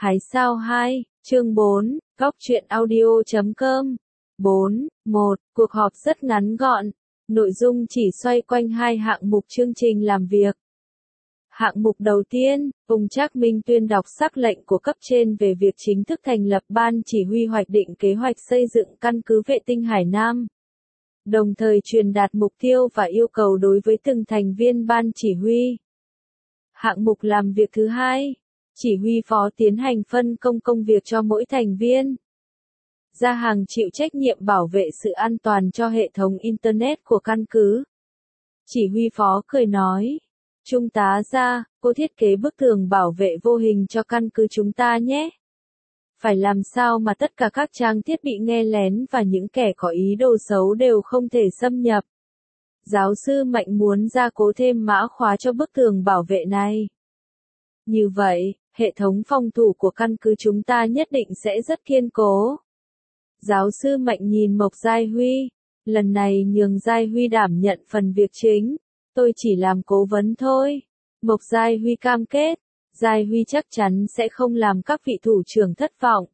Hái sao 2, chương 4, góc truyện audio.com. 4. 1. Cuộc họp rất ngắn gọn. Nội dung chỉ xoay quanh hai hạng mục chương trình làm việc. Hạng mục đầu tiên, Phùng Trác Minh tuyên đọc sắc lệnh của cấp trên về việc chính thức thành lập Ban Chỉ huy hoạch định kế hoạch xây dựng căn cứ vệ tinh Hải Nam. Đồng thời truyền đạt mục tiêu và yêu cầu đối với từng thành viên Ban Chỉ huy. Hạng mục làm việc thứ hai, chỉ huy phó tiến hành phân công công việc cho mỗi thành viên. Gia Hàng chịu trách nhiệm bảo vệ sự an toàn cho hệ thống Internet của căn cứ. Chỉ huy phó cười nói, Trung tá Gia, cô thiết kế bức tường bảo vệ vô hình cho căn cứ chúng ta nhé. Phải làm sao mà tất cả các trang thiết bị nghe lén và những kẻ có ý đồ xấu đều không thể xâm nhập. Giáo sư Mạnh muốn gia cố thêm mã khóa cho bức tường bảo vệ này. Như vậy, hệ thống phòng thủ của căn cứ chúng ta nhất định sẽ rất kiên cố. Giáo sư Mạnh nhìn Mộc Giai Huy, lần này nhường Giai Huy đảm nhận phần việc chính, tôi chỉ làm cố vấn thôi. Mộc Giai Huy cam kết, Giai Huy chắc chắn sẽ không làm các vị thủ trưởng thất vọng.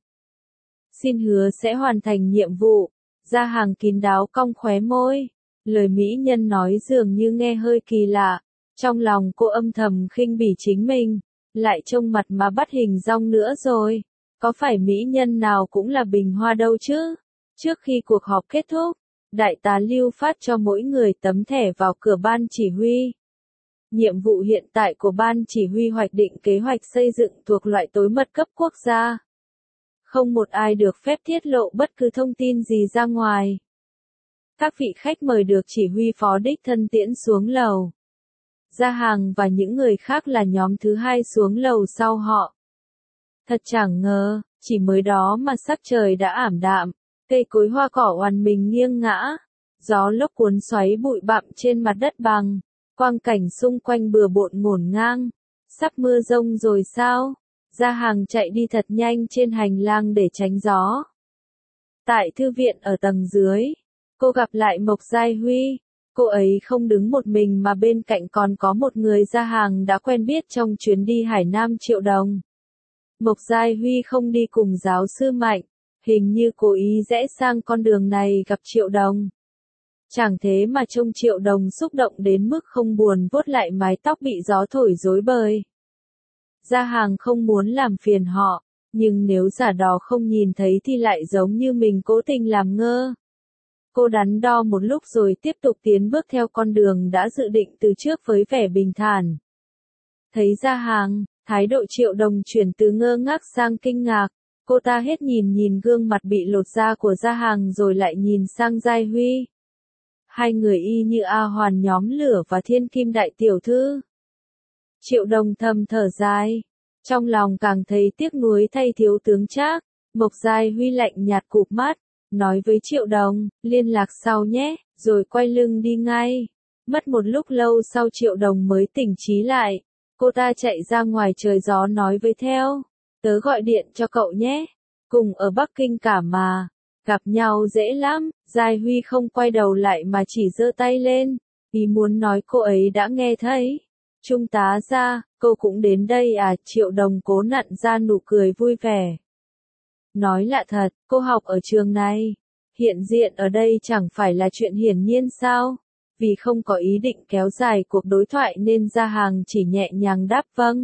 Xin hứa sẽ hoàn thành nhiệm vụ. Gia Hàng kín đáo cong khóe môi, lời mỹ nhân nói dường như nghe hơi kỳ lạ, trong lòng cô âm thầm khinh bỉ chính mình, lại trông mặt mà bắt hình dong nữa rồi. Có phải mỹ nhân nào cũng là bình hoa đâu chứ? Trước khi cuộc họp kết thúc, đại tá Lưu phát cho mỗi người tấm thẻ vào cửa ban chỉ huy. Nhiệm vụ hiện tại của ban chỉ huy hoạch định kế hoạch xây dựng thuộc loại tối mật cấp quốc gia. Không một ai được phép tiết lộ bất cứ thông tin gì ra ngoài. Các vị khách mời được chỉ huy phó đích thân tiễn xuống lầu. Gia Hàng và những người khác là nhóm thứ hai xuống lầu sau họ. Thật chẳng ngờ, chỉ mới đó mà sắc trời đã ảm đạm, cây cối hoa cỏ oằn mình nghiêng ngã, gió lốc cuốn xoáy bụi bặm trên mặt đất bằng, quang cảnh xung quanh bừa bộn ngổn ngang. Sắp mưa giông rồi sao? Gia Hàng chạy đi thật nhanh trên hành lang để tránh gió. Tại thư viện ở tầng dưới, cô gặp lại Mộc Giai Huy. Cô ấy không đứng một mình mà bên cạnh còn có một người Gia Hàng đã quen biết trong chuyến đi Hải Nam Triệu Đồng. Mộc Giai Huy không đi cùng giáo sư Mạnh, hình như cố ý rẽ sang con đường này gặp Triệu Đồng. Chẳng thế mà trông Triệu Đồng xúc động đến mức không buồn vuốt lại mái tóc bị gió thổi rối bời. Gia Hàng không muốn làm phiền họ, nhưng nếu giả đò không nhìn thấy thì lại giống như mình cố tình làm ngơ. Cô đắn đo một lúc rồi tiếp tục tiến bước theo con đường đã dự định từ trước với vẻ bình thản. Thấy Gia Hàng, thái độ Triệu Đồng chuyển từ ngơ ngác sang kinh ngạc, cô ta hết nhìn gương mặt bị lột da của Gia Hàng rồi lại nhìn sang Giai Huy. Hai người y như A Hoàn nhóm lửa và Thiên Kim đại tiểu thư. Triệu Đồng thầm thở dài, trong lòng càng thấy tiếc nuối thay thiếu tướng Trác. Mộc Giai Huy lạnh nhạt cụp mắt, nói với Triệu Đồng, liên lạc sau nhé, rồi quay lưng đi ngay. Mất một lúc lâu sau Triệu Đồng mới tỉnh trí lại, cô ta chạy ra ngoài trời gió nói với theo, tớ gọi điện cho cậu nhé, cùng ở Bắc Kinh cả mà, gặp nhau dễ lắm. Giai Huy không quay đầu lại mà chỉ giơ tay lên, ý muốn nói cô ấy đã nghe thấy. Trung tá Gia, cô cũng đến đây à? Triệu Đồng cố nặn ra nụ cười vui vẻ. Nói lạ thật, cô học ở trường này, hiện diện ở đây chẳng phải là chuyện hiển nhiên sao? Vì không có ý định kéo dài cuộc đối thoại nên Gia Hàng chỉ nhẹ nhàng đáp vâng.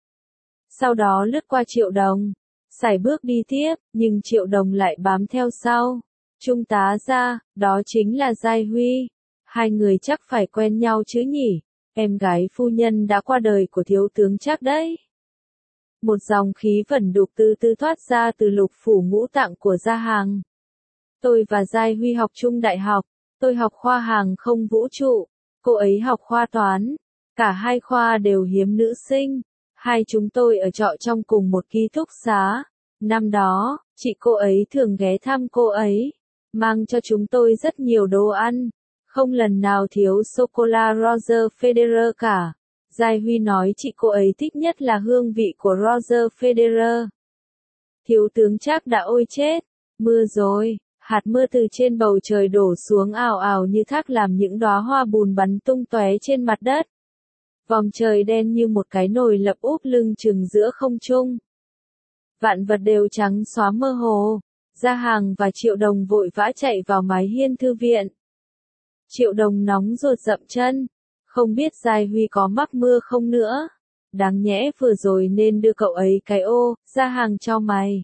Sau đó lướt qua Triệu Đồng, sải bước đi tiếp, nhưng Triệu Đồng lại bám theo sau. Trung tá Gia, đó chính là Giai Huy. Hai người chắc phải quen nhau chứ nhỉ? Em gái phu nhân đã qua đời của thiếu tướng Trác đấy. Một dòng khí vẩn đục từ từ thoát ra từ lục phủ ngũ tạng của Gia Hàng. Tôi và Giai Huy học chung đại học, tôi học khoa hàng không vũ trụ, cô ấy học khoa toán. Cả hai khoa đều hiếm nữ sinh, hai chúng tôi ở trọ trong cùng một ký túc xá. Năm đó, chị cô ấy thường ghé thăm cô ấy, mang cho chúng tôi rất nhiều đồ ăn, không lần nào thiếu sô-cô-la Roger Federer cả. Giai Huy nói chị cô ấy thích nhất là hương vị của Roger Federer. Thiếu tướng Trác đã ôi chết, mưa rồi, hạt mưa từ trên bầu trời đổ xuống ào ào như thác làm những đóa hoa bùn bắn tung tóe trên mặt đất. Vòng trời đen như một cái nồi lập úp lưng chừng giữa không trung. Vạn vật đều trắng xóa mơ hồ. Gia Hàng và Triệu Đồng vội vã chạy vào mái hiên thư viện. Triệu Đồng nóng ruột dậm chân. Không biết Giai Huy có mắc mưa không nữa. Đáng nhẽ vừa rồi nên đưa cậu ấy cái ô. Gia Hàng cho mày.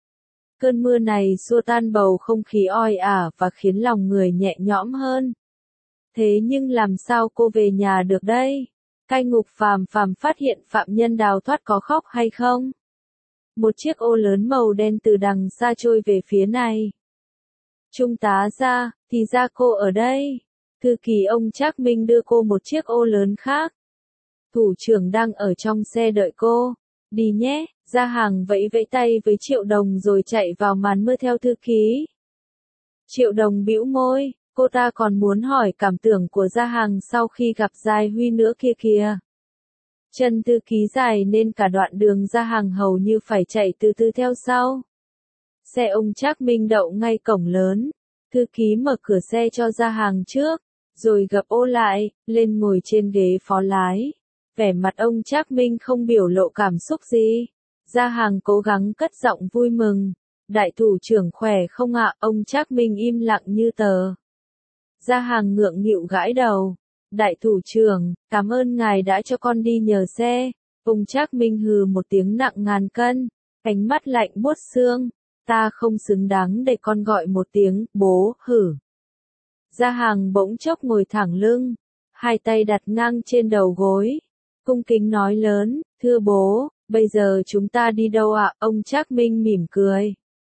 Cơn mưa này xua tan bầu không khí oi ả và khiến lòng người nhẹ nhõm hơn. Thế nhưng làm sao cô về nhà được đây? Cai ngục Phàm Phàm phát hiện phạm nhân đào thoát có khóc hay không? Một chiếc ô lớn màu đen từ đằng xa trôi về phía này. Trung tá Gia, thì ra cô ở đây. Thư ký ông Trác Minh đưa cô một chiếc ô lớn khác. Thủ trưởng đang ở trong xe đợi cô. Đi nhé. Gia Hàng vẫy vẫy tay với Triệu Đồng rồi chạy vào màn mưa theo thư ký. Triệu Đồng bĩu môi, cô ta còn muốn hỏi cảm tưởng của Gia Hàng sau khi gặp Giai Huy nữa kia kìa. Chân thư ký dài nên cả đoạn đường Gia Hàng hầu như phải chạy từ từ theo sau. Xe ông Trác Minh đậu ngay cổng lớn. Thư ký mở cửa xe cho Gia Hàng trước, rồi gập ô lại, lên ngồi trên ghế phó lái. Vẻ mặt ông Trác Minh không biểu lộ cảm xúc gì. Gia Hàng cố gắng cất giọng vui mừng. Đại thủ trưởng khỏe không ạ? Ông Trác Minh im lặng như tờ. Gia Hàng ngượng nghịu gãi đầu. Đại thủ trưởng, cảm ơn ngài đã cho con đi nhờ xe. Ông Trác Minh hừ một tiếng nặng ngàn cân. Ánh mắt lạnh buốt xương. Ta không xứng đáng để con gọi một tiếng bố, hử. Gia Hàng bỗng chốc ngồi thẳng lưng. Hai tay đặt ngang trên đầu gối. Cung kính nói lớn, thưa bố. Bây giờ chúng ta đi đâu ạ? Ông Trác Minh mỉm cười.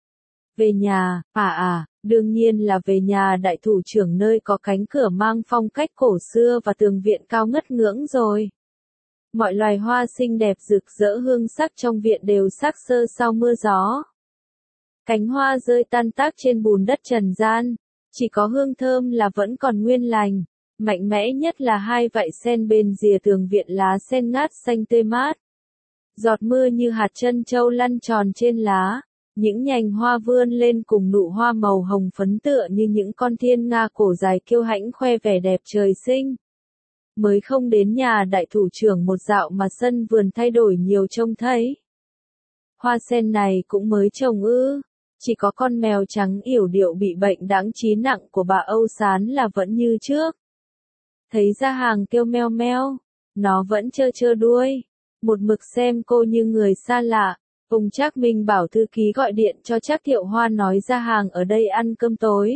Về nhà, đương nhiên là về nhà đại thủ trưởng nơi có cánh cửa mang phong cách cổ xưa và tường viện cao ngất ngưỡng rồi. Mọi loài hoa xinh đẹp rực rỡ hương sắc trong viện đều xác xơ sau mưa gió. Cánh hoa rơi tan tác trên bùn đất trần gian, chỉ có hương thơm là vẫn còn nguyên lành. Mạnh mẽ nhất là hai vại sen bên rìa tường viện lá sen ngát xanh tươi mát. Giọt mưa như hạt trân châu lăn tròn trên lá, những nhành hoa vươn lên cùng nụ hoa màu hồng phấn tựa như những con thiên nga cổ dài kiêu hãnh khoe vẻ đẹp trời sinh. Mới không đến nhà đại thủ trưởng một dạo mà sân vườn thay đổi nhiều trông thấy. Hoa sen này cũng mới trồng ư, chỉ có con mèo trắng yểu điệu bị bệnh đáng chí nặng của bà Âu Sán là vẫn như trước. Thấy Gia Hàng kêu meo meo, nó vẫn trơ đuôi. Một mực xem cô như người xa lạ, ông Trác Minh bảo thư ký gọi điện cho Trác Thiệu Hoa nói Gia Hàng ở đây ăn cơm tối.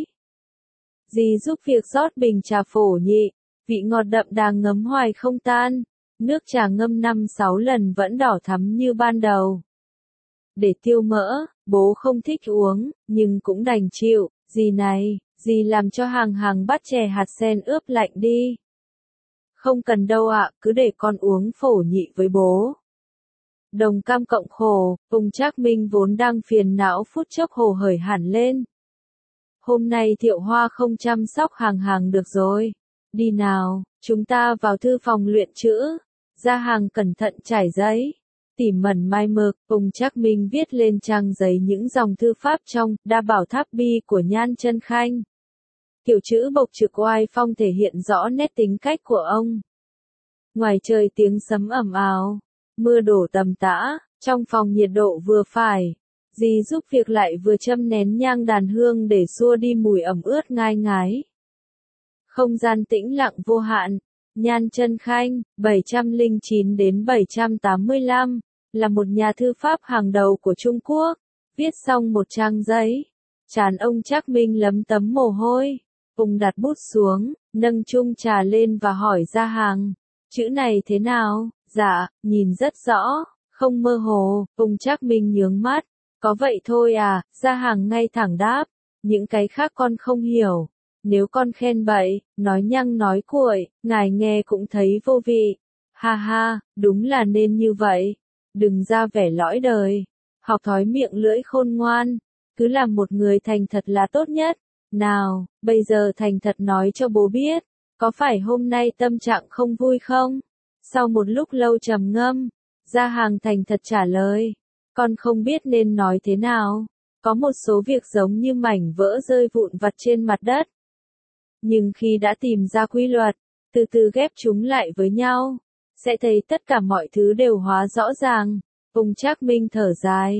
Dì giúp việc rót bình trà phổ nhị, vị ngọt đậm đà ngấm hoài không tan, nước trà ngâm 5-6 lần vẫn đỏ thắm như ban đầu. Để tiêu mỡ, bố không thích uống, nhưng cũng đành chịu, dì này, dì làm cho Hàng bát chè hạt sen ướp lạnh đi. Không cần đâu ạ, cứ để con uống phổ nhị với bố. Đồng cam cộng khổ, ông Trác Minh vốn đang phiền não phút chốc hồ hởi hẳn lên. Hôm nay Thiệu Hoa không chăm sóc Hàng được rồi. Đi nào, chúng ta vào thư phòng luyện chữ. Gia Hàng cẩn thận trải giấy. Tỉ mẩn mai mực, ông Trác Minh viết lên trang giấy những dòng thư pháp trong Đa Bảo Tháp Bi của Nhan Chân Khanh. Kiểu chữ bộc trực oai phong thể hiện rõ nét tính cách của ông. Ngoài trời tiếng sấm ầm ào, mưa đổ tầm tã, trong phòng nhiệt độ vừa phải. Dì giúp việc lại vừa châm nén nhang đàn hương để xua đi mùi ẩm ướt ngai ngái. Không gian tĩnh lặng vô hạn. Nhan Chân Khanh, 709 đến 785, là một nhà thư pháp hàng đầu của Trung Quốc. Viết xong một trang giấy, trán ông Trác Minh lấm tấm mồ hôi. Ông đặt bút xuống, nâng chung trà lên và hỏi Gia Hàng, chữ này thế nào? Dạ, nhìn rất rõ, không mơ hồ. Ông Trác Minh nhướng mắt, có vậy thôi à? Gia Hàng ngay thẳng đáp, những cái khác con không hiểu. Nếu con khen bậy, nói nhăng nói cuội, ngài nghe cũng thấy vô vị. Ha ha, đúng là nên như vậy. Đừng ra vẻ lõi đời. Học thói miệng lưỡi khôn ngoan. Cứ làm một người thành thật là tốt nhất. Nào, bây giờ thành thật nói cho bố biết. Có phải hôm nay tâm trạng không vui không? Sau một lúc lâu trầm ngâm, Gia Hàng thành thật trả lời. Con không biết nên nói thế nào. Có một số việc giống như mảnh vỡ rơi vụn vặt trên mặt đất. Nhưng khi đã tìm ra quy luật, từ từ ghép chúng lại với nhau, sẽ thấy tất cả mọi thứ đều hóa rõ ràng. Ông Trác Minh thở dài.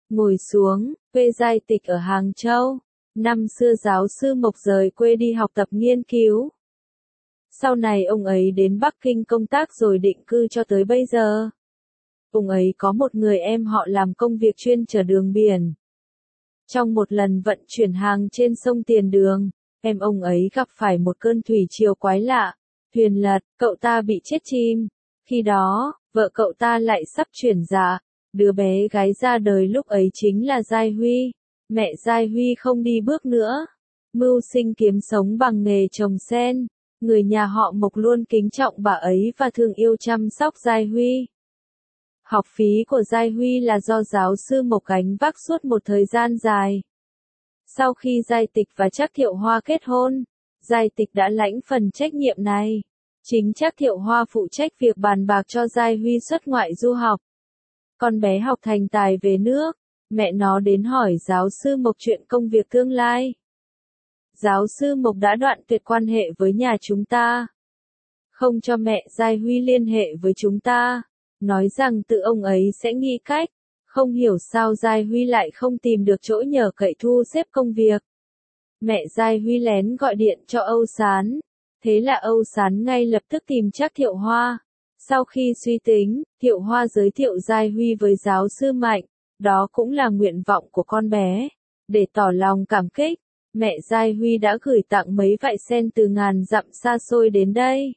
Ngồi xuống, quê Giai Tịch ở Hàng Châu. Năm xưa giáo sư Mộc rời quê đi học tập nghiên cứu. Sau này ông ấy đến Bắc Kinh công tác rồi định cư cho tới bây giờ. Ông ấy có một người em họ làm công việc chuyên chở đường biển. Trong một lần vận chuyển hàng trên sông Tiền Đường, em ông ấy gặp phải một cơn thủy triều quái lạ, thuyền lật, cậu ta bị chết chìm. Khi đó, vợ cậu ta lại sắp chuyển dạ, đứa bé gái ra đời lúc ấy chính là Giai Huy. Mẹ Giai Huy không đi bước nữa, mưu sinh kiếm sống bằng nghề trồng sen. Người nhà họ Mộc luôn kính trọng bà ấy và thương yêu chăm sóc Giai Huy. Học phí của Giai Huy là do giáo sư Mộc gánh vác suốt một thời gian dài. Sau khi Giai Tịch và Trác Thiệu Hoa kết hôn, Giai Tịch đã lãnh phần trách nhiệm này. Chính Trác Thiệu Hoa phụ trách việc bàn bạc cho Giai Huy xuất ngoại du học. Con bé học thành tài về nước, mẹ nó đến hỏi giáo sư Mộc chuyện công việc tương lai. Giáo sư Mộc đã đoạn tuyệt quan hệ với nhà chúng ta. Không cho mẹ Giai Huy liên hệ với chúng ta. Nói rằng tự ông ấy sẽ nghĩ cách. Không hiểu sao Giai Huy lại không tìm được chỗ nhờ cậy thu xếp công việc. Mẹ Giai Huy lén gọi điện cho Âu Sán. Thế là Âu Sán ngay lập tức tìm Trác Thiệu Hoa. Sau khi suy tính, Thiệu Hoa giới thiệu Giai Huy với giáo sư Mạnh. Đó cũng là nguyện vọng của con bé. Để tỏ lòng cảm kích, mẹ Giai Huy đã gửi tặng mấy vại sen từ ngàn dặm xa xôi đến đây.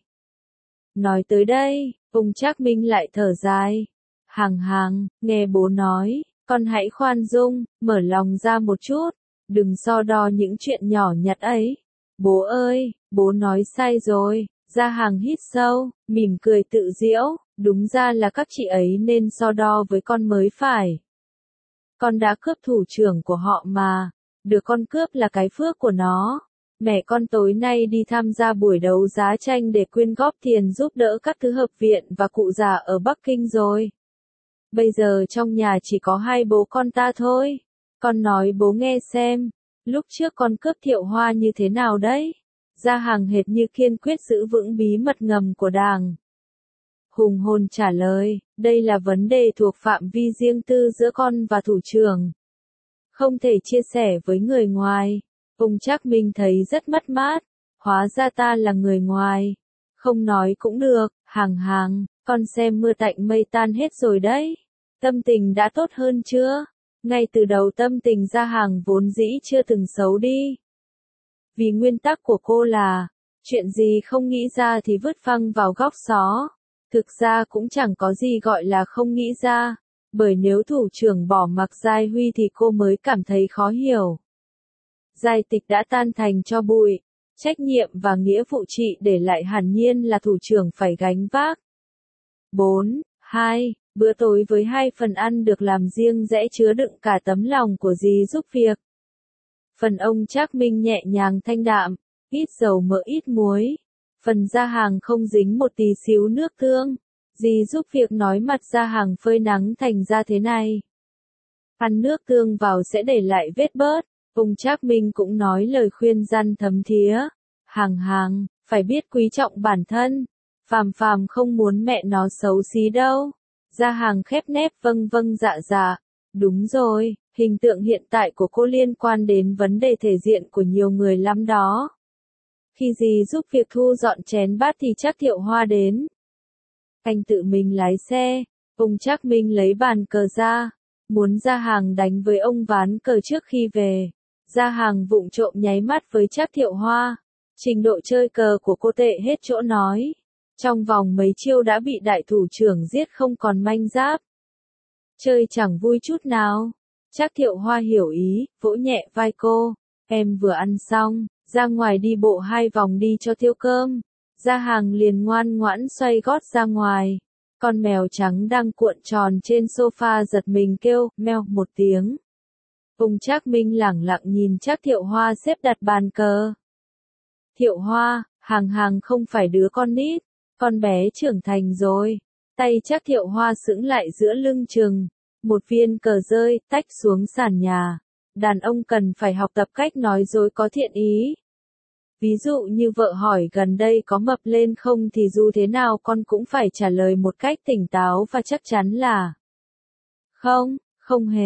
Nói tới đây, ông Trác Minh lại thở dài. Hàng, nghe bố nói, con hãy khoan dung, mở lòng ra một chút, đừng so đo những chuyện nhỏ nhặt ấy. Bố ơi, bố nói sai rồi. Gia Hàng hít sâu, mỉm cười tự giễu, đúng ra là các chị ấy nên so đo với con mới phải. Con đã cướp thủ trưởng của họ mà, được con cướp là cái phước của nó. Mẹ con tối nay đi tham gia buổi đấu giá tranh để quyên góp tiền giúp đỡ các thứ hợp viện và cụ già ở Bắc Kinh rồi. Bây giờ trong nhà chỉ có hai bố con ta thôi. Con nói bố nghe xem, lúc trước con cướp Thiệu Hoa như thế nào đấy? Gia Hàng hệt như kiên quyết giữ vững bí mật ngầm của đảng. Hùng hồn trả lời, đây là vấn đề thuộc phạm vi riêng tư giữa con và thủ trưởng. Không thể chia sẻ với người ngoài. Ông Trác Minh thấy rất mất mát. Hóa ra ta là người ngoài. Không nói cũng được, Hàng, con xem mưa tạnh mây tan hết rồi đấy. Tâm tình đã tốt hơn chưa? Ngay từ đầu tâm tình Gia Hàng vốn dĩ chưa từng xấu đi. Vì nguyên tắc của cô là, chuyện gì không nghĩ ra thì vứt phăng vào góc xó. Thực ra cũng chẳng có gì gọi là không nghĩ ra, bởi nếu thủ trưởng bỏ mặc Giai Huy thì cô mới cảm thấy khó hiểu. Giai Tịch đã tan thành tro bụi, trách nhiệm và nghĩa vụ chị để lại hẳn nhiên là thủ trưởng phải gánh vác. 4.2. Bữa tối với 2 phần ăn được làm riêng rẽ chứa đựng cả tấm lòng của dì giúp việc. Phần ông Trác Minh nhẹ nhàng thanh đạm, ít dầu mỡ ít muối. Phần Gia Hàng không dính một tí xíu nước tương. Dì giúp việc nói mặt Gia Hàng phơi nắng thành ra thế này. Ăn nước tương vào sẽ để lại vết bớt. Ông Trác Minh cũng nói lời khuyên răn thấm thía. Hàng, phải biết quý trọng bản thân. Phàm không muốn mẹ nó xấu xí đâu. Gia Hàng khép nép vâng dạ. Đúng rồi, hình tượng hiện tại của cô liên quan đến vấn đề thể diện của nhiều người lắm đó. Khi dì giúp việc thu dọn chén bát thì Trác Thiệu Hoa đến. Anh tự mình lái xe, ông Trác Minh lấy bàn cờ ra, muốn Gia Hàng đánh với ông ván cờ trước khi về. Gia Hàng vụng trộm nháy mắt với Trác Thiệu Hoa. Trình độ chơi cờ của cô tệ hết chỗ nói. Trong vòng mấy chiêu đã bị đại thủ trưởng giết không còn manh giáp. Chơi chẳng vui chút nào. Trác Thiệu Hoa hiểu ý, vỗ nhẹ vai cô. Em vừa ăn xong, ra ngoài đi bộ 2 vòng đi cho tiêu cơm. Gia Hàng liền ngoan ngoãn xoay gót ra ngoài. Con mèo trắng đang cuộn tròn trên sofa giật mình kêu, meo một tiếng. Ông Trác Minh lẳng lặng nhìn Trác Thiệu Hoa xếp đặt bàn cờ. Thiệu Hoa, Hàng không phải đứa con nít, con bé trưởng thành rồi. Tay Trác Thiệu Hoa sững lại giữa lưng chừng. Một viên cờ rơi, tách xuống sàn nhà. Đàn ông cần phải học tập cách nói dối có thiện ý. Ví dụ như vợ hỏi gần đây có mập lên không thì dù thế nào con cũng phải trả lời một cách tỉnh táo và chắc chắn là không hề,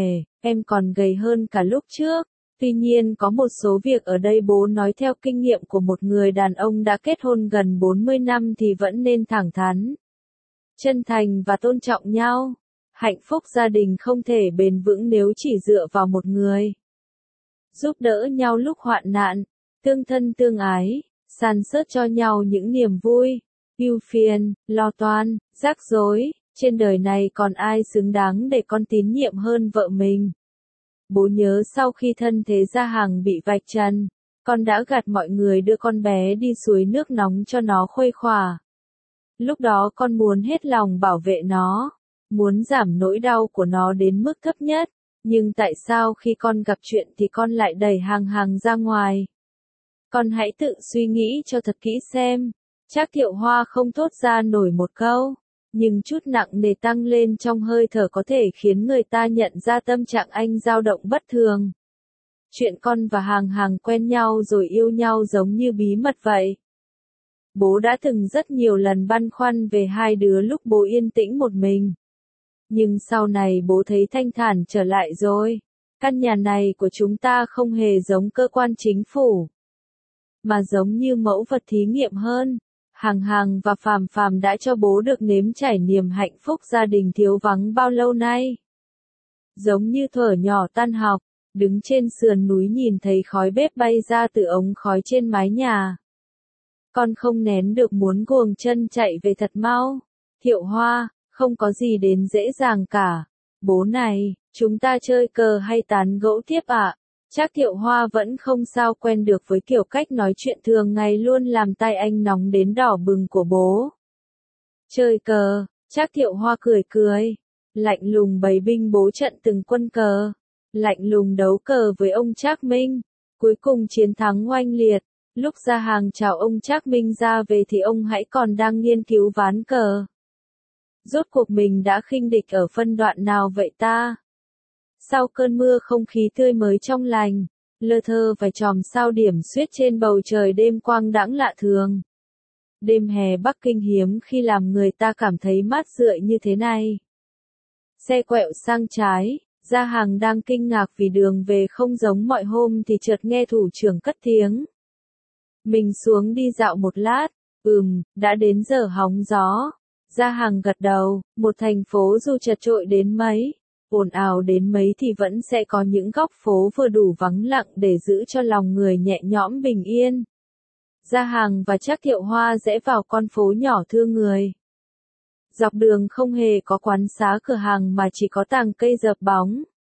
em còn gầy hơn cả lúc trước. Tuy nhiên có một số việc ở đây bố nói theo kinh nghiệm của một người đàn ông đã kết hôn gần 40 năm thì vẫn nên thẳng thắn, chân thành và tôn trọng nhau. Hạnh phúc gia đình không thể bền vững nếu chỉ dựa vào một người. Giúp đỡ nhau lúc hoạn nạn, tương thân tương ái, san sớt cho nhau những niềm vui, ưu phiền, lo toan, rắc rối. Trên đời này còn ai xứng đáng để con tín nhiệm hơn vợ mình. Bố nhớ sau khi thân thế Gia Hằng bị vạch trần, con đã gạt mọi người đưa con bé đi suối nước nóng cho nó khuây khỏa. Lúc đó con muốn hết lòng bảo vệ nó, muốn giảm nỗi đau của nó đến mức thấp nhất, nhưng tại sao khi con gặp chuyện thì con lại đẩy Hằng Hằng ra ngoài? Con hãy tự suy nghĩ cho thật kỹ xem. Trác Thiệu Hoa không thốt ra nổi một câu, nhưng chút nặng nề tăng lên trong hơi thở có thể khiến người ta nhận ra tâm trạng anh dao động bất thường. Chuyện con và Hằng Hằng quen nhau rồi yêu nhau giống như bí mật vậy. Bố đã từng rất nhiều lần băn khoăn về hai đứa lúc bố yên tĩnh một mình. Nhưng sau này bố thấy thanh thản trở lại rồi. Căn nhà này của chúng ta không hề giống cơ quan chính phủ, mà giống như mẫu vật thí nghiệm hơn. Hằng Hằng và Phàm Phàm đã cho bố được nếm trải niềm hạnh phúc gia đình thiếu vắng bao lâu nay. Giống như thuở nhỏ tan học, đứng trên sườn núi nhìn thấy khói bếp bay ra từ ống khói trên mái nhà. Con không nén được muốn guồng chân chạy về thật mau. Thiệu Hoa, không có gì đến dễ dàng cả. Bố này, chúng ta chơi cờ hay tán gẫu tiếp ạ? Trác Thiệu Hoa vẫn không sao quen được với kiểu cách nói chuyện thường ngày luôn làm tai anh nóng đến đỏ bừng của bố. Chơi cờ, Trác Thiệu Hoa cười cười, lạnh lùng bày binh bố trận từng quân cờ, lạnh lùng đấu cờ với ông Trác Minh, cuối cùng chiến thắng oanh liệt. Lúc Gia Hằng chào ông Trác Minh ra về thì ông hãy còn đang nghiên cứu ván cờ. Rốt cuộc mình đã khinh địch ở phân đoạn nào vậy ta? Sau cơn mưa không khí tươi mới trong lành, lơ thơ vài chòm sao điểm xuyết trên bầu trời đêm quang đãng lạ thường. Đêm hè Bắc Kinh hiếm khi làm người ta cảm thấy mát rượi như thế này. Xe quẹo sang trái, Gia Hằng đang kinh ngạc vì đường về không giống mọi hôm thì chợt nghe thủ trưởng cất tiếng. Mình xuống đi dạo một lát, đã đến giờ hóng gió. Gia Hằng gật đầu, một thành phố dù chật chội đến mấy, ồn ào đến mấy thì vẫn sẽ có những góc phố vừa đủ vắng lặng để giữ cho lòng người nhẹ nhõm bình yên. Gia Hằng và Trác Thiệu Hoa rẽ vào con phố nhỏ thưa người. Dọc đường không hề có quán xá cửa hàng mà chỉ có tàng cây dợp bóng.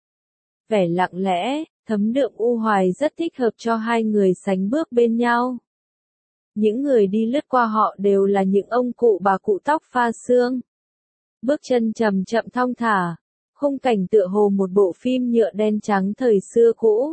Vẻ lặng lẽ, thấm đượm u hoài rất thích hợp cho hai người sánh bước bên nhau. Những người đi lướt qua họ đều là những ông cụ bà cụ tóc pha sương. Bước chân chậm chậm thong thả, khung cảnh tựa hồ một bộ phim nhựa đen trắng thời xưa cũ.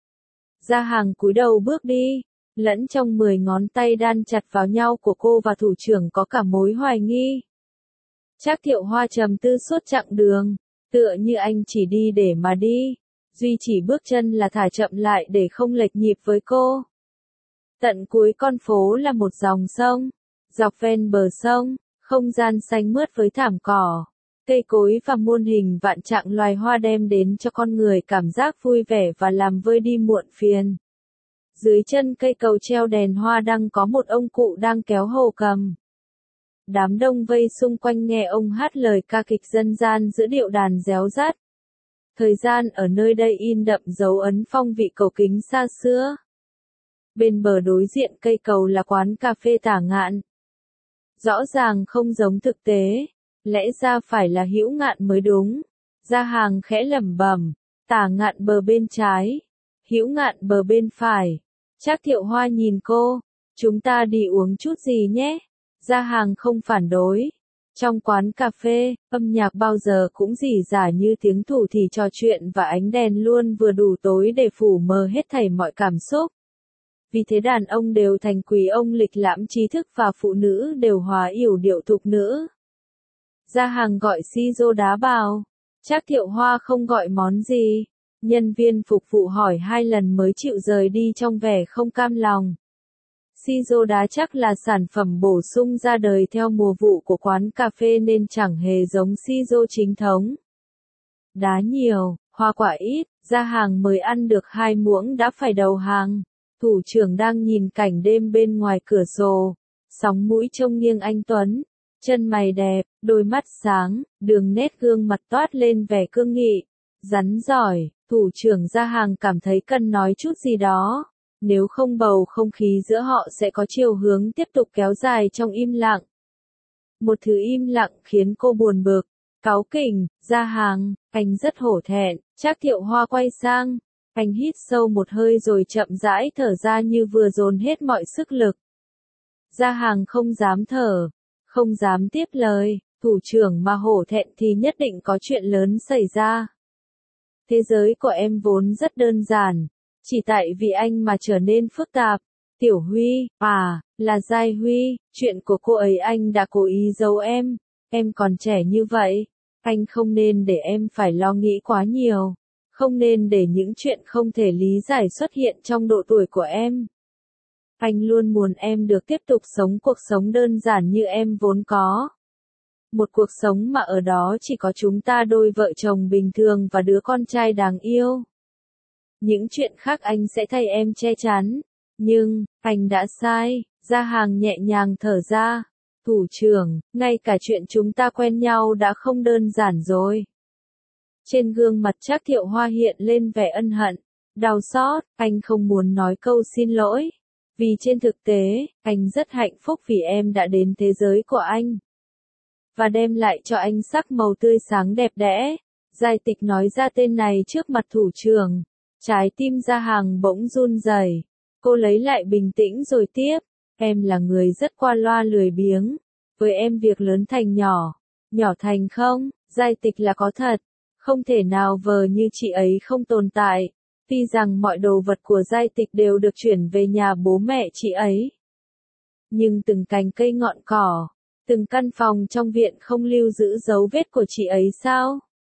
Gia Hằng cúi đầu bước đi, lẫn trong 10 ngón tay đan chặt vào nhau của cô và thủ trưởng có cả mối hoài nghi. Trác Thiệu Hoa trầm tư suốt chặng đường, tựa như anh chỉ đi để mà đi, duy chỉ bước chân là thả chậm lại để không lệch nhịp với cô. Tận cuối con phố là một dòng sông, dọc ven bờ sông, không gian xanh mướt với thảm cỏ, cây cối và muôn hình vạn trạng loài hoa đem đến cho con người cảm giác vui vẻ và làm vơi đi muộn phiền. Dưới chân cây cầu treo đèn hoa đăng có một ông cụ đang kéo hồ cầm. Đám đông vây xung quanh nghe ông hát lời ca kịch dân gian giữa điệu đàn réo rắt. Thời gian ở nơi đây in đậm dấu ấn phong vị cầu kính xa xưa. Bên bờ đối diện cây cầu là quán cà phê Tả Ngạn. Rõ ràng không giống thực tế, lẽ ra phải là Hữu Ngạn mới đúng. Gia Hằng khẽ lẩm bẩm, Tả Ngạn bờ bên trái, Hữu Ngạn bờ bên phải. Trác Thiệu Hoa nhìn cô, chúng ta đi uống chút gì nhé? Gia Hằng không phản đối. Trong quán cà phê, âm nhạc bao giờ cũng rỉ rả như tiếng thủ thì trò chuyện và ánh đèn luôn vừa đủ tối để phủ mờ hết thảy mọi cảm xúc. Vì thế đàn ông đều thành quý ông lịch lãm trí thức và phụ nữ đều hóa yểu điệu thục nữ. Gia Hằng gọi Shizo đá bào. Trác Thiệu Hoa không gọi món gì. Nhân viên phục vụ hỏi 2 lần mới chịu rời đi trong vẻ không cam lòng. Shizo đá chắc là sản phẩm bổ sung ra đời theo mùa vụ của quán cà phê nên chẳng hề giống Shizo chính thống. Đá nhiều, hoa quả ít, ra hàng mới ăn được 2 muỗng đã phải đầu hàng. Thủ trưởng đang nhìn cảnh đêm bên ngoài cửa sổ, sóng mũi trông nghiêng anh Tuấn, chân mày đẹp, đôi mắt sáng, đường nét gương mặt toát lên vẻ cương nghị, rắn giỏi. Thủ trưởng ra hàng cảm thấy cần nói chút gì đó, nếu không bầu không khí giữa họ sẽ có chiều hướng tiếp tục kéo dài trong im lặng. Một thứ im lặng khiến cô buồn bực, cáu kỉnh. Ra hàng, anh rất hổ thẹn. Trác Thiệu Hoa quay sang, anh hít sâu một hơi rồi chậm rãi thở ra như vừa dồn hết mọi sức lực. Ra hàng không dám thở, không dám tiếp lời. Thủ trưởng mà hổ thẹn thì nhất định có chuyện lớn xảy ra. Thế giới của em vốn rất đơn giản, chỉ tại vì anh mà trở nên phức tạp. Tiểu Huy, là Giai Huy, chuyện của cô ấy anh đã cố ý giấu em còn trẻ như vậy, anh không nên để em phải lo nghĩ quá nhiều, không nên để những chuyện không thể lý giải xuất hiện trong độ tuổi của em. Anh luôn muốn em được tiếp tục sống cuộc sống đơn giản như em vốn có. Một cuộc sống mà ở đó chỉ có chúng ta đôi vợ chồng bình thường và đứa con trai đáng yêu. Những chuyện khác anh sẽ thay em che chắn. Nhưng, anh đã sai. Ra hàng nhẹ nhàng thở ra. Thủ trưởng, ngay cả chuyện chúng ta quen nhau đã không đơn giản rồi. Trên gương mặt Trác Thiệu Hoa hiện lên vẻ ân hận, đau xót. Anh không muốn nói câu xin lỗi. Vì trên thực tế, anh rất hạnh phúc vì em đã đến thế giới của anh. Và đem lại cho anh sắc màu tươi sáng đẹp đẽ. Giai Tịch nói ra tên này trước mặt thủ trưởng. Trái tim ra hàng bỗng run rẩy. Cô lấy lại bình tĩnh rồi tiếp. Em là người rất qua loa lười biếng. Với em việc lớn thành nhỏ, nhỏ thành không. Giai Tịch là có thật. Không thể nào vờ như chị ấy không tồn tại. Tuy rằng mọi đồ vật của Giai Tịch đều được chuyển về nhà bố mẹ chị ấy. Nhưng từng cành cây ngọn cỏ, từng căn phòng trong viện không lưu giữ dấu vết của chị ấy sao?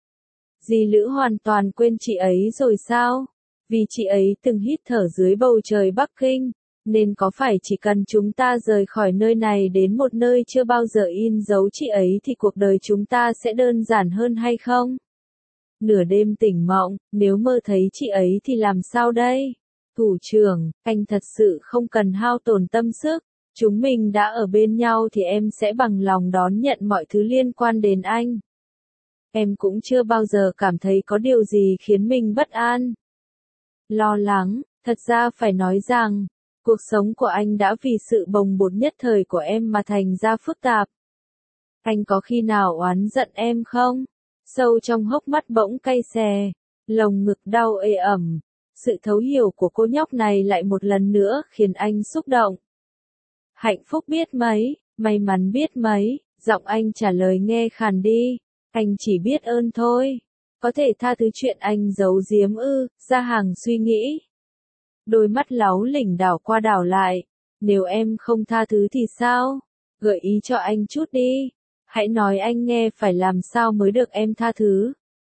Dì Lữ hoàn toàn quên chị ấy rồi sao? Vì chị ấy từng hít thở dưới bầu trời Bắc Kinh, nên có phải chỉ cần chúng ta rời khỏi nơi này đến một nơi chưa bao giờ in dấu chị ấy thì cuộc đời chúng ta sẽ đơn giản hơn hay không? Nửa đêm tỉnh mộng, nếu mơ thấy chị ấy thì làm sao đây? Thủ trưởng, anh thật sự không cần hao tổn tâm sức. Chúng mình đã ở bên nhau thì em sẽ bằng lòng đón nhận mọi thứ liên quan đến anh. Em cũng chưa bao giờ cảm thấy có điều gì khiến mình bất an. Lo lắng, thật ra phải nói rằng, cuộc sống của anh đã vì sự bồng bột nhất thời của em mà thành ra phức tạp. Anh có khi nào oán giận em không? Sâu trong hốc mắt bỗng cay xè, lồng ngực đau ê ẩm. Sự thấu hiểu của cô nhóc này lại một lần nữa khiến anh xúc động. Hạnh phúc biết mấy, may mắn biết mấy, giọng anh trả lời nghe khàn đi. Anh chỉ biết ơn thôi. Có thể tha thứ chuyện anh giấu giếm ư? Ra hàng suy nghĩ. Đôi mắt láu lỉnh đảo qua đảo lại. Nếu em không tha thứ thì sao? Gợi ý cho anh chút đi. Hãy nói anh nghe phải làm sao mới được em tha thứ.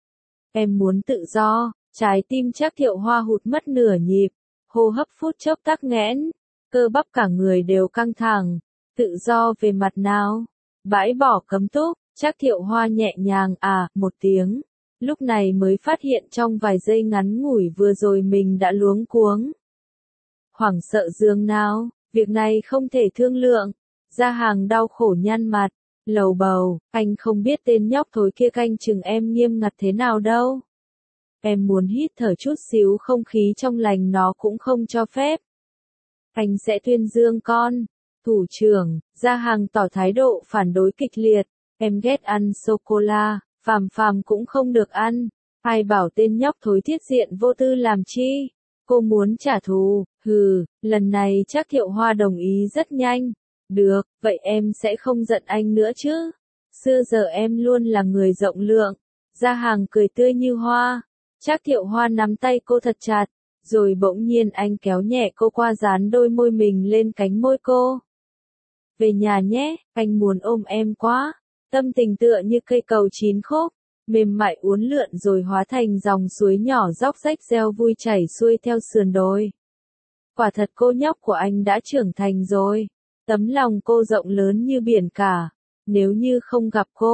Em muốn tự do. Trái tim Trác Thiệu Hoa hụt mất nửa nhịp. Hô hấp phút chốc tắc nghẽn. Cơ bắp cả người đều căng thẳng. Tự do về mặt nào? Bãi bỏ cấm túc. Trác Thiệu Hoa nhẹ nhàng một tiếng. Lúc này mới phát hiện trong vài giây ngắn ngủi vừa rồi mình đã luống cuống. Hoảng sợ dường nào, việc này không thể thương lượng. Ra hàng đau khổ nhăn mặt, lầu bầu, anh không biết tên nhóc thối kia canh chừng em nghiêm ngặt thế nào đâu. Em muốn hít thở chút xíu không khí trong lành nó cũng không cho phép. Anh sẽ tuyên dương con. Thủ trưởng, ra hàng tỏ thái độ phản đối kịch liệt. Em ghét ăn sô-cô-la, phàm cũng không được ăn. Ai bảo tên nhóc thối thiết diện vô tư làm chi? Cô muốn trả thù, lần này chắc Thiệu Hoa đồng ý rất nhanh. Được, vậy em sẽ không giận anh nữa chứ? Xưa giờ em luôn là người rộng lượng. Ra hàng cười tươi như hoa. Trác Thiệu Hoa nắm tay cô thật chặt, rồi bỗng nhiên anh kéo nhẹ cô qua dán đôi môi mình lên cánh môi cô. Về nhà nhé, anh muốn ôm em quá. Tâm tình tựa như cây cầu chín khúc, mềm mại uốn lượn rồi hóa thành dòng suối nhỏ róc rách reo vui chảy xuôi theo sườn đồi. Quả thật cô nhóc của anh đã trưởng thành rồi. Tấm lòng cô rộng lớn như biển cả. Nếu như không gặp cô,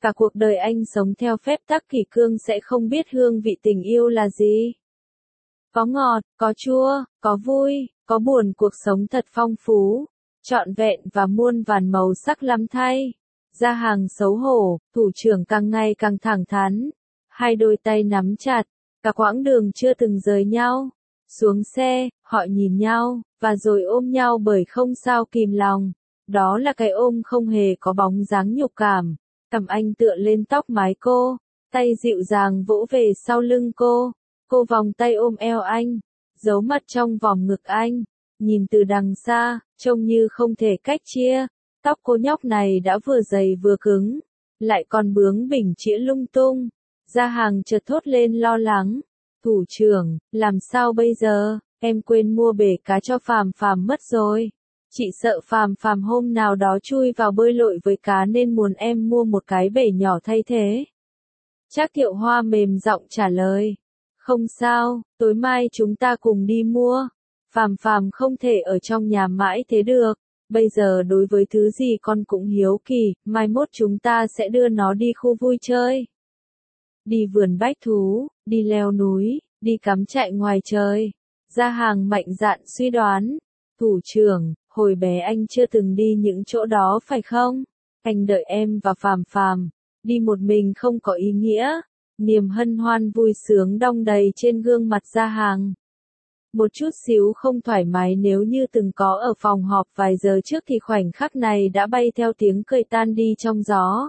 Cả cuộc đời anh sống theo phép tắc kỷ cương sẽ không biết hương vị tình yêu là gì. Có ngọt, có chua, có vui, có buồn, cuộc sống thật phong phú, trọn vẹn và muôn vàn màu sắc lắm thay. Gia Hàng xấu hổ, thủ trưởng càng ngày càng thẳng thắn. Hai đôi tay nắm chặt, cả quãng đường chưa từng rời nhau. Xuống xe, họ nhìn nhau, và rồi ôm nhau bởi không sao kìm lòng. Đó là cái ôm không hề có bóng dáng nhục cảm. Cầm anh tựa lên tóc mái cô, tay dịu dàng vỗ về sau lưng cô. Cô vòng tay ôm eo anh, giấu mặt trong vòng ngực anh. Nhìn từ đằng xa, trông như không thể cách chia. Tóc cô nhóc này đã vừa dày vừa cứng, lại còn bướng bỉnh chĩa lung tung. Gia Hàng chợt thốt lên lo lắng. Thủ trưởng, làm sao bây giờ, em quên mua bể cá cho Phàm Phàm mất rồi. Chị sợ Phàm Phàm hôm nào đó chui vào bơi lội với cá nên muốn em mua một cái bể nhỏ thay thế. Trác Thiệu Hoa mềm giọng trả lời. Không sao, tối mai chúng ta cùng đi mua. Phàm Phàm không thể ở trong nhà mãi thế được. Bây giờ đối với thứ gì con cũng hiếu kỳ, mai mốt chúng ta sẽ đưa nó đi khu vui chơi. Đi vườn bách thú, đi leo núi, đi cắm trại ngoài trời. Gia Hàng mạnh dạn suy đoán. Thủ trưởng, hồi bé anh chưa từng đi những chỗ đó phải không? Anh đợi em và Phàm Phàm. Đi một mình không có ý nghĩa. Niềm hân hoan vui sướng đong đầy trên gương mặt Gia Hàng. Một chút xíu không thoải mái nếu như từng có ở phòng họp vài giờ trước thì khoảnh khắc này đã bay theo tiếng cười tan đi trong gió.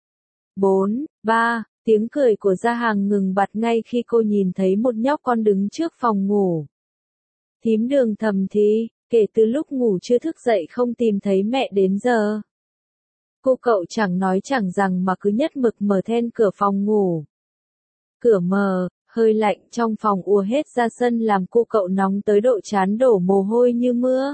4, 3, tiếng cười của Gia Hàng ngừng bặt ngay khi cô nhìn thấy một nhóc con đứng trước phòng ngủ. Thím Đường thầm thì, kể từ lúc ngủ chưa thức dậy không tìm thấy mẹ đến giờ. Cô cậu chẳng nói chẳng rằng mà cứ nhất mực mở then cửa phòng ngủ. Cửa mở, hơi lạnh trong phòng ùa hết ra sân làm cô cậu nóng tới độ trán đổ mồ hôi như mưa.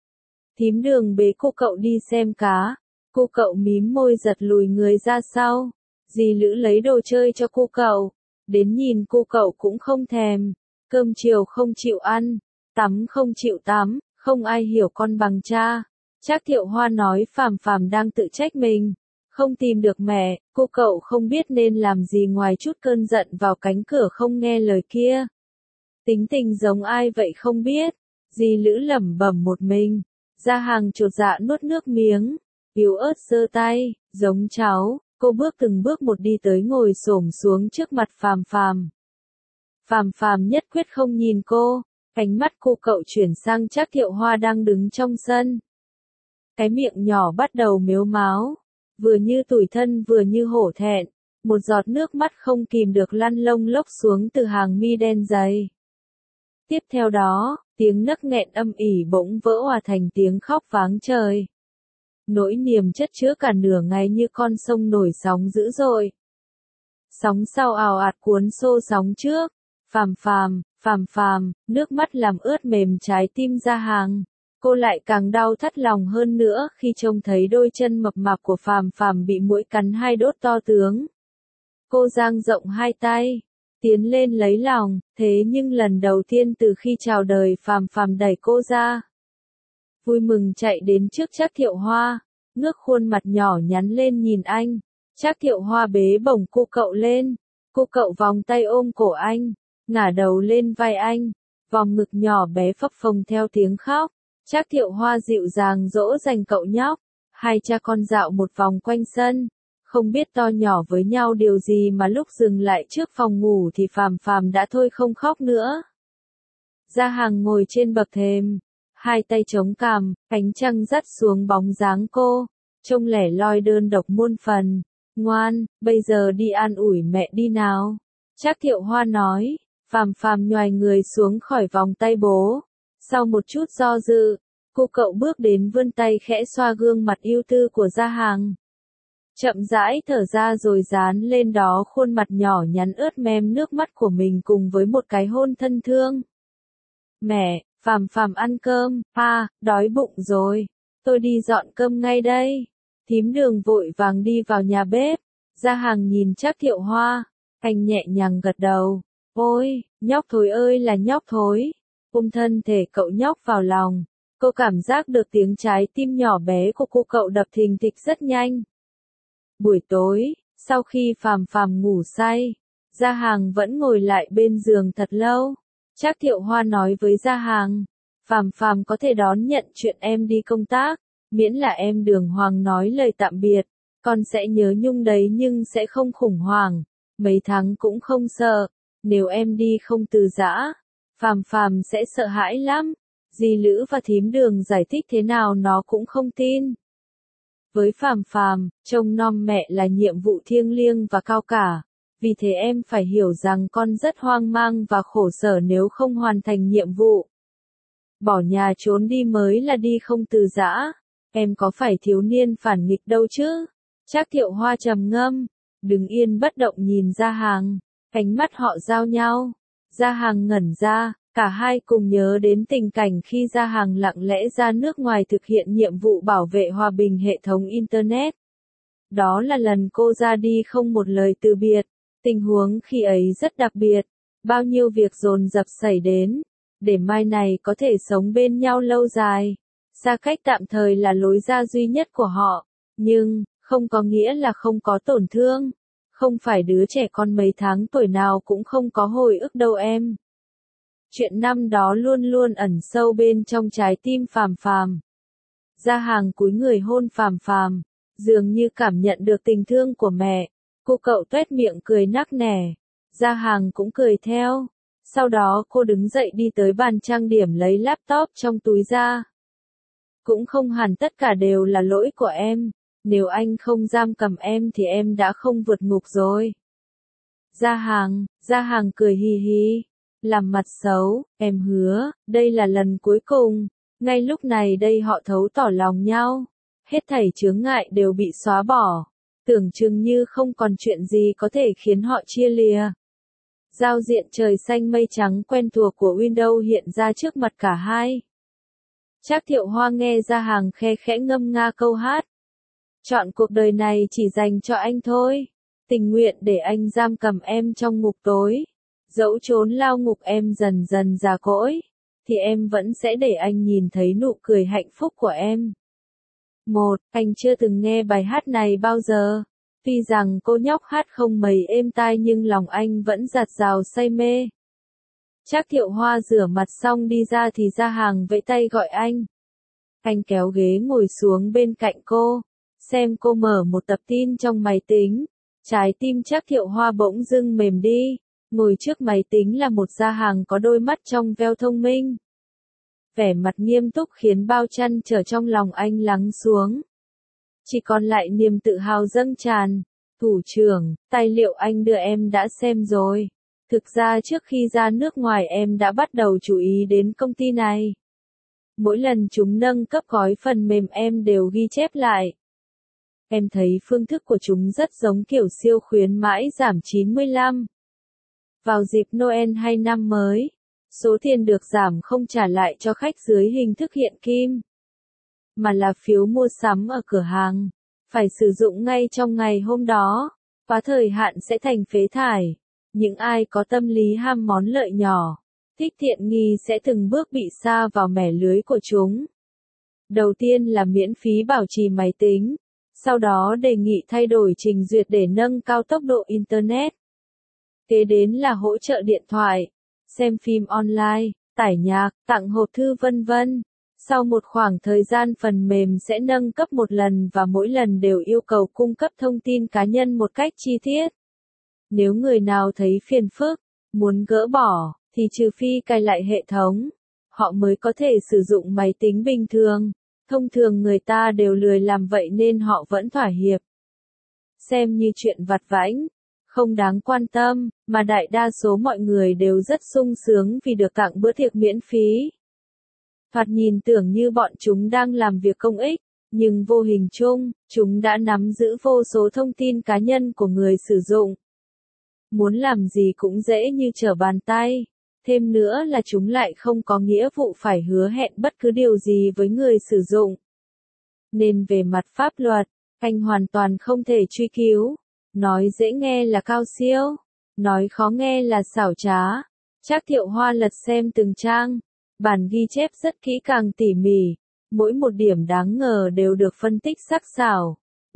Thím Đường bế cô cậu đi xem cá. Cô cậu mím môi giật lùi người ra sau. Dì Lữ lấy đồ chơi cho cô cậu. Đến nhìn cô cậu cũng không thèm. Cơm chiều không chịu ăn. Tắm không chịu tắm. Không ai hiểu con bằng cha. Trác Thiệu Hoa nói Phàm Phàm đang tự trách mình. Không tìm được mẹ, cô cậu không biết nên làm gì ngoài trút cơn giận vào cánh cửa không nghe lời kia. Tính tình giống ai vậy không biết. Dì Lữ lẩm bẩm một mình. Gia Hàng chột dạ nuốt nước miếng. Yếu ớt giơ tay, giống cháu. Cô bước từng bước một đi tới ngồi xổm xuống trước mặt Phàm Phàm. Phàm Phàm nhất quyết không nhìn cô. Ánh mắt cô cậu chuyển sang Trác Thiệu Hoa đang đứng trong sân. Cái miệng nhỏ bắt đầu mếu máo. Vừa như tủi thân vừa như hổ thẹn. Một giọt nước mắt không kìm được lăn lông lốc xuống từ hàng mi đen dày. Tiếp theo đó, tiếng nấc nghẹn âm ỉ bỗng vỡ hòa thành tiếng khóc váng trời. Nỗi niềm chất chứa cả nửa ngày như con sông nổi sóng dữ dội. Sóng sau ào ạt cuốn xô sóng trước. Phàm Phàm, Phàm Phàm, nước mắt làm ướt mềm trái tim Gia Hàng. Cô lại càng đau thắt lòng hơn nữa khi trông thấy đôi chân mập mạp của Phàm Phàm bị muỗi cắn hai đốt to tướng. Cô dang rộng hai tay, tiến lên lấy lòng, thế nhưng lần đầu tiên từ khi chào đời Phàm Phàm đẩy cô ra. Vui mừng chạy đến trước Trác Thiệu Hoa, ngước khuôn mặt nhỏ nhắn lên nhìn anh. Trác Thiệu Hoa bế bổng cô cậu lên, cô cậu vòng tay ôm cổ anh, ngả đầu lên vai anh, vòng ngực nhỏ bé phập phồng theo tiếng khóc. Trác Thiệu Hoa dịu dàng dỗ dành cậu nhóc. Hai cha con dạo một vòng quanh sân, không biết to nhỏ với nhau điều gì mà lúc dừng lại trước phòng ngủ thì Phàm Phàm đã thôi không khóc nữa. Gia Hàng ngồi trên bậc thềm, hai tay chống cằm, ánh trăng dắt xuống bóng dáng cô, trông lẻ loi đơn độc muôn phần. Ngoan, bây giờ đi an ủi mẹ đi nào. Trác Thiệu Hoa nói. Phàm Phàm nhoài người xuống khỏi vòng tay bố. Sau một chút do dự, cô cậu bước đến vươn tay khẽ xoa gương mặt ưu tư của Gia Hàng. Chậm rãi thở ra rồi dán lên đó khuôn mặt nhỏ nhắn ướt mem nước mắt của mình cùng với một cái hôn thân thương. Mẹ, Phàm Phàm ăn cơm, đói bụng rồi. Tôi đi dọn cơm ngay đây. Thím Đường vội vàng đi vào nhà bếp. Gia Hàng nhìn Trác Thiệu Hoa, anh nhẹ nhàng gật đầu. Ôi, nhóc thối ơi là nhóc thối. Ôm thân thể cậu nhóc vào lòng, cô cảm giác được tiếng trái tim nhỏ bé của cô cậu đập thình thịch rất nhanh. Buổi tối, Sau khi Phàm Phàm ngủ say, Gia Hàng vẫn ngồi lại bên giường thật lâu. Trác Thiệu Hoa nói với Gia Hàng, Phàm Phàm có thể đón nhận chuyện em đi công tác, miễn là em đường hoàng nói lời tạm biệt, con sẽ nhớ nhung đấy nhưng sẽ không khủng hoảng, mấy tháng cũng không sợ, nếu em đi không từ giã, Phàm Phàm sẽ sợ hãi lắm. Dì Lữ và thím Đường giải thích thế nào nó cũng không tin. Với Phàm Phàm, trông nom mẹ là nhiệm vụ thiêng liêng và cao cả, vì thế em phải hiểu rằng con rất hoang mang và khổ sở nếu không hoàn thành nhiệm vụ. Bỏ nhà trốn đi mới là đi không từ giã, em có phải thiếu niên phản nghịch đâu chứ? Trác Thiệu Hoa trầm ngâm, đứng yên bất động nhìn Gia Hàng, ánh mắt họ giao nhau. Gia Hàng ngẩn ra, cả hai cùng nhớ đến tình cảnh khi Gia Hàng lặng lẽ ra nước ngoài thực hiện nhiệm vụ bảo vệ hòa bình hệ thống Internet. Đó là lần cô ra đi không một lời từ biệt, tình huống khi ấy rất đặc biệt, bao nhiêu việc dồn dập xảy đến, để mai này có thể sống bên nhau lâu dài. Xa cách tạm thời là lối ra duy nhất của họ, nhưng, không có nghĩa là không có tổn thương. Không phải đứa trẻ con mấy tháng tuổi nào cũng không có hồi ức đâu em. Chuyện năm đó luôn luôn ẩn sâu bên trong trái tim Phàm Phàm. Gia Hàng cúi người hôn Phàm Phàm, dường như cảm nhận được tình thương của mẹ. Cô cậu tuét miệng cười nắc nẻ. Gia Hàng cũng cười theo. Sau đó cô đứng dậy đi tới bàn trang điểm lấy laptop trong túi ra. Cũng không hẳn tất cả đều là lỗi của em. Nếu anh không giam cầm em thì em đã không vượt ngục rồi. Gia Hàng cười hì hì, làm mặt xấu, em hứa, đây là lần cuối cùng. Ngay lúc này đây họ thấu tỏ lòng nhau. Hết thảy chướng ngại đều bị xóa bỏ. Tưởng chừng như không còn chuyện gì có thể khiến họ chia lìa. Giao diện trời xanh mây trắng quen thuộc của Windows hiện ra trước mặt cả hai. Trác Thiệu Hoa nghe Gia Hàng khe khẽ ngâm nga câu hát. Chọn cuộc đời này chỉ dành cho anh thôi. Tình nguyện để anh giam cầm em trong ngục tối. Dẫu trốn lao ngục em dần dần già cỗi, thì em vẫn sẽ để anh nhìn thấy nụ cười hạnh phúc của em. Anh chưa từng nghe bài hát này bao giờ. Tuy rằng cô nhóc hát không mấy êm tai nhưng lòng anh vẫn dạt dào say mê. Trác Thiệu Hoa rửa mặt xong đi ra thì Gia Hàng vẫy tay gọi anh. Anh kéo ghế ngồi xuống bên cạnh cô, xem cô mở một tập tin trong máy tính. Trái tim Trác Thiệu Hoa bỗng dưng mềm đi. Ngồi trước máy tính là một Gia Hàng có đôi mắt trong veo thông minh. Vẻ mặt nghiêm túc khiến bao trăn trở trong lòng anh lắng xuống. Chỉ còn lại niềm tự hào dâng tràn. Thủ trưởng, tài liệu anh đưa em đã xem rồi. Thực ra trước khi ra nước ngoài em đã bắt đầu chú ý đến công ty này. Mỗi lần chúng nâng cấp gói phần mềm em đều ghi chép lại. Em thấy phương thức của chúng rất giống kiểu siêu khuyến mãi giảm 95. Vào dịp Noel hay năm mới, số tiền được giảm không trả lại cho khách dưới hình thức hiện kim, mà là phiếu mua sắm ở cửa hàng, phải sử dụng ngay trong ngày hôm đó, quá thời hạn sẽ thành phế thải. Những ai có tâm lý ham món lợi nhỏ, thích tiện nghi sẽ từng bước bị sa vào mẻ lưới của chúng. Đầu tiên là miễn phí bảo trì máy tính, sau đó đề nghị thay đổi trình duyệt để nâng cao tốc độ Internet. Kế đến là hỗ trợ điện thoại, xem phim online, tải nhạc, tặng hộp thư vân vân. Sau một khoảng thời gian phần mềm sẽ nâng cấp một lần và mỗi lần đều yêu cầu cung cấp thông tin cá nhân một cách chi tiết. Nếu người nào thấy phiền phức, muốn gỡ bỏ, thì trừ phi cài lại hệ thống, họ mới có thể sử dụng máy tính bình thường. Thông thường người ta đều lười làm vậy nên họ vẫn thỏa hiệp. Xem như chuyện vặt vãnh, không đáng quan tâm, mà đại đa số mọi người đều rất sung sướng vì được tặng bữa tiệc miễn phí. Thoạt nhìn tưởng như bọn chúng đang làm việc công ích, nhưng vô hình chung, chúng đã nắm giữ vô số thông tin cá nhân của người sử dụng. Muốn làm gì cũng dễ như trở bàn tay. Thêm nữa là chúng lại không có nghĩa vụ phải hứa hẹn bất cứ điều gì với người sử dụng. Nên về mặt pháp luật, anh hoàn toàn không thể truy cứu. Nói dễ nghe là cao siêu, nói khó nghe là xảo trá. Trác Thiệu Hoa lật xem từng trang, bản ghi chép rất kỹ càng tỉ mỉ, mỗi một điểm đáng ngờ đều được phân tích sắc sảo.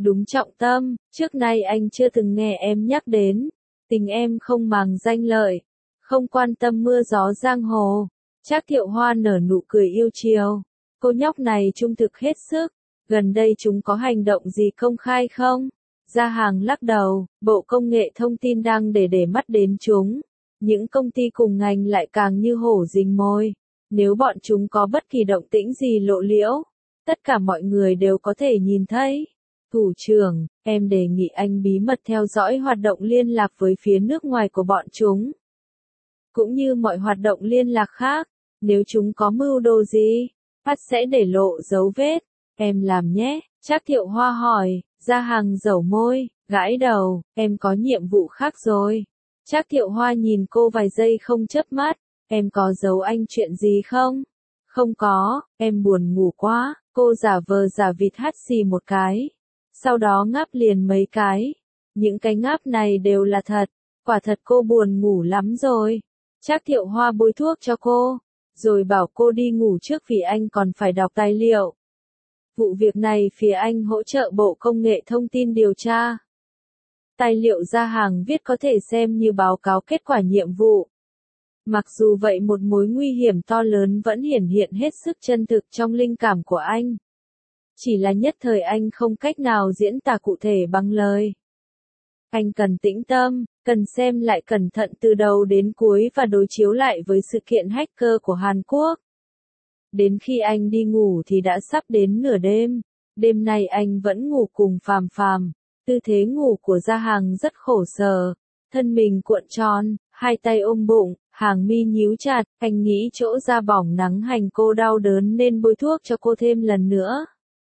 Đúng trọng tâm, trước nay anh chưa từng nghe em nhắc đến. Tình em không màng danh lợi, không quan tâm mưa gió giang hồ. Trác Thiệu Hoa nở nụ cười yêu chiều. Cô nhóc này trung thực hết sức. Gần đây chúng có hành động gì công khai không? Gia Hàng lắc đầu, Bộ Công nghệ Thông tin đang để mắt đến chúng. Những công ty cùng ngành lại càng như hổ rình mồi. Nếu bọn chúng có bất kỳ động tĩnh gì lộ liễu, tất cả mọi người đều có thể nhìn thấy. Thủ trưởng, em đề nghị anh bí mật theo dõi hoạt động liên lạc với phía nước ngoài của bọn chúng. Cũng như mọi hoạt động liên lạc khác, nếu chúng có mưu đồ gì, phát sẽ để lộ dấu vết. Em làm nhé, Trác Thiệu Hoa hỏi. Gia Hàng dẩu môi, gãi đầu, em có nhiệm vụ khác rồi. Trác Thiệu Hoa nhìn cô vài giây không chớp mắt, em có giấu anh chuyện gì không? Không có, em buồn ngủ quá, cô giả vờ giả vịt hắt xì một cái. Sau đó ngáp liền mấy cái. Những cái ngáp này đều là thật, quả thật cô buồn ngủ lắm rồi. Trác Thiệu Hoa bôi thuốc cho cô, rồi bảo cô đi ngủ trước vì anh còn phải đọc tài liệu. Vụ việc này phía anh hỗ trợ Bộ Công nghệ Thông tin điều tra. Tài liệu Gia Hàng viết có thể xem như báo cáo kết quả nhiệm vụ. Mặc dù vậy một mối nguy hiểm to lớn vẫn hiển hiện hết sức chân thực trong linh cảm của anh. Chỉ là nhất thời anh không cách nào diễn tả cụ thể bằng lời. Anh cần tĩnh tâm, cần xem lại cẩn thận từ đầu đến cuối và đối chiếu lại với sự kiện hacker của Hàn Quốc. Đến khi anh đi ngủ thì đã sắp đến nửa đêm. Đêm nay anh vẫn ngủ cùng Phàm Phàm. Tư thế ngủ của Gia Hàng rất khổ sở. Thân mình cuộn tròn, hai tay ôm bụng, hàng mi nhíu chặt. Anh nghĩ chỗ da bỏng nắng hành cô đau đớn nên bôi thuốc cho cô thêm lần nữa.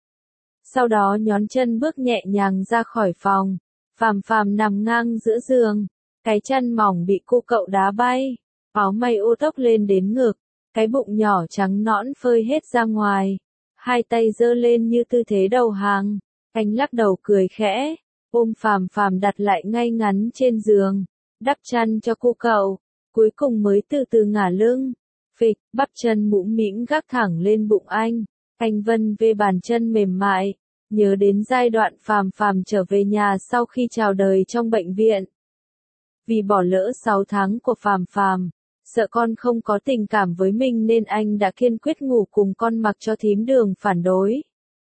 Sau đó nhón chân bước nhẹ nhàng ra khỏi phòng. Phàm Phàm nằm ngang giữa giường. Cái chân mỏng bị cô cậu đá bay. Áo may ô tốc lên đến ngực. Cái bụng nhỏ trắng nõn phơi hết ra ngoài. Hai tay giơ lên như tư thế đầu hàng. Anh lắc đầu cười khẽ. Ôm Phàm Phàm đặt lại ngay ngắn trên giường. Đắp chăn cho cô cậu. Cuối cùng mới từ từ ngả lưng. Phịch, bắp chân mũm mĩm gác thẳng lên bụng anh. Anh vân về bàn chân mềm mại. Nhớ đến giai đoạn Phàm Phàm trở về nhà sau khi chào đời trong bệnh viện. Vì bỏ lỡ 6 tháng của Phàm Phàm, sợ con không có tình cảm với mình nên anh đã kiên quyết ngủ cùng con mặc cho thím Đường phản đối.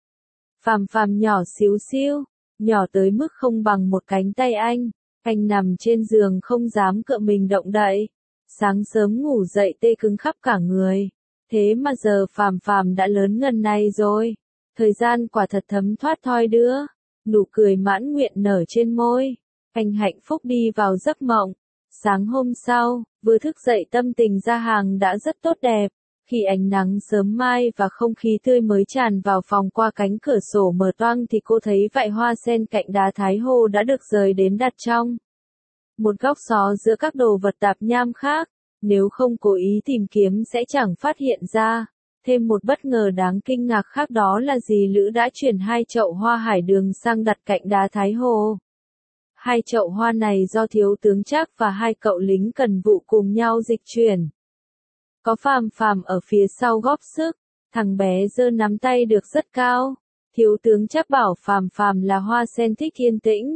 Phàm Phàm nhỏ xíu xiu, nhỏ tới mức không bằng một cánh tay anh nằm trên giường không dám cựa mình động đậy. Sáng sớm ngủ dậy tê cứng khắp cả người. Thế mà giờ Phàm Phàm đã lớn ngần này rồi. Thời gian quả thật thấm thoát thoi đưa. Nụ cười mãn nguyện nở trên môi. Anh hạnh phúc đi vào giấc mộng. Sáng hôm sau, vừa thức dậy tâm tình Gia Hàng đã rất tốt đẹp. Khi ánh nắng sớm mai và không khí tươi mới tràn vào phòng qua cánh cửa sổ mở toang thì cô thấy vại hoa sen cạnh đá Thái Hồ đã được rời đến đặt trong một góc xó giữa các đồ vật tạp nham khác. Nếu không cố ý tìm kiếm sẽ chẳng phát hiện ra. Thêm một bất ngờ đáng kinh ngạc khác đó là dì Lữ đã chuyển 2 chậu hoa hải đường sang đặt cạnh đá Thái Hồ. 2 chậu hoa này do thiếu tướng Trác và 2 cậu lính cần vụ cùng nhau dịch chuyển. Có Phàm Phàm ở phía sau góp sức, thằng bé giơ nắm tay được rất cao. Thiếu tướng Trác bảo Phàm Phàm là hoa sen thích yên tĩnh,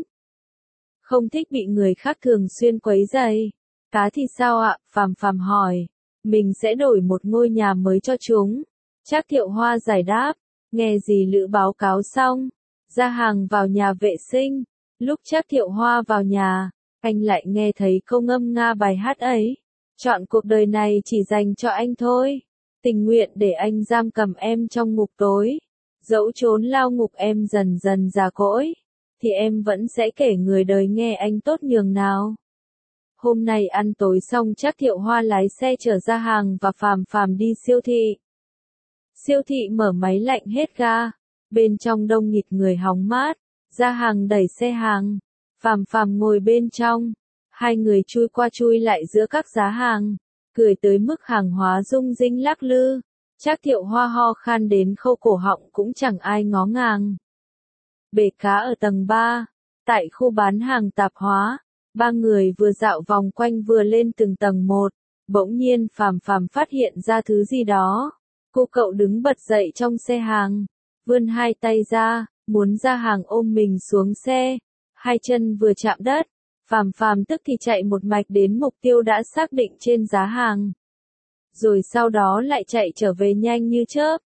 không thích bị người khác thường xuyên quấy rầy. Cá thì sao ạ? Phàm Phàm hỏi. Mình sẽ đổi một ngôi nhà mới cho chúng. Trác Thiệu Hoa giải đáp. Nghe dì Lữ báo cáo xong, Gia Hàng vào nhà vệ sinh. Lúc Trác Thiệu Hoa vào nhà, anh lại nghe thấy câu ngâm nga bài hát ấy. Chọn cuộc đời này chỉ dành cho anh thôi. Tình nguyện để anh giam cầm em trong ngục tối. Dẫu trốn lao ngục em dần dần già cỗi, thì em vẫn sẽ kể người đời nghe anh tốt nhường nào. Hôm nay ăn tối xong Trác Thiệu Hoa lái xe chở Gia Hàng và Phàm Phàm đi siêu thị. Siêu thị mở máy lạnh hết ga. Bên trong đông nghịt người hóng mát. Gia Hàng đẩy xe hàng. Phàm Phàm ngồi bên trong. Hai người chui qua chui lại giữa các giá hàng. Cười tới mức hàng hóa rung rinh lắc lư. Trác Thiệu Hoa ho khan đến khâu cổ họng cũng chẳng ai ngó ngàng. Bể cá ở tầng 3. Tại khu bán hàng tạp hóa. Ba người vừa dạo vòng quanh vừa lên từng tầng một. Bỗng nhiên Phàm Phàm phát hiện ra thứ gì đó. Cô cậu đứng bật dậy trong xe hàng. Vươn hai tay ra, muốn ra hàng ôm mình xuống xe, hai chân vừa chạm đất, Phàm Phàm tức thì chạy một mạch đến mục tiêu đã xác định trên giá hàng. Rồi sau đó lại chạy trở về nhanh như chớp.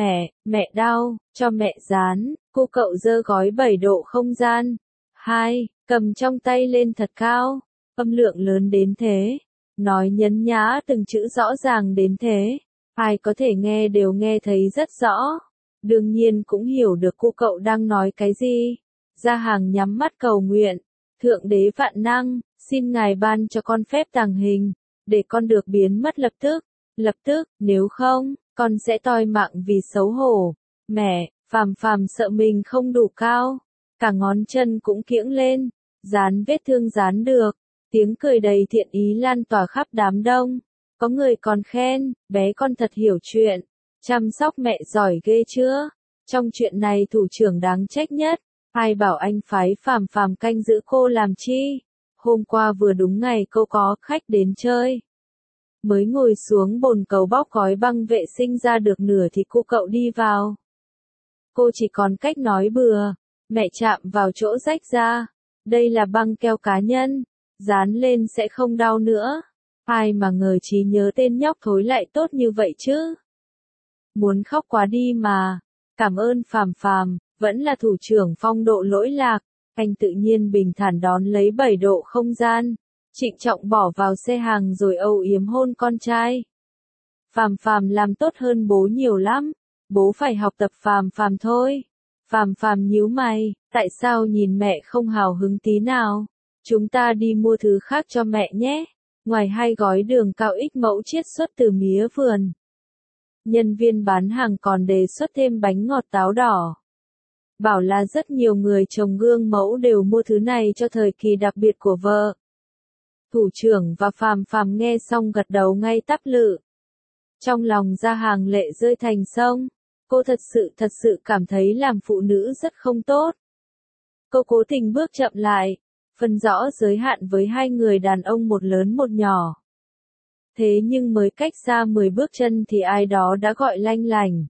Mẹ đau, cho mẹ dán, cô cậu giơ gói 7 độ không gian. 2, cầm trong tay lên thật cao, âm lượng lớn đến thế, nói nhấn nhá từng chữ rõ ràng đến thế. Ai có thể nghe đều nghe thấy rất rõ. Đương nhiên cũng hiểu được cô cậu đang nói cái gì. Gia hàng nhắm mắt cầu nguyện. Thượng đế vạn năng, xin ngài ban cho con phép tàng hình, để con được biến mất lập tức, nếu không, con sẽ toi mạng vì xấu hổ. Mẹ, Phàm Phàm sợ mình không đủ cao, cả ngón chân cũng kiễng lên, dán vết thương dán được, tiếng cười đầy thiện ý lan tỏa khắp đám đông. Có người còn khen, bé con thật hiểu chuyện, chăm sóc mẹ giỏi ghê chưa? Trong chuyện này thủ trưởng đáng trách nhất. Ai bảo anh phái Phàm Phàm canh giữ cô làm chi? Hôm qua vừa đúng ngày cô có khách đến chơi. Mới ngồi xuống bồn cầu bóc gói băng vệ sinh ra được nửa thì cô cậu đi vào. Cô chỉ còn cách nói bừa. Mẹ chạm vào chỗ rách ra. Đây là băng keo cá nhân. Dán lên sẽ không đau nữa. Ai mà ngờ trí nhớ tên nhóc thối lại tốt như vậy chứ? Muốn khóc quá đi mà. Cảm ơn Phàm Phàm. Vẫn là thủ trưởng phong độ lỗi lạc, anh tự nhiên bình thản đón lấy 7 độ không gian, trịnh trọng bỏ vào xe hàng rồi âu yếm hôn con trai. Phàm Phàm làm tốt hơn bố nhiều lắm, bố phải học tập Phàm Phàm thôi. Phàm Phàm nhíu mày, tại sao nhìn mẹ không hào hứng tí nào? Chúng ta đi mua thứ khác cho mẹ nhé. Ngoài 2 gói đường cao ích mẫu chiết xuất từ mía vườn. Nhân viên bán hàng còn đề xuất thêm bánh ngọt táo đỏ. Bảo là rất nhiều người trồng gương mẫu đều mua thứ này cho thời kỳ đặc biệt của vợ. Thủ trưởng và Phàm Phàm nghe xong gật đầu ngay tắp lự. Trong lòng Gia hàng lệ rơi thành sông. Cô thật sự cảm thấy làm phụ nữ rất không tốt. Cô cố tình bước chậm lại, phân rõ giới hạn với 2 người đàn ông một lớn một nhỏ. Thế nhưng mới cách xa 10 bước chân thì ai đó đã gọi lanh lành.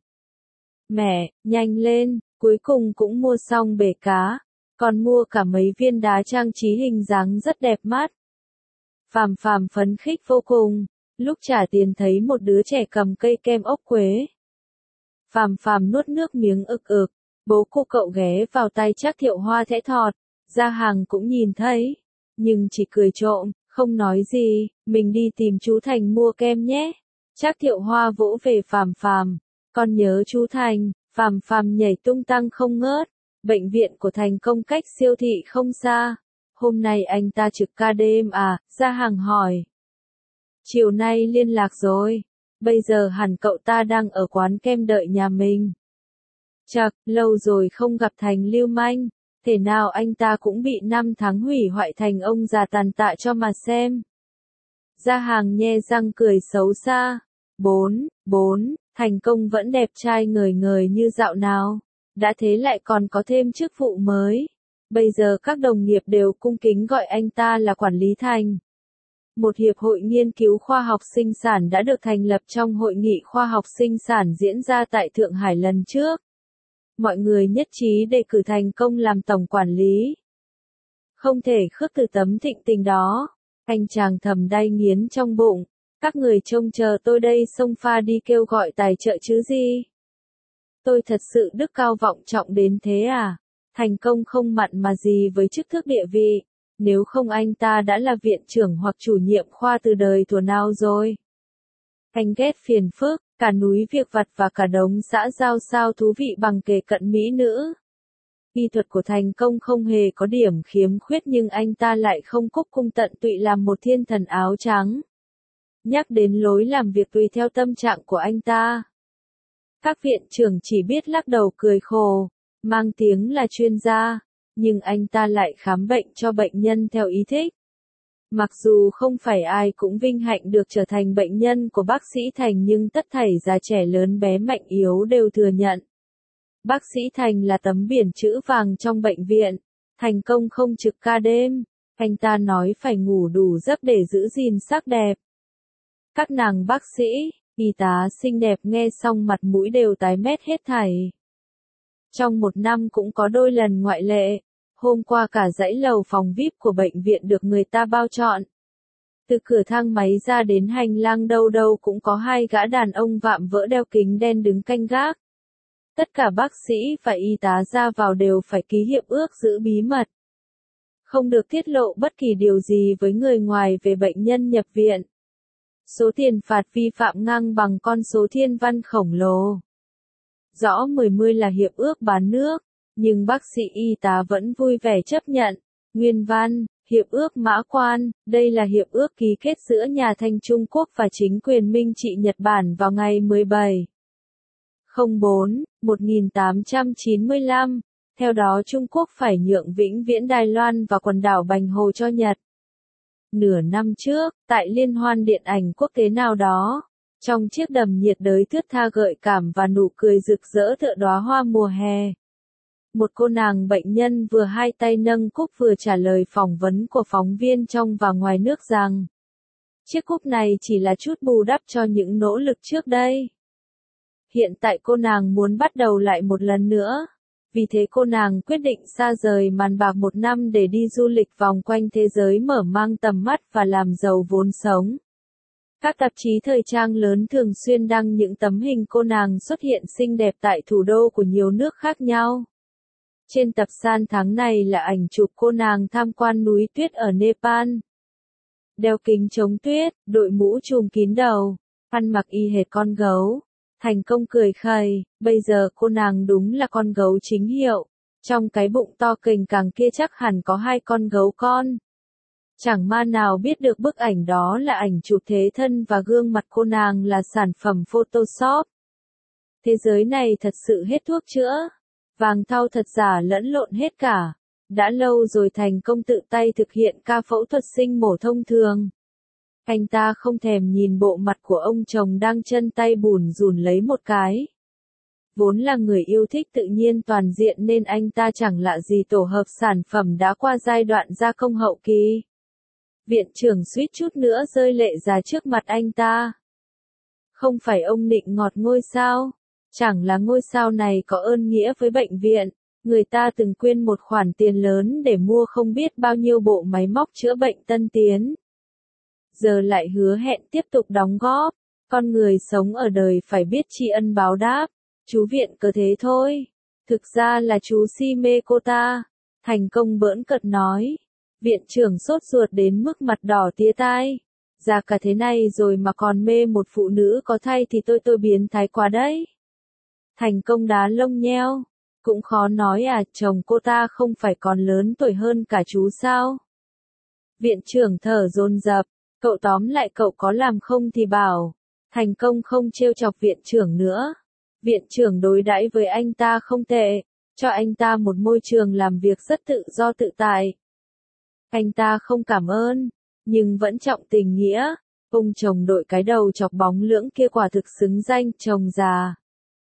Mẹ, nhanh lên! Cuối cùng cũng mua xong bể cá, còn mua cả mấy viên đá trang trí hình dáng rất đẹp mắt. Phàm Phàm phấn khích vô cùng, lúc trả tiền thấy một đứa trẻ cầm cây kem ốc quế. Phàm Phàm nuốt nước miếng ực ực, bố cô cậu ghé vào tay Trác Thiệu Hoa thẽ thọt, Gia hàng cũng nhìn thấy, nhưng chỉ cười trộm, không nói gì, mình đi tìm chú Thành mua kem nhé. Trác Thiệu Hoa vỗ về Phàm Phàm, con nhớ chú Thành. Phàm Phàm nhảy tung tăng không ngớt, bệnh viện của Thành Công cách siêu thị không xa. Hôm nay anh ta trực ca đêm à? Gia hàng hỏi. Chiều nay liên lạc rồi, bây giờ hẳn cậu ta đang ở quán kem đợi nhà mình. Chậc, lâu rồi không gặp Thành lưu manh, thể nào anh ta cũng bị 5 tháng hủy hoại thành ông già tàn tạ cho mà xem. Gia hàng nhe răng cười xấu xa. 4. Thành Công vẫn đẹp trai ngời ngời như dạo nào, đã thế lại còn có thêm chức vụ mới. Bây giờ các đồng nghiệp đều cung kính gọi anh ta là quản lý Thành. Một hiệp hội nghiên cứu khoa học sinh sản đã được thành lập trong hội nghị khoa học sinh sản diễn ra tại Thượng Hải lần trước. Mọi người nhất trí đề cử Thành Công làm tổng quản lý. Không thể khước từ tấm thịnh tình đó, anh chàng thầm đay nghiến trong bụng. Các người trông chờ tôi đây xông pha đi kêu gọi tài trợ chứ gì? Tôi thật sự đức cao vọng trọng đến thế à? Thành Công không mặn mà gì với chức thước địa vị, nếu không anh ta đã là viện trưởng hoặc chủ nhiệm khoa từ đời thuở nào rồi. Anh ghét phiền phức, cả núi việc vặt và cả đống xã giao sao thú vị bằng kề cận mỹ nữ. Y thuật của Thành Công không hề có điểm khiếm khuyết nhưng anh ta lại không cúc cung tận tụy làm một thiên thần áo trắng. Nhắc đến lối làm việc tùy theo tâm trạng của anh ta. Các viện trưởng chỉ biết lắc đầu cười khổ, mang tiếng là chuyên gia, nhưng anh ta lại khám bệnh cho bệnh nhân theo ý thích. Mặc dù không phải ai cũng vinh hạnh được trở thành bệnh nhân của bác sĩ Thành nhưng tất thảy già trẻ lớn bé mạnh yếu đều thừa nhận. Bác sĩ Thành là tấm biển chữ vàng trong bệnh viện, Thành Công không trực ca đêm, anh ta nói phải ngủ đủ giấc để giữ gìn sắc đẹp. Các nàng bác sĩ, y tá xinh đẹp nghe xong mặt mũi đều tái mét hết thảy. Trong một năm cũng có đôi lần ngoại lệ. Hôm qua cả dãy lầu phòng VIP của bệnh viện được người ta bao trọn. Từ cửa thang máy ra đến hành lang đâu đâu cũng có hai gã đàn ông vạm vỡ đeo kính đen đứng canh gác. Tất cả bác sĩ và y tá ra vào đều phải ký hiệp ước giữ bí mật. Không được tiết lộ bất kỳ điều gì với người ngoài về bệnh nhân nhập viện. Số tiền phạt vi phạm ngang bằng con số thiên văn khổng lồ. Rõ 10 là hiệp ước bán nước, nhưng bác sĩ y tá vẫn vui vẻ chấp nhận. Nguyên văn, hiệp ước mã quan, đây là hiệp ước ký kết giữa nhà Thanh Trung Quốc và chính quyền Minh trị Nhật Bản vào ngày 17/04/1895. Theo đó Trung Quốc phải nhượng vĩnh viễn Đài Loan và quần đảo Bành Hồ cho Nhật. Nửa năm trước, tại liên hoan điện ảnh quốc tế nào đó, trong chiếc đầm nhiệt đới thướt tha gợi cảm và nụ cười rực rỡ tựa đóa hoa mùa hè, một cô nàng bệnh nhân vừa hai tay nâng cúp vừa trả lời phỏng vấn của phóng viên trong và ngoài nước rằng chiếc cúp này chỉ là chút bù đắp cho những nỗ lực trước đây. Hiện tại cô nàng muốn bắt đầu lại một lần nữa. Vì thế cô nàng quyết định xa rời màn bạc một năm để đi du lịch vòng quanh thế giới mở mang tầm mắt và làm giàu vốn sống. Các tạp chí thời trang lớn thường xuyên đăng những tấm hình cô nàng xuất hiện xinh đẹp tại thủ đô của nhiều nước khác nhau. Trên tập san tháng này là ảnh chụp cô nàng tham quan núi tuyết ở Nepal. Đeo kính chống tuyết, đội mũ trùm kín đầu, ăn mặc y hệt con gấu. Thành Công cười khẩy, bây giờ cô nàng đúng là con gấu chính hiệu. Trong cái bụng to kềnh càng kia chắc hẳn có hai con gấu con. Chẳng ma nào biết được bức ảnh đó là ảnh chụp thế thân và gương mặt cô nàng là sản phẩm Photoshop. Thế giới này thật sự hết thuốc chữa. Vàng thau thật giả lẫn lộn hết cả. Đã lâu rồi Thành Công tự tay thực hiện ca phẫu thuật sinh mổ thông thường. Anh ta không thèm nhìn bộ mặt của ông chồng đang chân tay bùn rùn lấy một cái. Vốn là người yêu thích tự nhiên toàn diện nên anh ta chẳng lạ gì tổ hợp sản phẩm đã qua giai đoạn gia công hậu kỳ. Viện trưởng suýt chút nữa rơi lệ ra trước mặt anh ta. Không phải ông nịnh ngọt ngôi sao? Chẳng là ngôi sao này có ơn nghĩa với bệnh viện. Người ta từng quyên một khoản tiền lớn để mua không biết bao nhiêu bộ máy móc chữa bệnh tân tiến. Giờ lại hứa hẹn tiếp tục đóng góp. Con người sống ở đời phải biết tri ân báo đáp. Chú Viện cứ thế thôi. Thực ra là chú si mê cô ta. Thành Công bỡn cợt nói. Viện trưởng sốt ruột đến mức mặt đỏ tía tai. Già cả thế này rồi mà còn mê một phụ nữ có thai thì tôi biến thái quá đấy. Thành Công đá lông nheo. Cũng khó nói à, chồng cô ta không phải còn lớn tuổi hơn cả chú sao? Viện trưởng thở dồn dập. Cậu tóm lại cậu có làm không thì bảo. Thành Công không trêu chọc viện trưởng nữa. Viện trưởng đối đãi với anh ta không tệ, cho anh ta một môi trường làm việc rất tự do tự tại. Anh ta không cảm ơn, nhưng vẫn trọng tình nghĩa. Ông chồng đội cái đầu chọc bóng lưỡng kia quả thực xứng danh chồng già.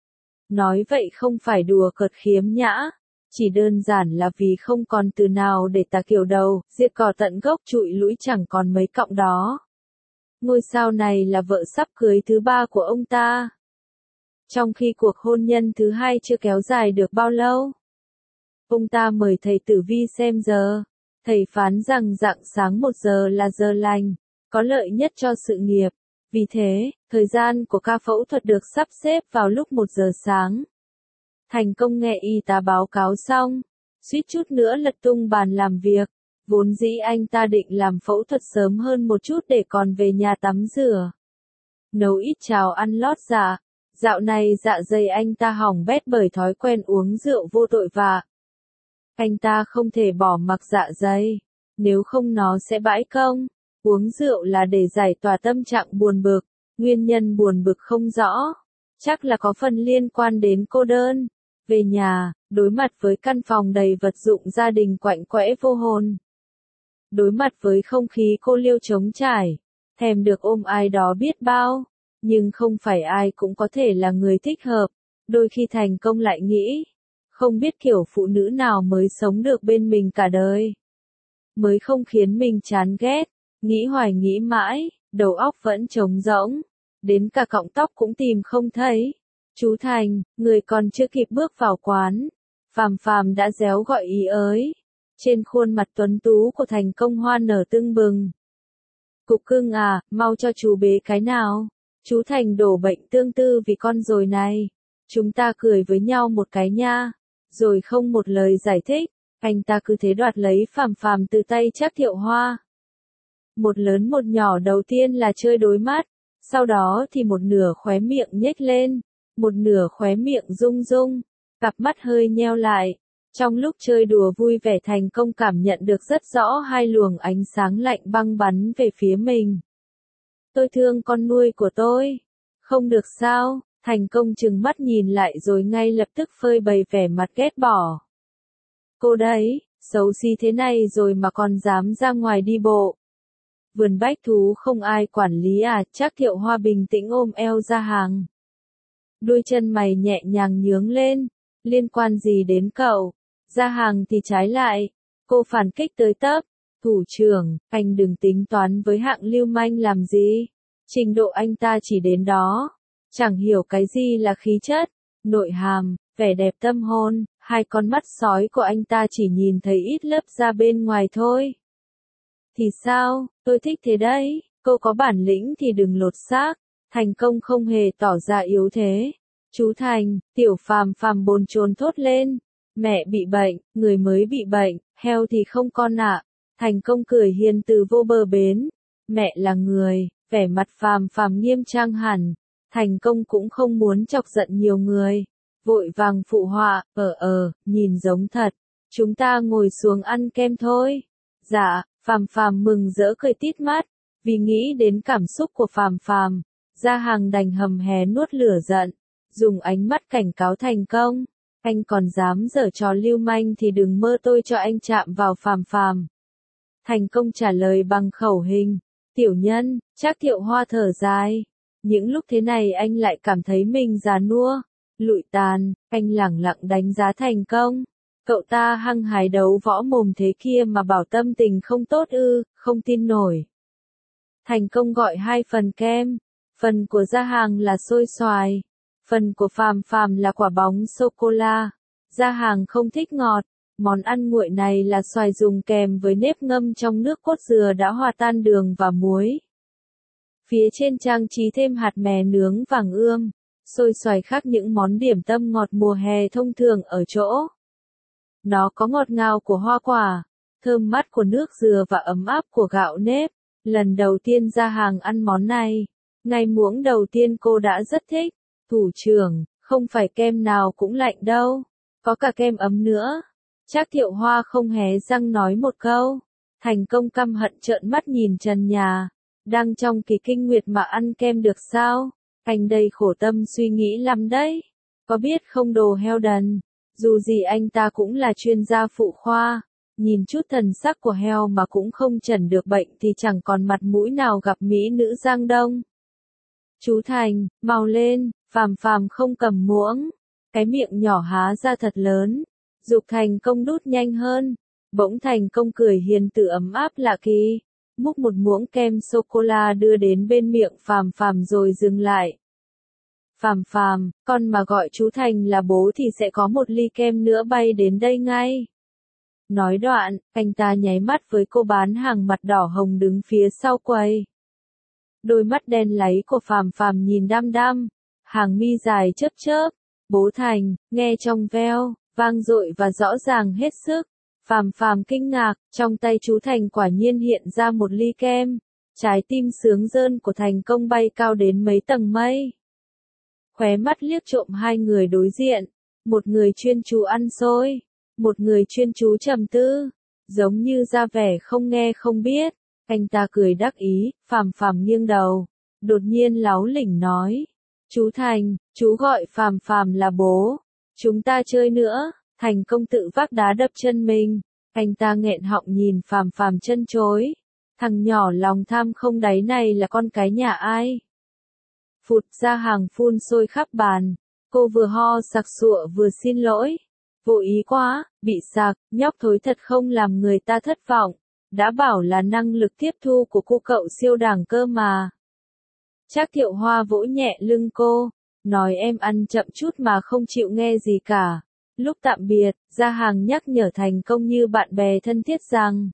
Nói vậy không phải đùa cợt khiếm nhã, chỉ đơn giản là vì không còn từ nào để tả kiểu đầu, diệt cỏ tận gốc trụi lũi chẳng còn mấy cọng đó. Ngôi sao này là vợ sắp cưới thứ ba của ông ta. Trong khi cuộc hôn nhân thứ hai chưa kéo dài được bao lâu. Ông ta mời thầy tử vi xem giờ. Thầy phán rằng rạng sáng 1 giờ là giờ lành, có lợi nhất cho sự nghiệp. Vì thế, thời gian của ca phẫu thuật được sắp xếp vào lúc 1 giờ sáng. Thành Công nghe y tá báo cáo xong, suýt chút nữa lật tung bàn làm việc. Vốn dĩ anh ta định làm phẫu thuật sớm hơn một chút để còn về nhà tắm rửa. Nấu ít cháo ăn lót dạ. Dạo này dạ dày anh ta hỏng bét bởi thói quen uống rượu vô tội vạ. Anh ta không thể bỏ mặc dạ dày, nếu không nó sẽ bãi công. Uống rượu là để giải tỏa tâm trạng buồn bực, nguyên nhân buồn bực không rõ. Chắc là có phần liên quan đến cô đơn. Về nhà, đối mặt với căn phòng đầy vật dụng gia đình quạnh quẽ vô hồn. Đối mặt với không khí cô liêu trống trải, thèm được ôm ai đó biết bao. Nhưng không phải ai cũng có thể là người thích hợp. Đôi khi Thành Công lại nghĩ, không biết kiểu phụ nữ nào mới sống được bên mình cả đời. Mới không khiến mình chán ghét, nghĩ hoài nghĩ mãi, đầu óc vẫn trống rỗng. Đến cả cọng tóc cũng tìm không thấy. Chú Thành, người còn chưa kịp bước vào quán, Phàm Phàm đã réo gọi ý ới. Trên khuôn mặt tuấn tú của Thành Công hoa nở tưng bừng. Cục cưng à, mau cho chú bế cái nào. Chú Thành đổ bệnh tương tư vì con rồi này. Chúng ta cười với nhau một cái nha. Rồi không một lời giải thích, anh ta cứ thế đoạt lấy Phàm Phàm từ tay Trác Thiệu Hoa. Một lớn một nhỏ đầu tiên là chơi đối mắt, sau đó thì một nửa khóe miệng nhếch lên, một nửa khóe miệng rung rung, cặp mắt hơi nheo lại. Trong lúc chơi đùa vui vẻ Thành Công cảm nhận được rất rõ hai luồng ánh sáng lạnh băng bắn về phía mình. Tôi thương con nuôi của tôi. Không được sao, Thành Công trừng mắt nhìn lại rồi ngay lập tức phơi bày vẻ mặt ghét bỏ. Cô đấy, xấu xí thế này rồi mà còn dám ra ngoài đi bộ. Vườn bách thú không ai quản lý à, Trác Thiệu Hoa bình tĩnh ôm eo Gia Hàng. Đuôi chân mày nhẹ nhàng nhướng lên, liên quan gì đến cậu? Gia Hàng thì trái lại, cô phản kích tới tấp. Thủ trưởng, anh đừng tính toán với hạng lưu manh làm gì. Trình độ anh ta chỉ đến đó. Chẳng hiểu cái gì là khí chất, nội hàm, vẻ đẹp tâm hồn, hai con mắt sói của anh ta chỉ nhìn thấy ít lớp da bên ngoài thôi. Thì sao, tôi thích thế đấy, cô có bản lĩnh thì đừng lột xác. Thành Công không hề tỏ ra yếu thế. Chú Thành, tiểu Phàm Phàm bồn chồn thốt lên. Mẹ bị bệnh, người mới bị bệnh, heo thì không con ạ. Thành Công cười hiền từ vô bờ bến. Mẹ là người, vẻ mặt Phàm Phàm nghiêm trang hẳn. Thành Công cũng không muốn chọc giận nhiều người. Vội vàng phụ họa, nhìn giống thật. Chúng ta ngồi xuống ăn kem thôi. Dạ, Phàm Phàm mừng rỡ cười tít mắt. Vì nghĩ đến cảm xúc của Phàm Phàm, Gia Hàng đành hầm hè nuốt lửa giận. Dùng ánh mắt cảnh cáo Thành Công. Anh còn dám giở trò lưu manh thì đừng mơ tôi cho anh chạm vào Phàm Phàm. Thành Công trả lời bằng khẩu hình. Tiểu nhân, Trác Thiệu Hoa thở dài. Những lúc thế này anh lại cảm thấy mình già nua, lụi tàn, anh lẳng lặng đánh giá Thành Công. Cậu ta hăng hái đấu võ mồm thế kia mà bảo tâm tình không tốt ư, không tin nổi. Thành Công gọi 2 phần kem, phần của Gia Hàng là xôi xoài, phần của Phàm Phàm là quả bóng sô-cô-la. Gia Hàng không thích ngọt, món ăn nguội này là xoài dùng kèm với nếp ngâm trong nước cốt dừa đã hòa tan đường và muối. Phía trên trang trí thêm hạt mè nướng vàng ươm. Xôi xoài khác những món điểm tâm ngọt mùa hè thông thường ở chỗ. Nó có ngọt ngào của hoa quả, thơm mát của nước dừa và ấm áp của gạo nếp. Lần đầu tiên Gia Hàng ăn món này, ngày muỗng đầu tiên cô đã rất thích. Thủ trưởng, không phải kem nào cũng lạnh đâu, có cả kem ấm nữa. Trác Thiệu Hoa không hé răng nói một câu. Thành Công căm hận trợn mắt nhìn trần nhà. Đang trong kỳ kinh nguyệt mà ăn kem được sao? Anh đây khổ tâm suy nghĩ lắm đấy. Có biết không đồ heo đần. Dù gì anh ta cũng là chuyên gia phụ khoa. Nhìn chút thần sắc của heo mà cũng không chẩn được bệnh thì chẳng còn mặt mũi nào gặp mỹ nữ Giang Đông. Chú Thành, mau lên, Phàm Phàm không cầm muỗng. Cái miệng nhỏ há ra thật lớn. Giục Thành Công đút nhanh hơn. Bỗng Thành Công cười hiền từ ấm áp lạ kỳ. Múc một muỗng kem sô-cô-la đưa đến bên miệng Phàm Phàm rồi dừng lại. Phàm Phàm, con mà gọi chú Thành là bố thì sẽ có một ly kem nữa bay đến đây ngay. Nói đoạn, anh ta nháy mắt với cô bán hàng mặt đỏ hồng đứng phía sau quầy. Đôi mắt đen láy của Phàm Phàm nhìn đăm đăm, hàng mi dài chớp chớp. Bố Thành, nghe trong veo, vang dội và rõ ràng hết sức. Phàm Phàm kinh ngạc, trong tay chú Thành quả nhiên hiện ra một ly kem. Trái tim sướng rơn của Thành Công bay cao đến mấy tầng mây. Khóe mắt liếc trộm hai người đối diện. Một người chuyên chú ăn xôi, một người chuyên chú trầm tư. Giống như ra vẻ không nghe không biết. Anh ta cười đắc ý, Phàm Phàm nghiêng đầu. Đột nhiên láu lỉnh nói. Chú Thành, chú gọi Phàm Phàm là bố. Chúng ta chơi nữa. Thành Công tự vác đá đập chân mình. Anh ta nghẹn họng nhìn Phàm Phàm chân chối. Thằng nhỏ lòng tham không đáy này là con cái nhà ai? Phụt, Gia Hàng phun sôi khắp bàn. Cô vừa ho sặc sụa vừa xin lỗi. Vô ý quá, bị sặc, nhóc thối thật không làm người ta thất vọng. Đã bảo là năng lực tiếp thu của cô cậu siêu đẳng cơ mà. Trác Thiệu Hoa vỗ nhẹ lưng cô. Nói em ăn chậm chút mà không chịu nghe gì cả. Lúc tạm biệt, Gia Hàng nhắc nhở Thành Công như bạn bè thân thiết rằng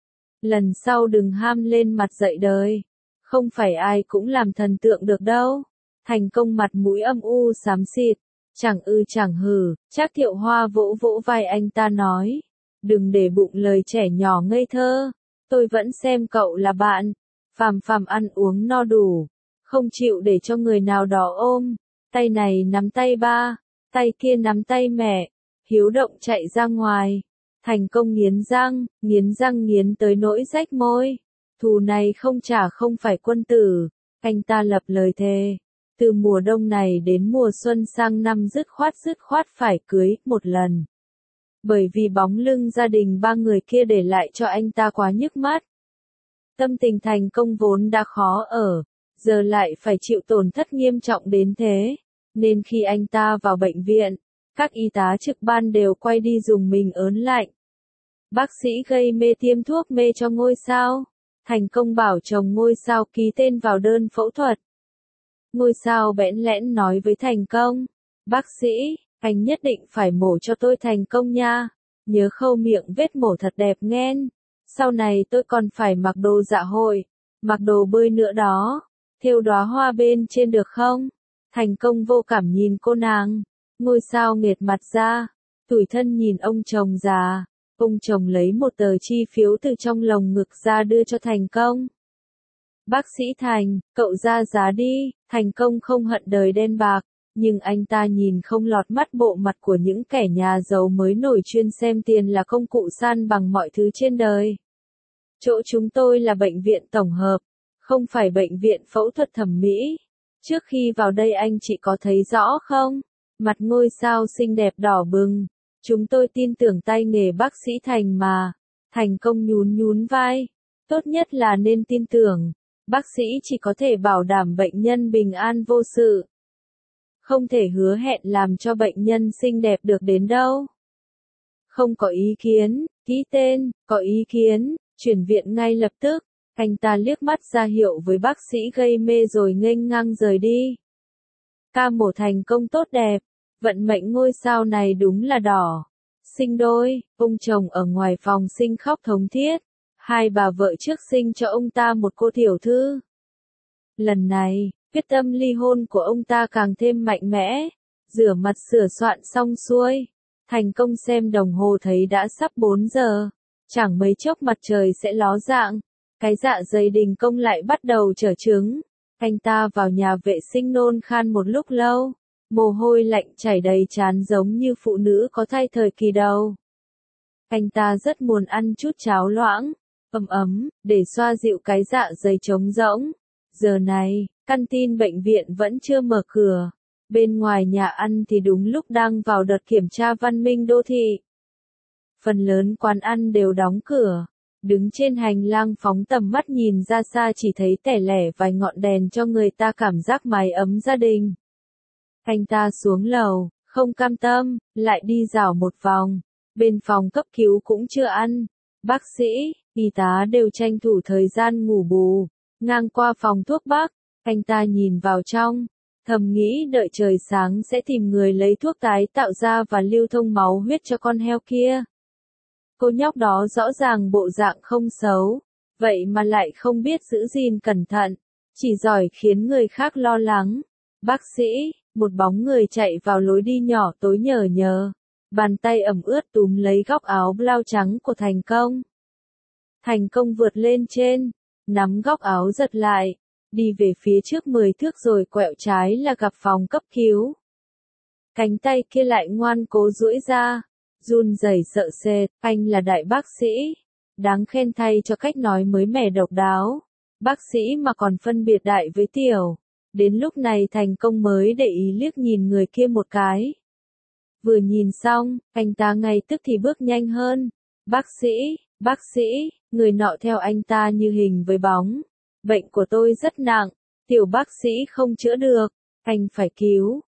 lần sau đừng ham lên mặt dạy đời. Không phải ai cũng làm thần tượng được đâu. Thành Công mặt mũi âm u xám xịt. Chẳng ư chẳng hừ, Trác Thiệu Hoa vỗ vỗ vai anh ta nói. Đừng để bụng lời trẻ nhỏ ngây thơ. Tôi vẫn xem cậu là bạn. Phàm phàm ăn uống no đủ. Không chịu để cho người nào đó ôm. Tay này nắm tay ba. Tay kia nắm tay mẹ. Hiếu động chạy ra ngoài. Thành Công nghiến răng nghiến tới nỗi rách môi. Thù này không trả không phải quân tử. Anh ta lập lời thề. Từ mùa đông này đến mùa xuân sang năm dứt khoát phải cưới một lần. Bởi vì bóng lưng gia đình ba người kia để lại cho anh ta quá nhức mắt. Tâm tình Thành Công vốn đã khó ở, giờ lại phải chịu tổn thất nghiêm trọng đến thế. Nên khi anh ta vào bệnh viện, các y tá trực ban đều quay đi dùng mình ớn lạnh. Bác sĩ gây mê tiêm thuốc mê cho ngôi sao. Thành Công bảo chồng ngôi sao ký tên vào đơn phẫu thuật. Ngôi sao bẽn lẽn nói với Thành Công. Bác sĩ, anh nhất định phải mổ cho tôi thành công nha. Nhớ khâu miệng vết mổ thật đẹp nghen. Sau này tôi còn phải mặc đồ dạ hội, mặc đồ bơi nữa đó. Thêu đóa hoa bên trên được không? Thành Công vô cảm nhìn cô nàng. Ngôi sao nghệt mặt ra. Tủi thân nhìn ông chồng già. Ông chồng lấy một tờ chi phiếu từ trong lồng ngực ra đưa cho Thành Công. Bác sĩ Thành, cậu ra giá đi. Thành Công không hận đời đen bạc, nhưng anh ta nhìn không lọt mắt bộ mặt của những kẻ nhà giàu mới nổi chuyên xem tiền là công cụ san bằng mọi thứ trên đời. Chỗ chúng tôi là bệnh viện tổng hợp, không phải bệnh viện phẫu thuật thẩm mỹ. Trước khi vào đây anh chị có thấy rõ không? Mặt ngôi sao xinh đẹp đỏ bừng. Chúng tôi tin tưởng tay nghề bác sĩ Thành mà. Thành Công nhún vai. Tốt nhất là nên tin tưởng. Bác sĩ chỉ có thể bảo đảm bệnh nhân bình an vô sự. Không thể hứa hẹn làm cho bệnh nhân xinh đẹp được đến đâu. Không có ý kiến, ký tên, có ý kiến, chuyển viện ngay lập tức. Anh ta liếc mắt ra hiệu với bác sĩ gây mê rồi nghênh ngang rời đi. Ca mổ Thành Công tốt đẹp. Vận mệnh ngôi sao này đúng là đỏ. Sinh đôi, ông chồng ở ngoài phòng sinh khóc thống thiết. Hai bà vợ trước sinh cho ông ta một cô tiểu thư. Lần này, quyết tâm ly hôn của ông ta càng thêm mạnh mẽ. Rửa mặt sửa soạn xong xuôi. Thành Công xem đồng hồ thấy đã sắp 4 giờ. Chẳng mấy chốc mặt trời sẽ ló dạng. Cái dạ dày Đình Công lại bắt đầu trở trứng. Anh ta vào nhà vệ sinh nôn khan một lúc lâu. Mồ hôi lạnh chảy đầy trán giống như phụ nữ có thai thời kỳ đầu. Anh ta rất muốn ăn chút cháo loãng, ấm, để xoa dịu cái dạ dày trống rỗng. Giờ này, căn tin bệnh viện vẫn chưa mở cửa. Bên ngoài nhà ăn thì đúng lúc đang vào đợt kiểm tra văn minh đô thị. Phần lớn quán ăn đều đóng cửa. Đứng trên hành lang phóng tầm mắt nhìn ra xa chỉ thấy tẻ lẻ vài ngọn đèn cho người ta cảm giác mái ấm gia đình. Anh ta xuống lầu, không cam tâm, lại đi dạo một vòng. Bên phòng cấp cứu cũng chưa ăn. Bác sĩ, y tá đều tranh thủ thời gian ngủ bù. Ngang qua phòng thuốc bắc, anh ta nhìn vào trong. Thầm nghĩ đợi trời sáng sẽ tìm người lấy thuốc tái tạo ra và lưu thông máu huyết cho con heo kia. Cô nhóc đó rõ ràng bộ dạng không xấu. Vậy mà lại không biết giữ gìn cẩn thận. Chỉ giỏi khiến người khác lo lắng. Bác sĩ. Một bóng người chạy vào lối đi nhỏ tối nhờ. Bàn tay ẩm ướt túm lấy góc áo blau trắng của Thành Công. Thành Công vượt lên trên, nắm góc áo giật lại, đi về phía trước 10 thước rồi quẹo trái là gặp phòng cấp cứu. Cánh tay kia lại ngoan cố duỗi ra, run rẩy sợ sệt, anh là đại bác sĩ. Đáng khen thay cho cách nói mới mẻ độc đáo. Bác sĩ mà còn phân biệt đại với tiểu. Đến lúc này Thành Công mới để ý liếc nhìn người kia một cái. Vừa nhìn xong, anh ta ngay tức thì bước nhanh hơn. Bác sĩ, người nọ theo anh ta như hình với bóng. Bệnh của tôi rất nặng, tiểu bác sĩ không chữa được. Anh phải cứu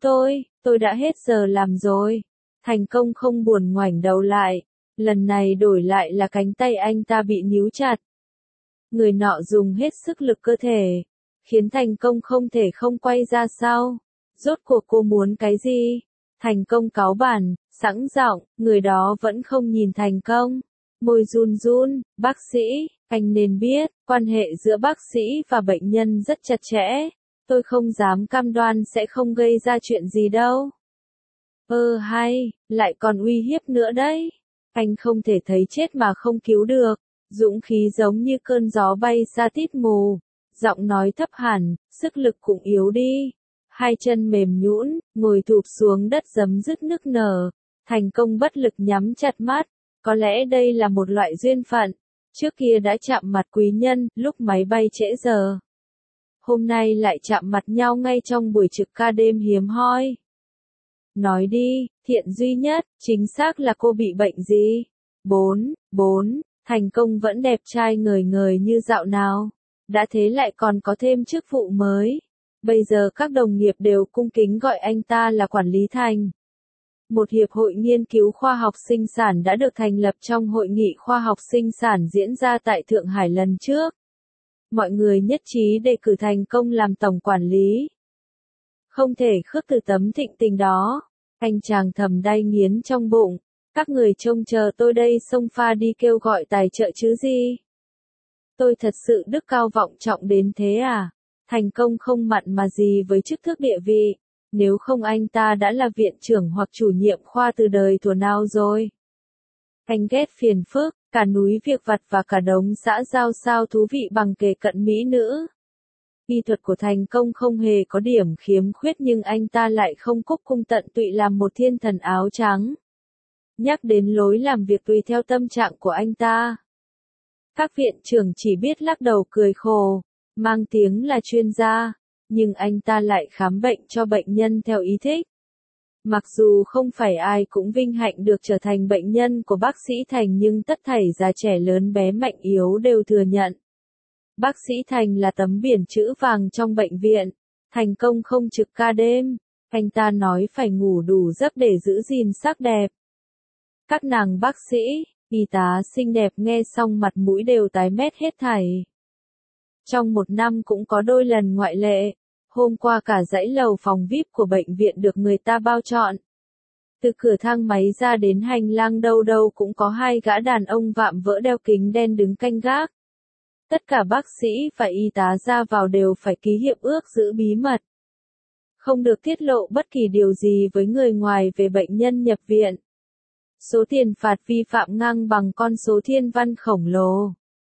tôi đã hết giờ làm rồi. Thành Công không buồn ngoảnh đầu lại. Lần này đổi lại là cánh tay anh ta bị níu chặt. Người nọ dùng hết sức lực cơ thể. Khiến Thành Công không thể không quay ra sau. Rốt cuộc cô muốn cái gì? Thành Công cáu bản, Sẵn giọng, người đó vẫn không nhìn Thành Công. Môi run run, bác sĩ, anh nên biết, quan hệ giữa bác sĩ và bệnh nhân rất chặt chẽ. Tôi không dám cam đoan sẽ không gây ra chuyện gì đâu. Hay, lại còn uy hiếp nữa đấy. Anh không thể thấy chết mà không cứu được. Dũng khí giống như cơn gió bay xa tít mù. Giọng nói thấp hẳn, sức lực cũng yếu đi. Hai chân mềm nhũn, ngồi thụp xuống đất giấm dứt nức nở. Thành Công bất lực nhắm chặt mắt. Có lẽ đây là một loại duyên phận. Trước kia đã chạm mặt quý nhân, lúc máy bay trễ giờ. Hôm nay lại chạm mặt nhau ngay trong buổi trực ca đêm hiếm hoi. Nói đi, Thiện duy nhất, chính xác là cô bị bệnh gì? 4. Thành Công vẫn đẹp trai ngời ngời như dạo nào. Đã thế lại còn có thêm chức vụ mới. Bây giờ các đồng nghiệp đều cung kính gọi anh ta là Quản lý Thành. Một hiệp hội nghiên cứu khoa học sinh sản đã được thành lập trong hội nghị khoa học sinh sản diễn ra tại Thượng Hải lần trước. Mọi người nhất trí đề cử Thành Công làm tổng quản lý. Không thể khước từ tấm thịnh tình đó. Anh chàng thầm đay nghiến trong bụng. Các người trông chờ tôi đây xông pha đi kêu gọi tài trợ chứ gì? Tôi thật sự đức cao vọng trọng đến thế à? Thành Công không mặn mà gì với chức thước địa vị. Nếu không anh ta đã là viện trưởng hoặc chủ nhiệm khoa từ đời thuở nào rồi. Anh ghét phiền phức, cả núi việc vặt và cả đống xã giao sao thú vị bằng kề cận mỹ nữ. Y thuật của Thành Công không hề có điểm khiếm khuyết nhưng anh ta lại không cúc cung tận tụy làm một thiên thần áo trắng. Nhắc đến lối làm việc tùy theo tâm trạng của anh ta. Các viện trưởng chỉ biết lắc đầu cười khổ, mang tiếng là chuyên gia, nhưng anh ta lại khám bệnh cho bệnh nhân theo ý thích. Mặc dù không phải ai cũng vinh hạnh được trở thành bệnh nhân của bác sĩ Thành nhưng tất thảy già trẻ lớn bé mạnh yếu đều thừa nhận. Bác sĩ Thành là tấm biển chữ vàng trong bệnh viện. Thành Công không trực ca đêm. Anh ta nói phải ngủ đủ giấc để giữ gìn sắc đẹp. Các nàng bác sĩ, y tá xinh đẹp nghe xong mặt mũi đều tái mét hết thảy. Trong một năm cũng có đôi lần ngoại lệ. Hôm qua cả dãy lầu phòng VIP của bệnh viện được người ta bao trọn. Từ cửa thang máy ra đến hành lang đâu đâu cũng có hai gã đàn ông vạm vỡ đeo kính đen đứng canh gác. Tất cả bác sĩ và y tá ra vào đều phải ký hiệp ước giữ bí mật. Không được tiết lộ bất kỳ điều gì với người ngoài về bệnh nhân nhập viện. Số tiền phạt vi phạm ngang bằng con số thiên văn khổng lồ.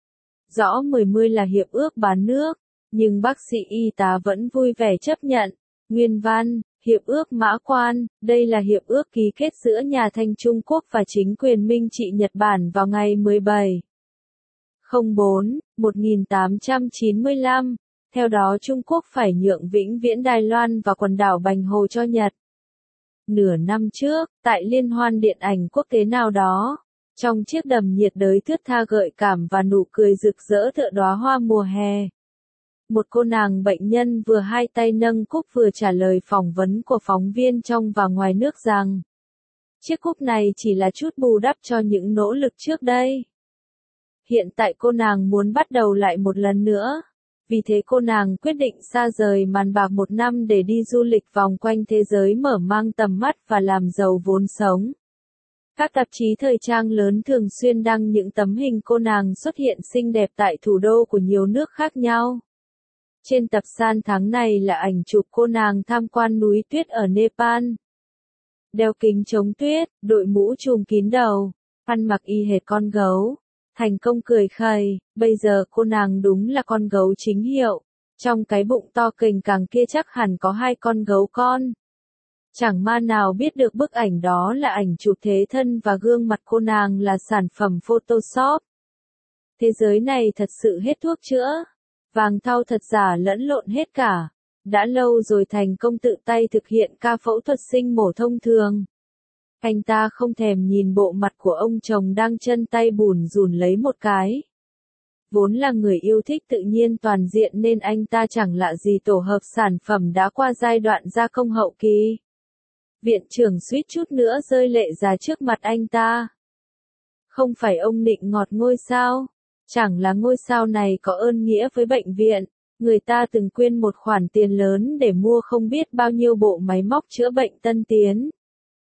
Rõ 10 là hiệp ước bán nước, nhưng bác sĩ y tá vẫn vui vẻ chấp nhận. Nguyên văn, hiệp ước mã quan, đây là hiệp ước ký kết giữa nhà Thanh Trung Quốc và chính quyền Minh trị Nhật Bản vào ngày 17/04/1895. Theo đó Trung Quốc phải nhượng vĩnh viễn Đài Loan và quần đảo Bành Hồ cho Nhật. Nửa năm trước, tại liên hoan điện ảnh quốc tế nào đó, trong chiếc đầm nhiệt đới thướt tha gợi cảm và nụ cười rực rỡ tựa đóa hoa mùa hè. Một cô nàng bệnh nhân vừa hai tay nâng cúp vừa trả lời phỏng vấn của phóng viên trong và ngoài nước rằng chiếc cúp này chỉ là chút bù đắp cho những nỗ lực trước đây. Hiện tại cô nàng muốn bắt đầu lại một lần nữa. Vì thế cô nàng quyết định xa rời màn bạc một năm để đi du lịch vòng quanh thế giới mở mang tầm mắt và làm giàu vốn sống. Các tạp chí thời trang lớn thường xuyên đăng những tấm hình cô nàng xuất hiện xinh đẹp tại thủ đô của nhiều nước khác nhau. Trên tập san tháng này là ảnh chụp cô nàng tham quan núi tuyết ở Nepal. Đeo kính chống tuyết, đội mũ trùm kín đầu, ăn mặc y hệt con gấu. Thành Công cười khẩy, bây giờ cô nàng đúng là con gấu chính hiệu. Trong cái bụng to kềnh càng kia chắc hẳn có hai con gấu con. Chẳng ma nào biết được bức ảnh đó là ảnh chụp thế thân và gương mặt cô nàng là sản phẩm Photoshop. Thế giới này thật sự hết thuốc chữa. Vàng thau thật giả lẫn lộn hết cả. Đã lâu rồi Thành Công tự tay thực hiện ca phẫu thuật sinh mổ thông thường. Anh ta không thèm nhìn bộ mặt của ông chồng đang chân tay bùn rùn lấy một cái. Vốn là người yêu thích tự nhiên toàn diện nên anh ta chẳng lạ gì tổ hợp sản phẩm đã qua giai đoạn gia công hậu kỳ. Viện trưởng suýt chút nữa rơi lệ ra trước mặt anh ta. Không phải ông nịnh ngọt ngôi sao? Chẳng là ngôi sao này có ơn nghĩa với bệnh viện. Người ta từng quyên một khoản tiền lớn để mua không biết bao nhiêu bộ máy móc chữa bệnh tân tiến.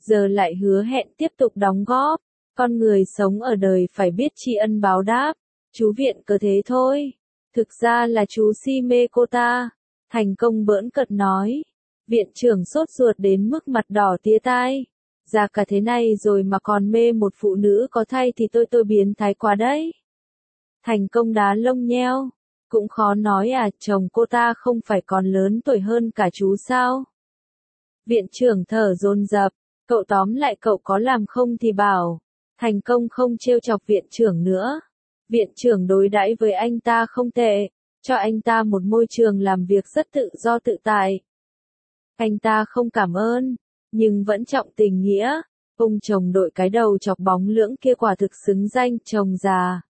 giờ lại hứa hẹn tiếp tục đóng góp. Con người sống ở đời phải biết tri ân báo đáp. Chú Viện cứ thế thôi. Thực ra là chú si mê cô ta. Thành Công bỡn cợt nói. Viện trưởng sốt ruột đến mức mặt đỏ tía tai. Già cả thế này rồi mà còn mê một phụ nữ có thai thì tôi biến thái quá đấy. Thành Công đá lông nheo. Cũng khó nói à, chồng cô ta không phải còn lớn tuổi hơn cả chú sao? Viện trưởng thở dồn dập. Cậu tóm lại cậu có làm không thì bảo. Thành Công không trêu chọc viện trưởng nữa. Viện trưởng đối đãi với anh ta không tệ, cho anh ta một môi trường làm việc rất tự do tự tại. Anh ta không cảm ơn, nhưng vẫn trọng tình nghĩa. Ông chồng đội cái đầu chọc bóng lưỡng kia quả thực xứng danh chồng già.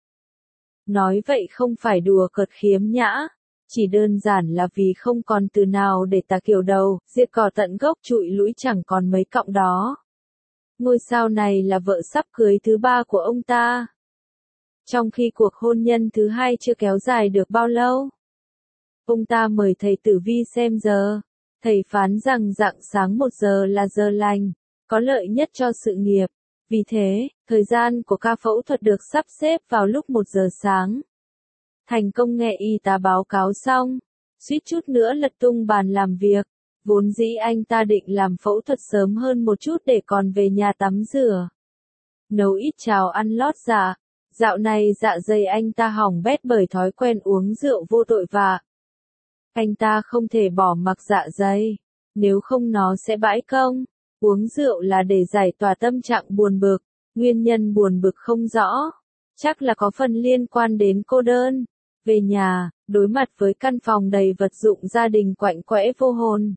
Nói vậy không phải đùa cợt khiếm nhã, chỉ đơn giản là vì không còn từ nào để tả kiểu đầu, diệt cỏ tận gốc trụi lũi chẳng còn mấy cọng đó. Ngôi sao này là vợ sắp cưới thứ 3 của ông ta. Trong khi cuộc hôn nhân thứ 2 chưa kéo dài được bao lâu. Ông ta mời thầy tử vi xem giờ. Thầy phán rằng rạng sáng 1 giờ là giờ lành, có lợi nhất cho sự nghiệp. Vì thế, thời gian của ca phẫu thuật được sắp xếp vào lúc 1 giờ sáng. Thành Công nghe y tá báo cáo xong, suýt chút nữa lật tung bàn làm việc. Vốn dĩ anh ta định làm phẫu thuật sớm hơn một chút để còn về nhà tắm rửa. Nấu ít cháo ăn lót dạ. Dạo này dạ dày anh ta hỏng bét bởi thói quen uống rượu vô tội vạ. Anh ta không thể bỏ mặc dạ dày, nếu không nó sẽ bãi công. Uống rượu là để giải tỏa tâm trạng buồn bực, nguyên nhân buồn bực không rõ. Chắc là có phần liên quan đến cô đơn. Về nhà, đối mặt với căn phòng đầy vật dụng gia đình quạnh quẽ vô hồn.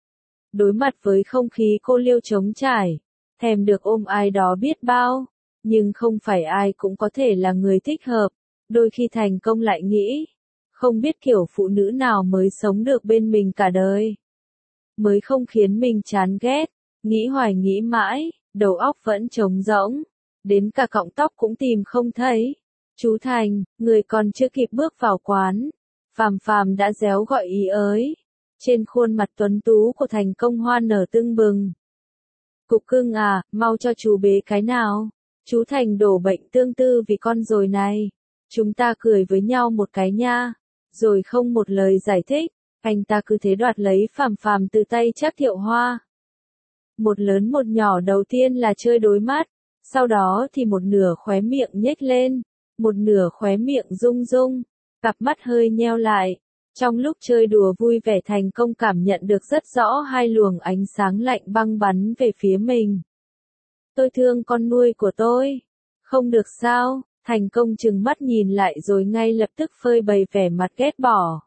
Đối mặt với không khí cô liêu trống trải, thèm được ôm ai đó biết bao. Nhưng không phải ai cũng có thể là người thích hợp. Đôi khi Thành Công lại nghĩ, không biết kiểu phụ nữ nào mới sống được bên mình cả đời. Mới không khiến mình chán ghét, nghĩ hoài nghĩ mãi, đầu óc vẫn trống rỗng. Đến cả cọng tóc cũng tìm không thấy. Chú Thành, người còn chưa kịp bước vào quán. Phàm Phàm đã réo gọi ý ới. Trên khuôn mặt tuấn tú của Thành Công hoa nở tưng bừng. Cục cưng à, mau cho chú bế cái nào. Chú Thành đổ bệnh tương tư vì con rồi này. Chúng ta cười với nhau một cái nha. Rồi không một lời giải thích, anh ta cứ thế đoạt lấy Phàm Phàm từ tay Trác Thiệu Hoa. Một lớn một nhỏ đầu tiên là chơi đối mắt, sau đó thì một nửa khóe miệng nhếch lên, một nửa khóe miệng rung rung, cặp mắt hơi nheo lại. Trong lúc chơi đùa vui vẻ Thành Công cảm nhận được rất rõ hai luồng ánh sáng lạnh băng bắn về phía mình. Tôi thương con nuôi của tôi. Không được sao, Thành Công trừng mắt nhìn lại rồi ngay lập tức phơi bày vẻ mặt ghét bỏ.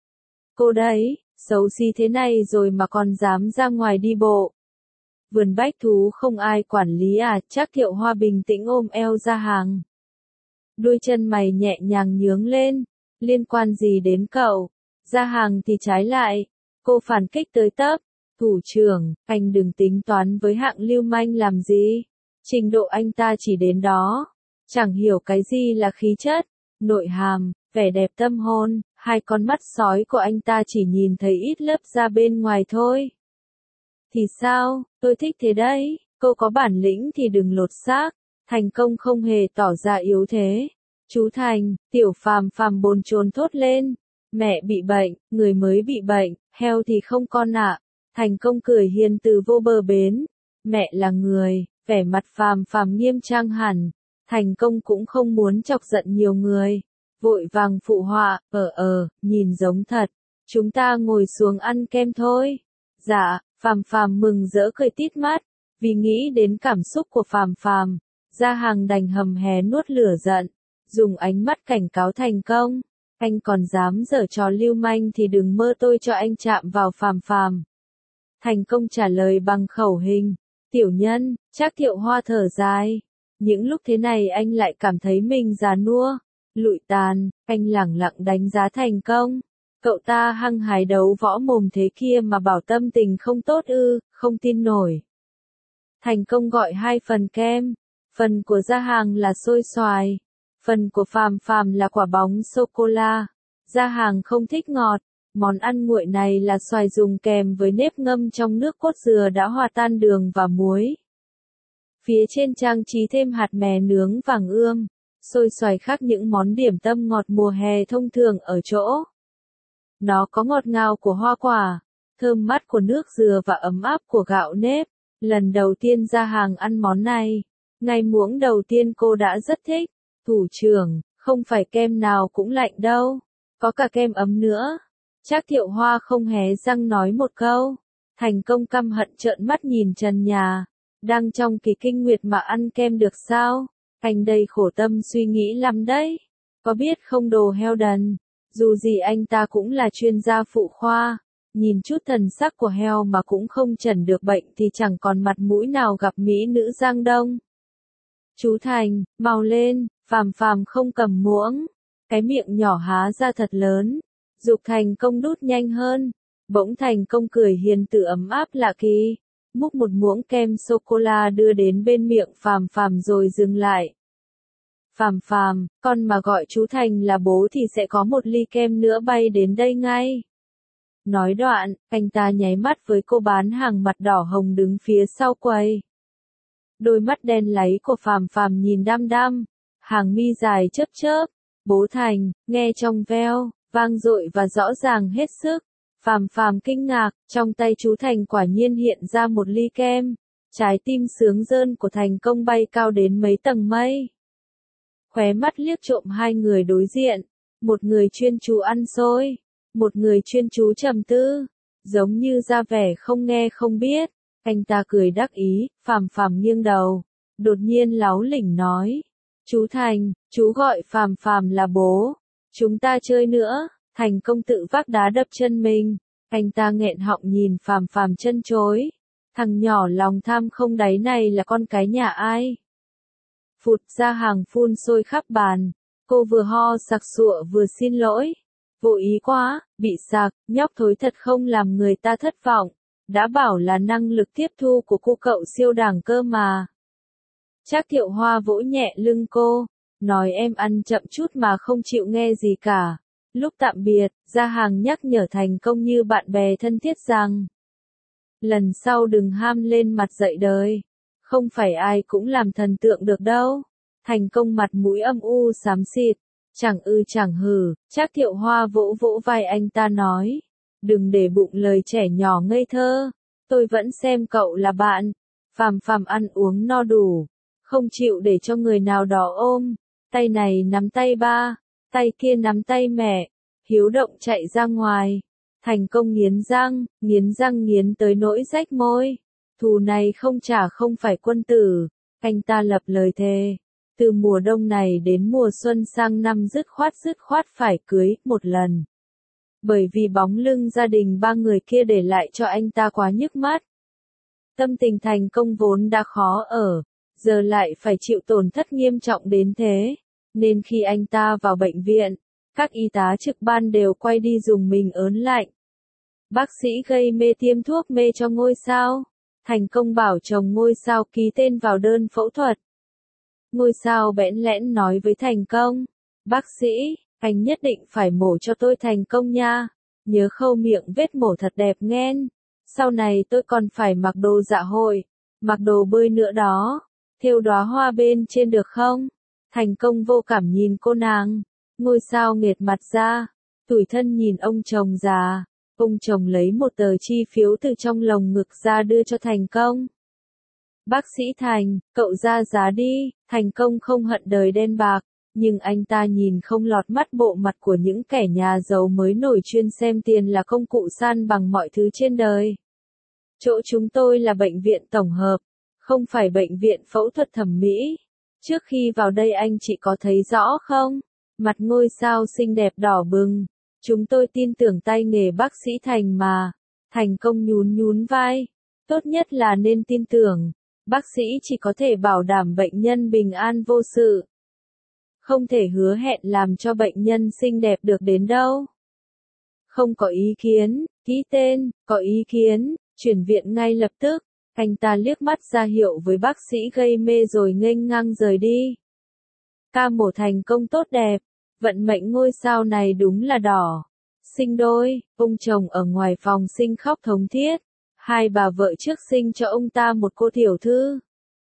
Cô đấy, xấu xí thế này rồi mà còn dám ra ngoài đi bộ. Vườn bách thú không ai quản lý à, Trác Thiệu Hoa bình tĩnh ôm eo Gia Hàng. Đuôi chân mày nhẹ nhàng nhướng lên, liên quan gì đến cậu? Gia Hàng thì trái lại, cô phản kích tới tấp. Thủ trưởng, anh đừng tính toán với hạng lưu manh làm gì. Trình độ anh ta chỉ đến đó. Chẳng hiểu cái gì là khí chất, nội hàm, vẻ đẹp tâm hồn. Hai con mắt sói của anh ta chỉ nhìn thấy ít lớp da bên ngoài thôi. Thì sao, tôi thích thế đấy. Cô có bản lĩnh thì đừng lột xác. Thành Công không hề tỏ ra yếu thế. Chú Thành, tiểu Phàm Phàm bồn chồn thốt lên. Mẹ bị bệnh, người mới bị bệnh, heo thì không con ạ. Thành Công cười hiền từ vô bờ bến. Mẹ là người, vẻ mặt Phàm Phàm nghiêm trang hẳn. Thành Công cũng không muốn chọc giận nhiều người. Vội vàng phụ họa, nhìn giống thật. Chúng ta ngồi xuống ăn kem thôi. Dạ, Phàm Phàm mừng rỡ cười tít mắt. Vì nghĩ đến cảm xúc của Phàm Phàm, Gia Hàng đành hầm hè nuốt lửa giận. Dùng ánh mắt cảnh cáo Thành Công. Anh còn dám giở trò lưu manh thì đừng mơ tôi cho anh chạm vào Phàm Phàm. Thành Công trả lời bằng khẩu hình. Tiểu nhân, Trác Thiệu Hoa thở dài. Những lúc thế này anh lại cảm thấy mình già nua, lụi tàn. Anh lẳng lặng đánh giá Thành Công. Cậu ta hăng hái đấu võ mồm thế kia mà bảo tâm tình không tốt ư, không tin nổi. Thành Công gọi 2 phần kem. Phần của Gia Hàng là xôi xoài. Phần của Phàm Phàm là quả bóng sô-cô-la. Gia Hàng không thích ngọt. Món ăn nguội này là xoài dùng kèm với nếp ngâm trong nước cốt dừa đã hòa tan đường và muối. Phía trên trang trí thêm hạt mè nướng vàng ươm, xôi xoài khác những món điểm tâm ngọt mùa hè thông thường ở chỗ. Nó có ngọt ngào của hoa quả, thơm mát của nước dừa và ấm áp của gạo nếp. Lần đầu tiên ra hàng ăn món này, ngày muỗng đầu tiên cô đã rất thích. Thủ trưởng, không phải kem nào cũng lạnh đâu, có cả kem ấm nữa. Trác Thiệu Hoa không hé răng nói một câu. Thành Công căm hận trợn mắt nhìn trần nhà. Đang trong kỳ kinh nguyệt mà ăn kem được sao? Anh đây khổ tâm suy nghĩ lắm đấy. Có biết không đồ heo đần, dù gì anh ta cũng là chuyên gia phụ khoa. Nhìn chút thần sắc của heo mà cũng không chẩn được bệnh thì chẳng còn mặt mũi nào gặp mỹ nữ Giang Đông. Chú Thành, mau lên, Phàm Phàm không cầm muỗng. Cái miệng nhỏ há ra thật lớn. Giục Thành Công đút nhanh hơn. Bỗng Thành Công cười hiền từ ấm áp lạ kỳ. Múc một muỗng kem sô-cô-la đưa đến bên miệng Phàm Phàm rồi dừng lại. Phàm Phàm, con mà gọi chú Thành là bố thì sẽ có một ly kem nữa bay đến đây ngay. Nói đoạn, anh ta nháy mắt với cô bán hàng mặt đỏ hồng đứng phía sau quầy. Đôi mắt đen láy của Phàm Phàm nhìn đăm đăm, hàng mi dài chớp chớp. Bố Thành, nghe trong veo, vang dội và rõ ràng hết sức. Phàm Phàm kinh ngạc, trong tay chú Thành quả nhiên hiện ra một ly kem. Trái tim sướng rơn của Thành Công bay cao đến mấy tầng mây. Khóe mắt liếc trộm hai người đối diện, một người chuyên chú ăn xôi, một người chuyên chú trầm tư, giống như ra vẻ không nghe không biết. Anh ta cười đắc ý, Phàm Phàm nghiêng đầu, đột nhiên láu lỉnh nói: "Chú Thành, chú gọi Phàm Phàm là bố, chúng ta chơi nữa." Thành Công tự vác đá đập chân mình, anh ta nghẹn họng nhìn Phàm Phàm chân chối. Thằng nhỏ lòng tham không đáy này là con cái nhà ai? Phụt ra hàng phun sôi khắp bàn, cô vừa ho sặc sụa vừa xin lỗi. Vô ý quá, bị sặc, nhóc thối thật không làm người ta thất vọng. Đã bảo là năng lực tiếp thu của cô cậu siêu đẳng cơ mà. Trác Thiệu Hoa vỗ nhẹ lưng cô, nói em ăn chậm chút mà không chịu nghe gì cả. Lúc tạm biệt, ra hàng nhắc nhở Thành Công như bạn bè thân thiết rằng lần sau đừng ham lên mặt dạy đời. Không phải ai cũng làm thần tượng được đâu. Thành Công mặt mũi âm u xám xịt, chẳng ư chẳng hừ. Trác Thiệu Hoa vỗ vỗ vai anh ta nói, đừng để bụng lời trẻ nhỏ ngây thơ. Tôi vẫn xem cậu là bạn. Phàm Phàm ăn uống no đủ, không chịu để cho người nào đó ôm. Tay này nắm tay ba, tay kia nắm tay mẹ. Hiếu động chạy ra ngoài. Thành Công nghiến răng nghiến tới nỗi rách môi. Thù này không trả không phải quân tử. Anh ta lập lời thề, từ mùa đông này đến mùa xuân sang năm dứt khoát phải cưới một lần. Bởi vì bóng lưng gia đình ba người kia để lại cho anh ta quá nhức mắt. Tâm tình Thành Công vốn đã khó ở, giờ lại phải chịu tổn thất nghiêm trọng đến thế. Nên khi anh ta vào bệnh viện, các y tá trực ban đều quay đi dùng mình ớn lạnh. Bác sĩ gây mê tiêm thuốc mê cho ngôi sao. Thành Công bảo chồng ngôi sao ký tên vào đơn phẫu thuật. Ngôi sao bẽn lẽn nói với Thành Công, bác sĩ, anh nhất định phải mổ cho tôi thành công nha. Nhớ khâu miệng vết mổ thật đẹp nghen. Sau này tôi còn phải mặc đồ dạ hội, mặc đồ bơi nữa đó. Thêu đóa hoa bên trên được không? Thành Công vô cảm nhìn cô nàng. Ngôi sao nghệt mặt ra, tủi thân nhìn ông chồng già. Ông chồng lấy một tờ chi phiếu từ trong lồng ngực ra đưa cho Thành Công. Bác sĩ Thành, cậu ra giá đi. Thành Công không hận đời đen bạc, nhưng anh ta nhìn không lọt mắt bộ mặt của những kẻ nhà giàu mới nổi chuyên xem tiền là công cụ san bằng mọi thứ trên đời. Chỗ chúng tôi là bệnh viện tổng hợp, không phải bệnh viện phẫu thuật thẩm mỹ. Trước khi vào đây anh chị có thấy rõ không? Mặt ngôi sao xinh đẹp đỏ bừng. Chúng tôi tin tưởng tay nghề bác sĩ Thành mà. Thành Công nhún vai. Tốt nhất là nên tin tưởng. Bác sĩ chỉ có thể bảo đảm bệnh nhân bình an vô sự. Không thể hứa hẹn làm cho bệnh nhân xinh đẹp được đến đâu. Không có ý kiến, ký tên, có ý kiến, chuyển viện ngay lập tức. Anh ta liếc mắt ra hiệu với bác sĩ gây mê rồi nghênh ngang rời đi. Ca mổ thành công tốt đẹp. Vận mệnh ngôi sao này đúng là đỏ. Sinh đôi, ông chồng ở ngoài phòng sinh khóc thống thiết. Hai bà vợ trước sinh cho ông ta một cô tiểu thư.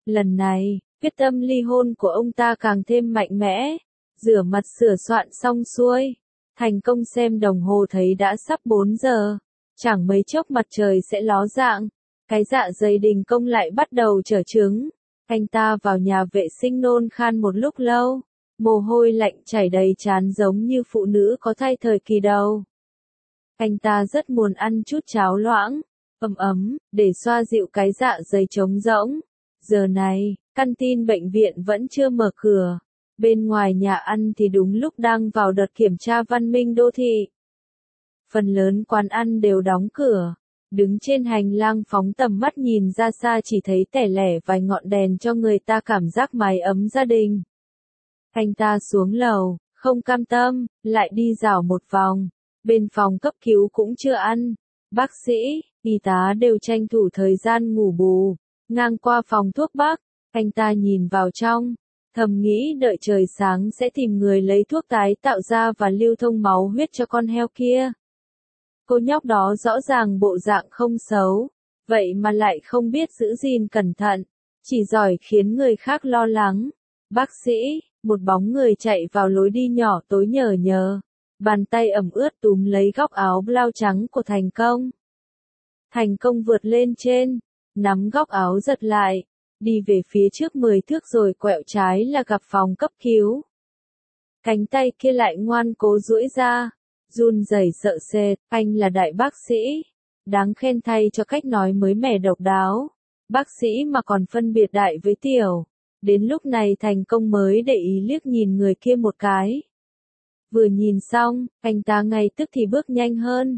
Lần này, quyết tâm ly hôn của ông ta càng thêm mạnh mẽ. Rửa mặt sửa soạn xong xuôi, Thành Công xem đồng hồ thấy đã sắp 4 giờ. Chẳng mấy chốc mặt trời sẽ ló dạng. Cái dạ dày Đình Công lại bắt đầu trở trứng. Anh ta vào nhà vệ sinh nôn khan một lúc lâu. Mồ hôi lạnh chảy đầy trán giống như phụ nữ có thai thời kỳ đầu. Anh ta rất muốn ăn chút cháo loãng, ấm ấm, để xoa dịu cái dạ dày trống rỗng. Giờ này, căn tin bệnh viện vẫn chưa mở cửa. Bên ngoài nhà ăn thì đúng lúc đang vào đợt kiểm tra văn minh đô thị. Phần lớn quán ăn đều đóng cửa. Đứng trên hành lang phóng tầm mắt nhìn ra xa chỉ thấy tẻ lẻ vài ngọn đèn cho người ta cảm giác mái ấm gia đình. Anh ta xuống lầu, không cam tâm, lại đi dạo một vòng. Bên phòng cấp cứu cũng chưa ăn. Bác sĩ, y tá đều tranh thủ thời gian ngủ bù. Ngang qua phòng thuốc bắc, anh ta nhìn vào trong. Thầm nghĩ đợi trời sáng sẽ tìm người lấy thuốc tái tạo ra và lưu thông máu huyết cho con heo kia. Cô nhóc đó rõ ràng bộ dạng không xấu, vậy mà lại không biết giữ gìn cẩn thận, chỉ giỏi khiến người khác lo lắng. Bác sĩ, một bóng người chạy vào lối đi nhỏ tối nhờ nhờ, bàn tay ẩm ướt túm lấy góc áo blau trắng của Thành Công. Thành Công vượt lên trên, nắm góc áo giật lại, đi về phía trước 10 thước rồi quẹo trái là gặp phòng cấp cứu. Cánh tay kia lại ngoan cố duỗi ra, run rẩy sợ sệt, anh là đại bác sĩ, đáng khen thay cho cách nói mới mẻ độc đáo. Bác sĩ mà còn phân biệt đại với tiểu. Đến lúc này Thành Công mới để ý liếc nhìn người kia một cái. Vừa nhìn xong, anh ta ngay tức thì bước nhanh hơn.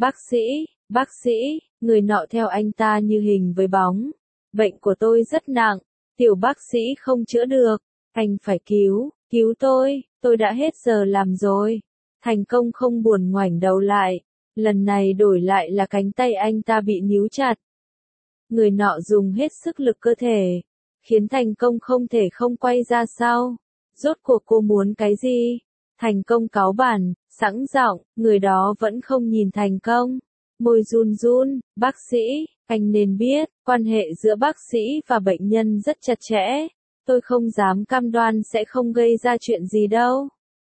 Bác sĩ, người nọ theo anh ta như hình với bóng. Bệnh của tôi rất nặng, tiểu bác sĩ không chữa được, anh phải cứu tôi đã hết giờ làm rồi. Thành Công không buồn ngoảnh đầu lại, lần này đổi lại là cánh tay anh ta bị níu chặt. Người nọ dùng hết sức lực cơ thể, khiến Thành Công không thể không quay ra sau. Rốt cuộc cô muốn cái gì? Thành Công cáu bản, sẵn giọng, người đó vẫn không nhìn Thành Công. Môi run run, bác sĩ, anh nên biết, quan hệ giữa bác sĩ và bệnh nhân rất chặt chẽ. Tôi không dám cam đoan sẽ không gây ra chuyện gì đâu.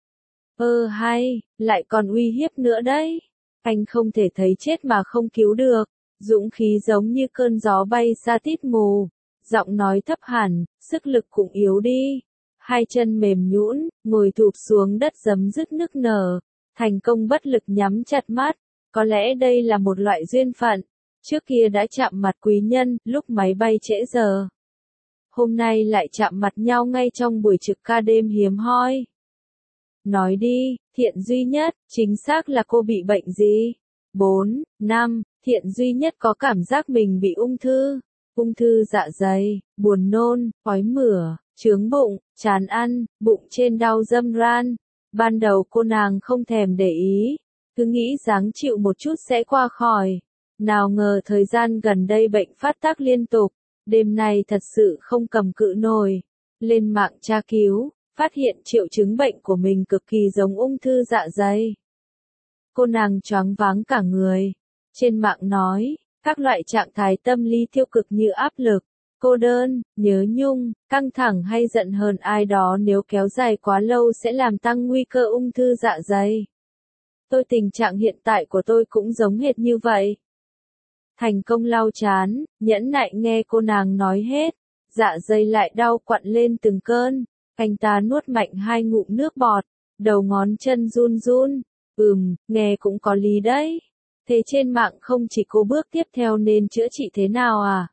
Hay, lại còn uy hiếp nữa đấy. Anh không thể thấy chết mà không cứu được. Dũng khí giống như cơn gió bay xa tít mù. Giọng nói thấp hẳn, sức lực cũng yếu đi. Hai chân mềm nhũn, ngồi thụp xuống đất giấm dứt nức nở. Thành Công bất lực nhắm chặt mắt. Có lẽ đây là một loại duyên phận. Trước kia đã chạm mặt quý nhân, lúc máy bay trễ giờ. Hôm nay lại chạm mặt nhau ngay trong buổi trực ca đêm hiếm hoi. Nói đi, Thiện Duy Nhất, chính xác là cô bị bệnh gì? 4, 5, Thiện Duy Nhất có cảm giác mình bị ung thư dạ dày, buồn nôn, ói mửa, chướng bụng, chán ăn, bụng trên đau râm ran. Ban đầu cô nàng không thèm để ý, cứ nghĩ ráng chịu một chút sẽ qua khỏi. Nào ngờ thời gian gần đây bệnh phát tác liên tục, đêm nay thật sự không cầm cự nổi. Lên mạng tra cứu, phát hiện triệu chứng bệnh của mình cực kỳ giống ung thư dạ dày. Cô nàng choáng váng cả người. Trên mạng nói, các loại trạng thái tâm lý tiêu cực như áp lực, cô đơn, nhớ nhung, căng thẳng hay giận hờn ai đó nếu kéo dài quá lâu sẽ làm tăng nguy cơ ung thư dạ dày. Tình trạng hiện tại của tôi cũng giống hệt như vậy. Thành Công lau chán, nhẫn nại nghe cô nàng nói hết, dạ dày lại đau quặn lên từng cơn. Anh ta nuốt mạnh 2 ngụm nước bọt, đầu ngón chân run run. Nghe cũng có lý đấy. Thế trên mạng không chỉ cô bước tiếp theo nên chữa trị thế nào à?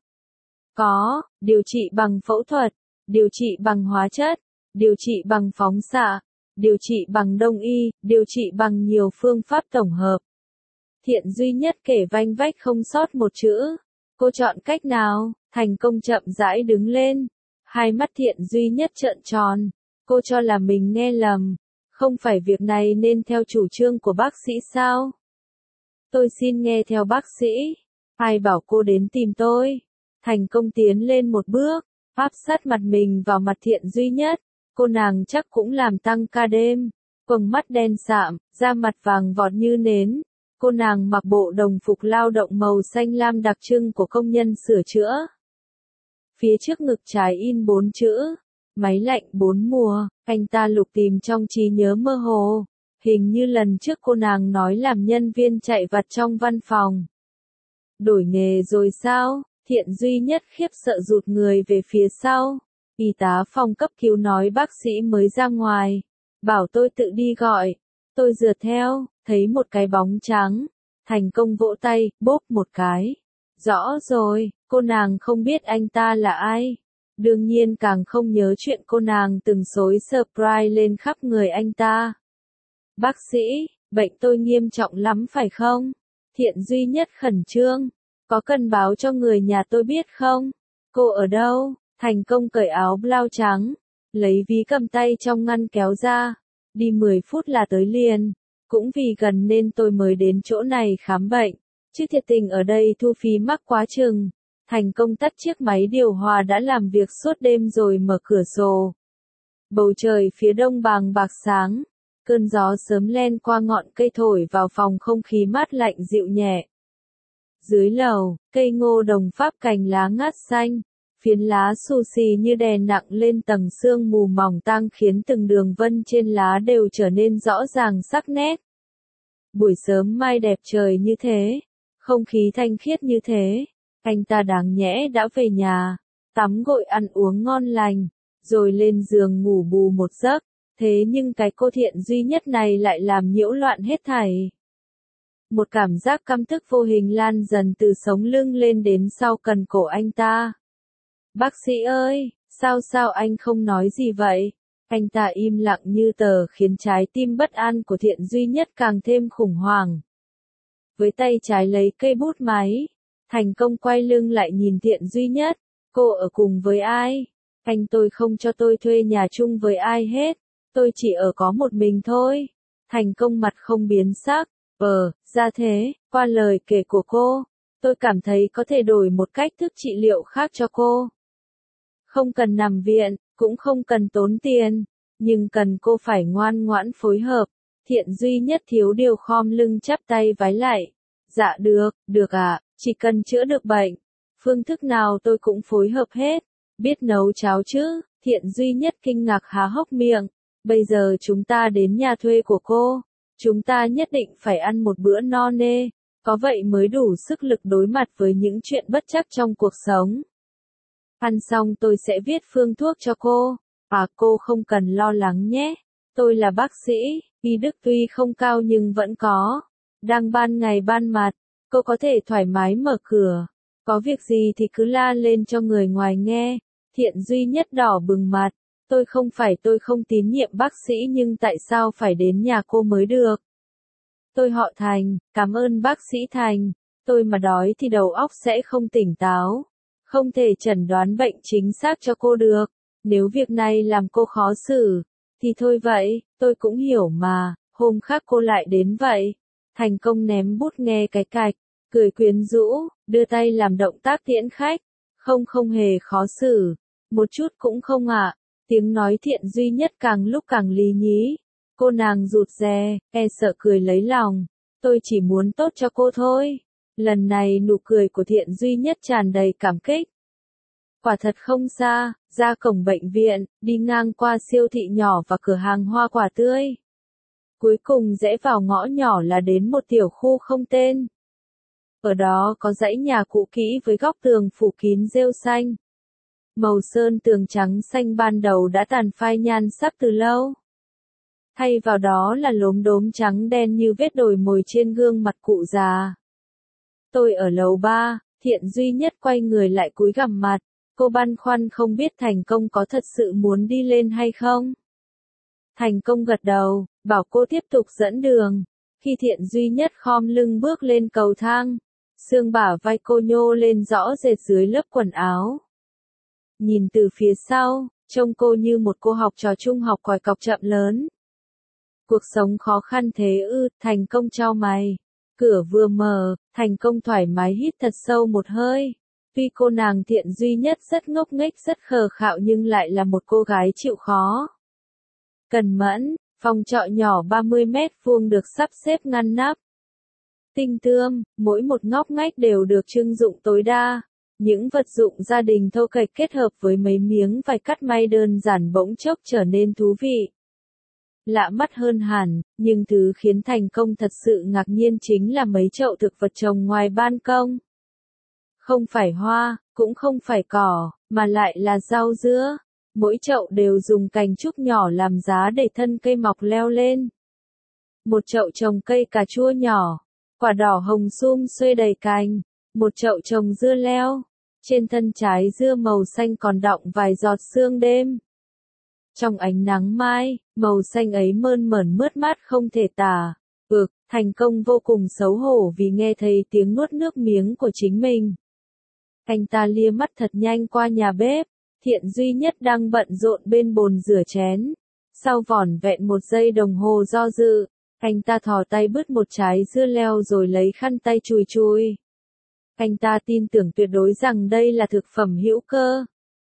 Có, điều trị bằng phẫu thuật, điều trị bằng hóa chất, điều trị bằng phóng xạ, điều trị bằng đông y, điều trị bằng nhiều phương pháp tổng hợp. Thiện Duy Nhất kể vanh vách không sót một chữ. Cô chọn cách nào? Thành Công chậm rãi đứng lên. Hai mắt Thiện Duy Nhất trợn tròn. Cô cho là mình nghe lầm. Không phải việc này nên theo chủ trương của bác sĩ sao? Tôi xin nghe theo bác sĩ. Ai bảo cô đến tìm tôi? Thành Công tiến lên một bước, áp sát mặt mình vào mặt Thiện Duy Nhất. Cô nàng chắc cũng làm tăng ca đêm. Quầng mắt đen sạm, da mặt vàng vọt như nến. Cô nàng mặc bộ đồng phục lao động màu xanh lam đặc trưng của công nhân sửa chữa. Phía trước ngực trái in 4 chữ, máy lạnh 4 mùa, anh ta lục tìm trong trí nhớ mơ hồ. Hình như lần trước cô nàng nói làm nhân viên chạy vặt trong văn phòng. Đổi nghề rồi sao? Thiện duy nhất khiếp sợ rụt người về phía sau. Y tá phòng cấp cứu nói bác sĩ mới ra ngoài. Bảo tôi tự đi gọi. Tôi rượt theo, thấy một cái bóng trắng. Thành công vỗ tay, bốp một cái. Rõ rồi, cô nàng không biết anh ta là ai. Đương nhiên càng không nhớ chuyện cô nàng từng xối surprise lên khắp người anh ta. Bác sĩ, bệnh tôi nghiêm trọng lắm phải không? Thiện duy nhất khẩn trương. Có cần báo cho người nhà tôi biết không? Cô ở đâu? Thành công cởi áo blau trắng. Lấy ví cầm tay trong ngăn kéo ra. Đi 10 phút là tới liền. Cũng vì gần nên tôi mới đến chỗ này khám bệnh. Chứ thiệt tình ở đây thu phí mắc quá chừng. Thành công tắt chiếc máy điều hòa đã làm việc suốt đêm rồi mở cửa sổ. Bầu trời phía đông bàng bạc sáng. Cơn gió sớm len qua ngọn cây thổi vào phòng không khí mát lạnh dịu nhẹ. Dưới lầu, cây ngô đồng Pháp cành lá ngát xanh. Phiến lá xù xì như đè nặng lên tầng sương mù mỏng tang khiến từng đường vân trên lá đều trở nên rõ ràng sắc nét. Buổi sớm mai đẹp trời như thế, không khí thanh khiết như thế, anh ta đáng nhẽ đã về nhà, tắm gội ăn uống ngon lành, rồi lên giường ngủ bù một giấc, thế nhưng cái cô Thiện duy nhất này lại làm nhiễu loạn hết thảy. Một cảm giác căm tức vô hình lan dần từ sống lưng lên đến sau cần cổ anh ta. Bác sĩ ơi, sao anh không nói gì vậy? Anh ta im lặng như tờ khiến trái tim bất an của Thiện duy nhất càng thêm khủng hoảng. Với tay trái lấy cây bút máy, Thành công quay lưng lại nhìn Thiện duy nhất. Cô ở cùng với ai? Anh tôi không cho tôi thuê nhà chung với ai hết. Tôi chỉ ở có một mình thôi. Thành công mặt không biến sắc. Ra thế, qua lời kể của cô, tôi cảm thấy có thể đổi một cách thức trị liệu khác cho cô. Không cần nằm viện, cũng không cần tốn tiền, nhưng cần cô phải ngoan ngoãn phối hợp. Thiện duy nhất thiếu điều khom lưng chắp tay vái lạy. Dạ được ạ, chỉ cần chữa được bệnh. Phương thức nào tôi cũng phối hợp hết. Biết nấu cháo chứ? Thiện duy nhất kinh ngạc há hốc miệng. Bây giờ chúng ta đến nhà thuê của cô. Chúng ta nhất định phải ăn một bữa no nê. Có vậy mới đủ sức lực đối mặt với những chuyện bất trắc trong cuộc sống. Ăn xong tôi sẽ viết phương thuốc cho cô. Cô không cần lo lắng nhé. Tôi là bác sĩ, y đức tuy không cao nhưng vẫn có. Đang ban ngày ban mặt, cô có thể thoải mái mở cửa. Có việc gì thì cứ la lên cho người ngoài nghe. Thiện duy nhất đỏ bừng mặt. Tôi không tín nhiệm bác sĩ nhưng tại sao phải đến nhà cô mới được? Tôi họ Thành, cảm ơn bác sĩ Thành. Tôi mà đói thì đầu óc sẽ không tỉnh táo. Không thể chẩn đoán bệnh chính xác cho cô được. Nếu việc này làm cô khó xử, thì thôi vậy, tôi cũng hiểu mà, hôm khác cô lại đến vậy. Thành công ném bút nghe cái cạch, cười quyến rũ, đưa tay làm động tác tiễn khách. Không hề khó xử, một chút cũng không ạ. Tiếng nói Thiện duy nhất càng lúc càng lý nhí. Cô nàng rụt rè, sợ cười lấy lòng. Tôi chỉ muốn tốt cho cô thôi. Lần này nụ cười của Thiện duy nhất tràn đầy cảm kích. Quả thật không xa, ra cổng bệnh viện, đi ngang qua siêu thị nhỏ và cửa hàng hoa quả tươi. Cuối cùng rẽ vào ngõ nhỏ là đến một tiểu khu không tên. Ở đó có dãy nhà cũ kỹ với góc tường phủ kín rêu xanh. Màu sơn tường trắng xanh ban đầu đã tàn phai nhan sắc từ lâu. Thay vào đó là lốm đốm trắng đen như vết đồi mồi trên gương mặt cụ già. Tôi ở lầu 3, Thiện duy nhất quay người lại cúi gằm mặt. Cô băn khoăn không biết Thành công có thật sự muốn đi lên hay không. Thành công gật đầu, bảo cô tiếp tục dẫn đường. Khi Thiện duy nhất khom lưng bước lên cầu thang, xương bả vai cô nhô lên rõ rệt dưới lớp quần áo. Nhìn từ phía sau, trông cô như một cô học trò trung học còi cọc chậm lớn. Cuộc sống khó khăn thế ư? Thành công chau mày. Cửa vừa mở, Thành công thoải mái hít thật sâu một hơi. Tuy cô nàng Thiện duy nhất rất ngốc nghếch rất khờ khạo nhưng lại là một cô gái chịu khó. Cần mẫn, phòng trọ nhỏ 30 mét vuông được sắp xếp ngăn nắp. Tinh tươm, mỗi một ngóc ngách đều được trưng dụng tối đa. Những vật dụng gia đình thô kệch kết hợp với mấy miếng vải cắt may đơn giản bỗng chốc trở nên thú vị. Lạ mắt hơn hẳn, nhưng thứ khiến Thành Công thật sự ngạc nhiên chính là mấy chậu thực vật trồng ngoài ban công. Không phải hoa, cũng không phải cỏ, mà lại là rau dưa. Mỗi chậu đều dùng cành trúc nhỏ làm giá để thân cây mọc leo lên. Một chậu trồng cây cà chua nhỏ, quả đỏ hồng sum xuê đầy cành. Một chậu trồng dưa leo, trên thân trái dưa màu xanh còn đọng vài giọt sương đêm. Trong ánh nắng mai, màu xanh ấy mơn mởn mướt mát không thể tả. Thành Công vô cùng xấu hổ vì nghe thấy tiếng nuốt nước miếng của chính mình. Anh ta lia mắt thật nhanh qua nhà bếp, Thiện Duy Nhất đang bận rộn bên bồn rửa chén. Sau vỏn vẹn 1 giây đồng hồ do dự, anh ta thò tay bứt một trái dưa leo rồi lấy khăn tay chùi chùi. Anh ta tin tưởng tuyệt đối rằng đây là thực phẩm hữu cơ.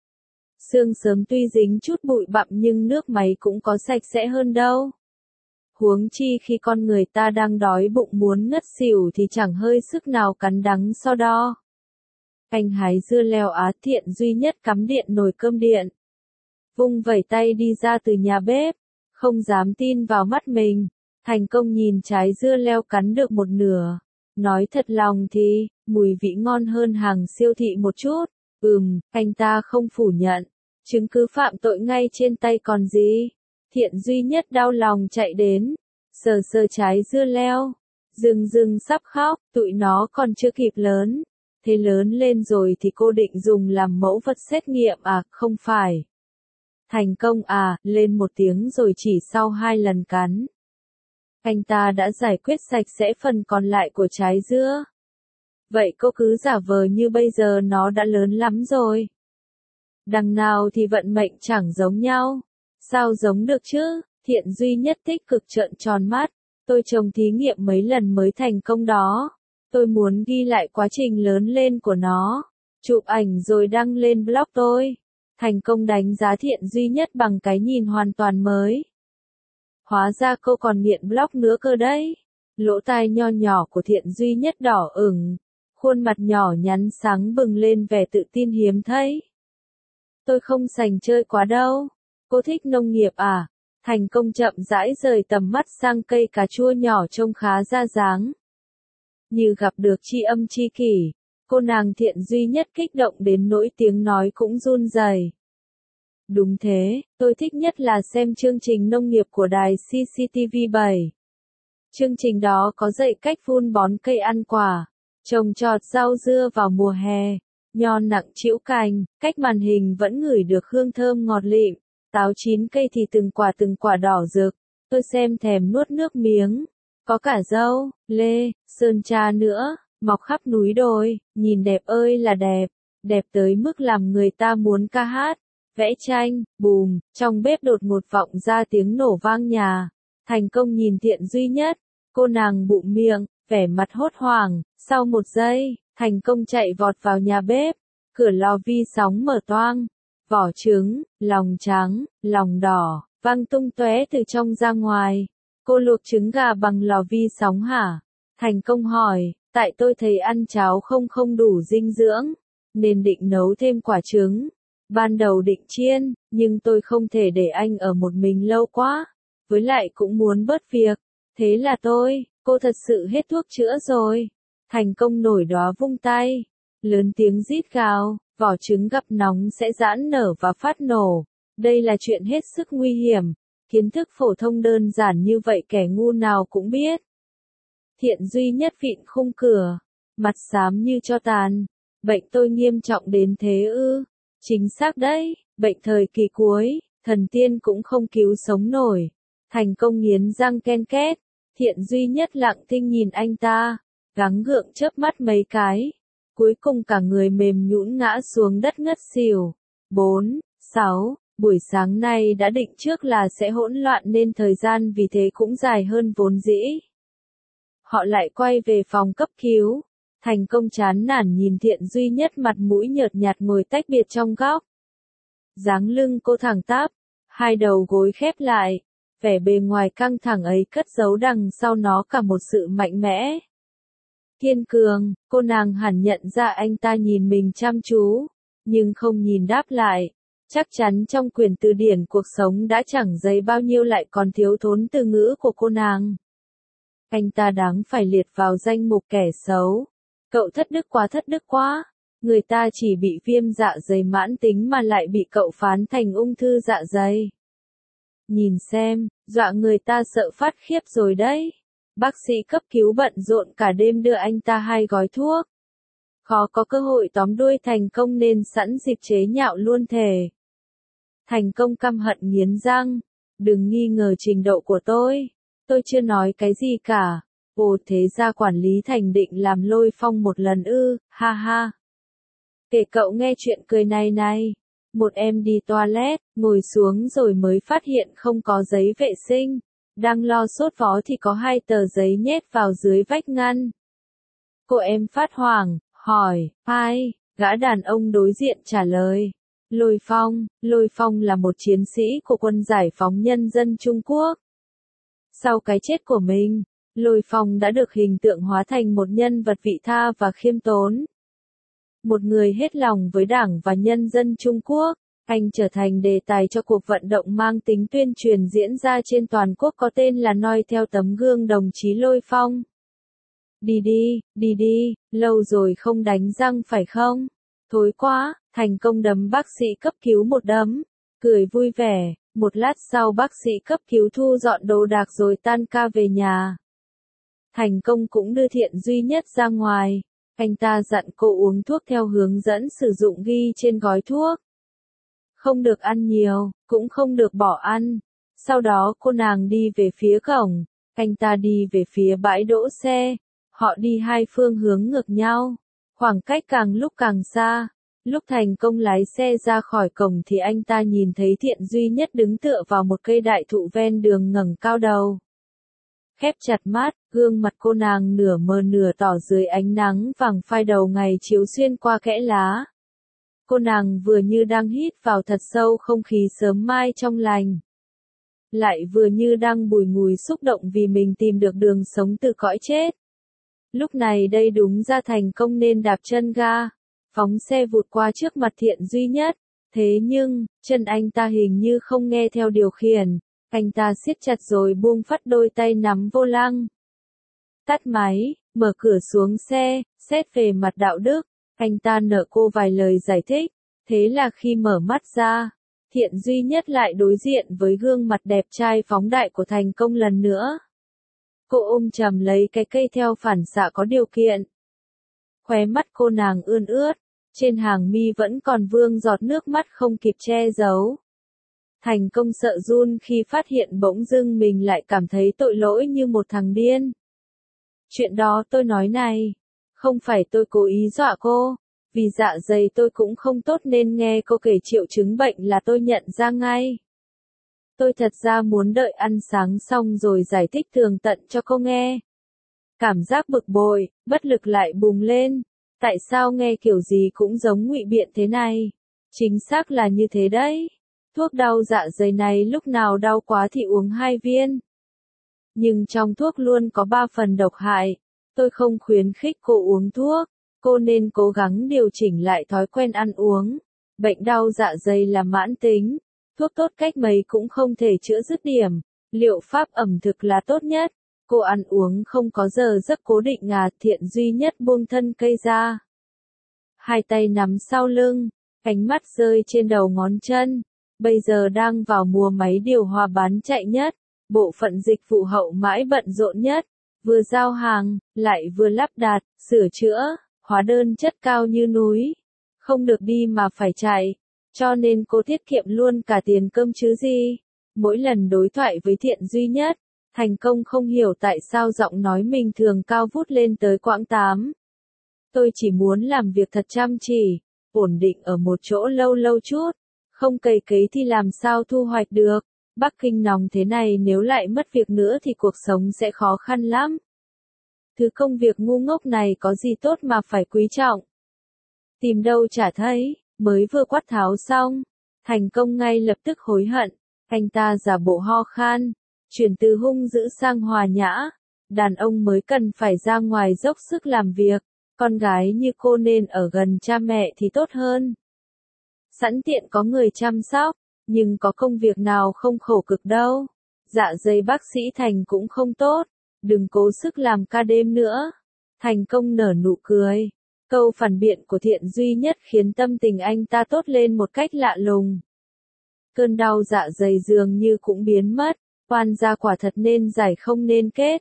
Xương sớm tuy dính chút bụi bặm nhưng nước máy cũng có sạch sẽ hơn đâu. Huống chi khi con người ta đang đói bụng muốn ngất xỉu thì chẳng hơi sức nào cắn đắng so đo. Anh hái dưa leo Thiện Duy Nhất cắm điện nồi cơm điện. Vung vẩy tay đi ra từ nhà bếp, không dám tin vào mắt mình. Thành Công nhìn trái dưa leo cắn được một nửa. Nói thật lòng thì, mùi vị ngon hơn hàng siêu thị một chút. Anh ta không phủ nhận. Chứng cứ phạm tội ngay trên tay còn gì. Thiện Duy Nhất đau lòng chạy đến, sờ sờ trái dưa leo. Dưng sắp khóc, tụi nó còn chưa kịp lớn. Thế lớn lên rồi thì cô định dùng làm mẫu vật xét nghiệm không phải. Thành Công lên một tiếng rồi chỉ sau 2 lần cắn. Anh ta đã giải quyết sạch sẽ phần còn lại của trái dưa. Vậy cô cứ giả vờ như bây giờ nó đã lớn lắm rồi. Đằng nào thì vận mệnh chẳng giống nhau. Sao giống được chứ? Thiện Duy Nhất tích cực trợn tròn mắt. Tôi trồng thí nghiệm mấy lần mới thành công đó. Tôi muốn ghi lại quá trình lớn lên của nó. Chụp ảnh rồi đăng lên blog tôi. Thành Công đánh giá Thiện Duy Nhất bằng cái nhìn hoàn toàn mới. Hóa ra cô còn nghiện blog nữa cơ đấy. Lỗ tai nho nhỏ của Thiện Duy Nhất đỏ ửng. Khuôn mặt nhỏ nhắn sáng bừng lên vẻ tự tin hiếm thấy. Tôi không sành chơi quá đâu. Cô thích nông nghiệp Thành Công chậm rãi rời tầm mắt sang cây cà chua nhỏ trông khá ra dáng. Như gặp được tri âm tri kỷ, cô nàng Thiện Duy Nhất kích động đến nỗi tiếng nói cũng run rẩy. Đúng thế, tôi thích nhất là xem chương trình nông nghiệp của đài CCTV7. Chương trình đó có dạy cách vun bón cây ăn quả, trồng trọt rau dưa vào mùa hè, nho nặng trĩu cành, cách màn hình vẫn ngửi được hương thơm ngọt lịm, táo chín cây thì từng quả đỏ rực, tôi xem thèm nuốt nước miếng, có cả dâu, lê, sơn tra nữa, mọc khắp núi đồi, nhìn đẹp ơi là đẹp, đẹp tới mức làm người ta muốn ca hát, vẽ tranh, bùm, trong bếp đột ngột vọng ra tiếng nổ vang nhà. Thành Công nhìn Thiện Duy Nhất, cô nàng bụm miệng, vẻ mặt hốt hoảng, sau 1 giây, Thành Công chạy vọt vào nhà bếp, cửa lò vi sóng mở toang, vỏ trứng, lòng trắng, lòng đỏ, văng tung tóe từ trong ra ngoài. Cô luộc trứng gà bằng lò vi sóng hả? Thành Công hỏi, tại tôi thấy ăn cháo không đủ dinh dưỡng, nên định nấu thêm quả trứng. Ban đầu định chiên, nhưng tôi không thể để anh ở một mình lâu quá, với lại cũng muốn bớt việc. Thế là cô thật sự hết thuốc chữa rồi. Thành Công nổi đóa vung tay, lớn tiếng rít gào, vỏ trứng gặp nóng sẽ giãn nở và phát nổ. Đây là chuyện hết sức nguy hiểm. Kiến thức phổ thông đơn giản như vậy kẻ ngu nào cũng biết. Thiện Duy Nhất vịn khung cửa, mặt xám như tro tàn. Bệnh tôi nghiêm trọng đến thế ư? Chính xác đấy, bệnh thời kỳ cuối, thần tiên cũng không cứu sống nổi. Thành Công nghiến răng ken két. Thiện Duy Nhất lặng thinh nhìn anh ta, gắng gượng chớp mắt mấy cái. Cuối cùng cả người mềm nhũn ngã xuống đất ngất xỉu. 4, 6, buổi sáng nay đã định trước là sẽ hỗn loạn nên thời gian vì thế cũng dài hơn vốn dĩ. Họ lại quay về phòng cấp cứu. Thành Công chán nản nhìn Thiện Duy Nhất mặt mũi nhợt nhạt ngồi tách biệt trong góc. Dáng lưng cô thẳng tắp, 2 đầu gối khép lại, vẻ bề ngoài căng thẳng ấy cất giấu đằng sau nó cả một sự mạnh mẽ. Kiên cường, cô nàng hẳn nhận ra anh ta nhìn mình chăm chú, nhưng không nhìn đáp lại. Chắc chắn trong quyển từ điển cuộc sống đã chẳng dày bao nhiêu lại còn thiếu thốn từ ngữ của cô nàng. Anh ta đáng phải liệt vào danh mục kẻ xấu. Cậu thất đức quá. Người ta chỉ bị viêm dạ dày mãn tính mà lại bị cậu phán thành ung thư dạ dày. Nhìn xem, dọa người ta sợ phát khiếp rồi đấy. Bác sĩ cấp cứu bận rộn cả đêm đưa anh ta 2 gói thuốc. Khó có cơ hội tóm đuôi Thành Công nên sẵn dịp chế nhạo luôn thề. Thành Công căm hận nghiến răng. Đừng nghi ngờ trình độ của tôi. Tôi chưa nói cái gì cả. Ồ, thế ra quản lý Thành định làm Lôi Phong một lần ư, ha ha. Kể cậu nghe chuyện cười này này. Một em đi toilet, ngồi xuống rồi mới phát hiện không có giấy vệ sinh. Đang lo sốt vó thì có 2 tờ giấy nhét vào dưới vách ngăn. Cô em phát hoảng, hỏi, ai? Gã đàn ông đối diện trả lời. Lôi Phong là một chiến sĩ của quân giải phóng nhân dân Trung Quốc. Sau cái chết của mình, Lôi Phong đã được hình tượng hóa thành một nhân vật vị tha và khiêm tốn. Một người hết lòng với Đảng và nhân dân Trung Quốc. Anh trở thành đề tài cho cuộc vận động mang tính tuyên truyền diễn ra trên toàn quốc có tên là Noi theo tấm gương đồng chí Lôi Phong. Đi đi, lâu rồi không đánh răng phải không? Thối quá, Thành Công đấm bác sĩ cấp cứu một đấm, cười vui vẻ. Một lát sau bác sĩ cấp cứu thu dọn đồ đạc rồi tan ca về nhà. Thành Công cũng đưa Thiện Duy Nhất ra ngoài. Anh ta dặn cô uống thuốc theo hướng dẫn sử dụng ghi trên gói thuốc. Không được ăn nhiều, cũng không được bỏ ăn. Sau đó cô nàng đi về phía cổng, anh ta đi về phía bãi đỗ xe. Họ đi 2 phương hướng ngược nhau. Khoảng cách càng lúc càng xa. Lúc Thành Công lái xe ra khỏi cổng thì anh ta nhìn thấy Thiện Duy Nhất đứng tựa vào một cây đại thụ ven đường ngẩng cao đầu. Khép chặt mắt, gương mặt cô nàng nửa mờ nửa tỏ dưới ánh nắng vàng phai đầu ngày chiếu xuyên qua kẽ lá. Cô nàng vừa như đang hít vào thật sâu không khí sớm mai trong lành. Lại vừa như đang bùi ngùi xúc động vì mình tìm được đường sống từ cõi chết. Lúc này đây đúng ra Thành Công nên đạp chân ga, phóng xe vụt qua trước mặt Thiện Duy Nhất. Thế nhưng, chân anh ta hình như không nghe theo điều khiển. Anh ta siết chặt rồi buông phắt đôi tay nắm vô lăng. Tắt máy, mở cửa xuống xe, xét về mặt đạo đức. Anh ta nở cô vài lời giải thích. Thế là khi mở mắt ra, Thiện Duy Nhất lại đối diện với gương mặt đẹp trai phóng đại của Thành Công lần nữa. Cô ôm chầm lấy cái cây theo phản xạ có điều kiện. Khóe mắt cô nàng ươn ướt, trên hàng mi vẫn còn vương giọt nước mắt không kịp che giấu. Thành Công sợ run khi phát hiện bỗng dưng mình lại cảm thấy tội lỗi như một thằng điên. Chuyện đó tôi nói này, không phải tôi cố ý dọa cô, vì dạ dày tôi cũng không tốt nên nghe cô kể triệu chứng bệnh là tôi nhận ra ngay. Tôi thật ra muốn đợi ăn sáng xong rồi giải thích tường tận cho cô nghe. Cảm giác bực bội, bất lực lại bùng lên. Tại sao nghe kiểu gì cũng giống ngụy biện thế này? Chính xác là như thế đấy. Thuốc đau dạ dày này lúc nào đau quá thì uống 2 viên. Nhưng trong thuốc luôn có 3 phần độc hại. Tôi không khuyến khích cô uống thuốc. Cô nên cố gắng điều chỉnh lại thói quen ăn uống. Bệnh đau dạ dày là mãn tính. Thuốc tốt cách mấy cũng không thể chữa dứt điểm. Liệu pháp ẩm thực là tốt nhất. Cô ăn uống không có giờ giấc cố định à? Thiện Duy Nhất buông thân cây ra. 2 tay nắm sau lưng, ánh mắt rơi trên đầu ngón chân. Bây giờ đang vào mùa máy điều hòa bán chạy nhất, bộ phận dịch vụ hậu mãi bận rộn nhất, vừa giao hàng, lại vừa lắp đặt, sửa chữa, hóa đơn chất cao như núi. Không được đi mà phải chạy, cho nên cô tiết kiệm luôn cả tiền cơm chứ gì. Mỗi lần đối thoại với Thiện Duy Nhất, Thành Công không hiểu tại sao giọng nói mình thường cao vút lên tới quãng 8. Tôi chỉ muốn làm việc thật chăm chỉ, ổn định ở một chỗ lâu lâu chút, không cày cấy thì làm sao thu hoạch được. Bắc Kinh nóng thế này nếu lại mất việc nữa thì cuộc sống sẽ khó khăn lắm. Thứ công việc ngu ngốc này có gì tốt mà phải quý trọng. Tìm đâu chả thấy, mới vừa quát tháo xong, Thành Công ngay lập tức hối hận. Anh ta giả bộ ho khan, chuyển từ hung dữ sang hòa nhã. đàn ông mới cần phải ra ngoài dốc sức làm việc, con gái như cô nên ở gần cha mẹ thì tốt hơn. Sẵn tiện có người chăm sóc, nhưng có công việc nào không khổ cực đâu. Dạ dày bác sĩ Thành cũng không tốt, đừng cố sức làm ca đêm nữa. Thành Công nở nụ cười. Câu phản biện của Thiện duy nhất khiến tâm tình anh ta tốt lên một cách lạ lùng. Cơn đau dạ dày dường như cũng biến mất, oan gia quả thật nên giải không nên kết.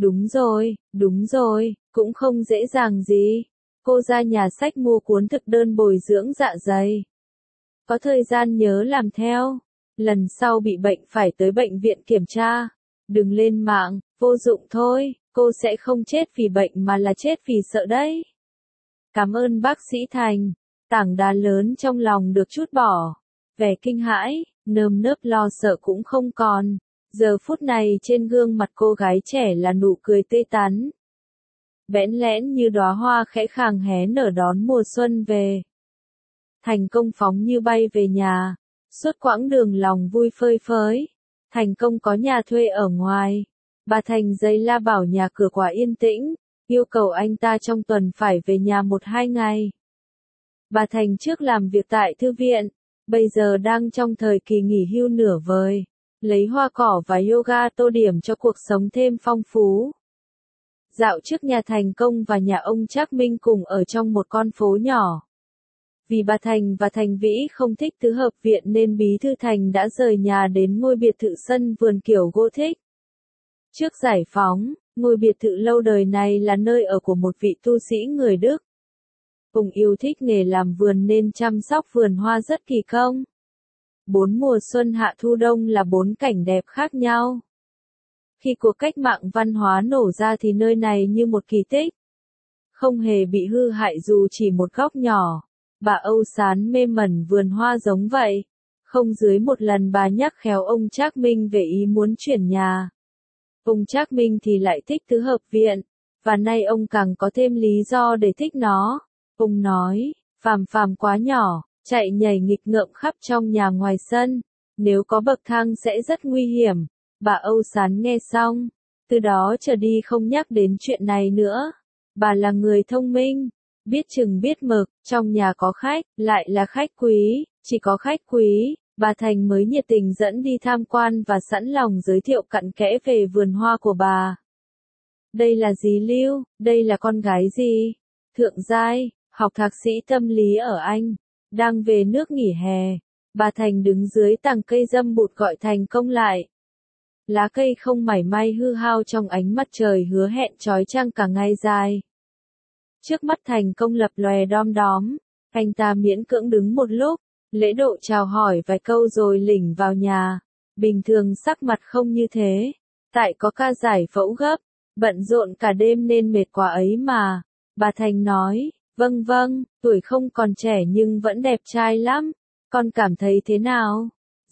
Đúng rồi, cũng không dễ dàng gì. Cô ra nhà sách mua cuốn thực đơn bồi dưỡng dạ dày. Có thời gian nhớ làm theo. Lần sau bị bệnh phải tới bệnh viện kiểm tra. Đừng lên mạng, vô dụng thôi, cô sẽ không chết vì bệnh mà là chết vì sợ đấy. Cảm ơn bác sĩ Thành. Tảng đá lớn trong lòng được trút bỏ. Vẻ kinh hãi, nơm nớp lo sợ cũng không còn. Giờ phút này trên gương mặt cô gái trẻ là nụ cười tươi tắn. Bẽn lẽn như đóa hoa khẽ khàng hé nở đón mùa xuân về. Thành Công phóng như bay về nhà. Suốt quãng đường lòng vui phơi phới. Thành Công có nhà thuê ở ngoài. Bà Thành giấy la bảo nhà cửa quá yên tĩnh, yêu cầu anh ta trong tuần phải về nhà 1-2 ngày. Bà Thành trước làm việc tại thư viện, bây giờ đang trong thời kỳ nghỉ hưu nửa vời, lấy hoa cỏ và yoga tô điểm cho cuộc sống thêm phong phú. Dạo trước nhà Thành Công và nhà ông Trác Minh cùng ở trong một con phố nhỏ. Vì bà Thành và Thành Vĩ không thích tứ hợp viện nên Bí thư Thành đã rời nhà đến ngôi biệt thự sân vườn kiểu Gothic. Trước giải phóng, ngôi biệt thự lâu đời này là nơi ở của một vị tu sĩ người Đức. Ông yêu thích nghề làm vườn nên chăm sóc vườn hoa rất kỳ công. 4 mùa xuân hạ thu đông là 4 cảnh đẹp khác nhau. Khi cuộc cách mạng văn hóa nổ ra thì nơi này như một kỳ tích. Không hề bị hư hại dù chỉ một góc nhỏ. Bà Âu Sán mê mẩn vườn hoa giống vậy. Không dưới một lần bà nhắc khéo ông Trác Minh về ý muốn chuyển nhà. Ông Trác Minh thì lại thích tứ hợp viện, và nay ông càng có thêm lý do để thích nó. Ông nói, phàm quá nhỏ, chạy nhảy nghịch ngợm khắp trong nhà ngoài sân, nếu có bậc thang sẽ rất nguy hiểm. Bà Âu Sán nghe xong, từ đó trở đi không nhắc đến chuyện này nữa. Bà là người thông minh, biết chừng biết mực, trong nhà có khách, lại là khách quý, chỉ có khách quý. Bà Thành mới nhiệt tình dẫn đi tham quan và sẵn lòng giới thiệu cặn kẽ về vườn hoa của bà. Đây là dì Lưu, đây là con gái dì. Thượng giai, học thạc sĩ tâm lý ở Anh, đang về nước nghỉ hè. Bà Thành đứng dưới tàng cây dâm bụt gọi Thành Công lại. Lá cây không mảy may hư hao trong ánh mặt trời hứa hẹn chói chang cả ngày dài. Trước mắt Thành Công lập lòe đom đóm, anh ta miễn cưỡng đứng một lúc. Lễ độ chào hỏi vài câu rồi lỉnh vào nhà. Bình thường sắc mặt không như thế. Tại có ca giải phẫu gấp, bận rộn cả đêm nên mệt quá ấy mà. Bà Thành nói, vâng, tuổi không còn trẻ nhưng vẫn đẹp trai lắm. Con cảm thấy thế nào?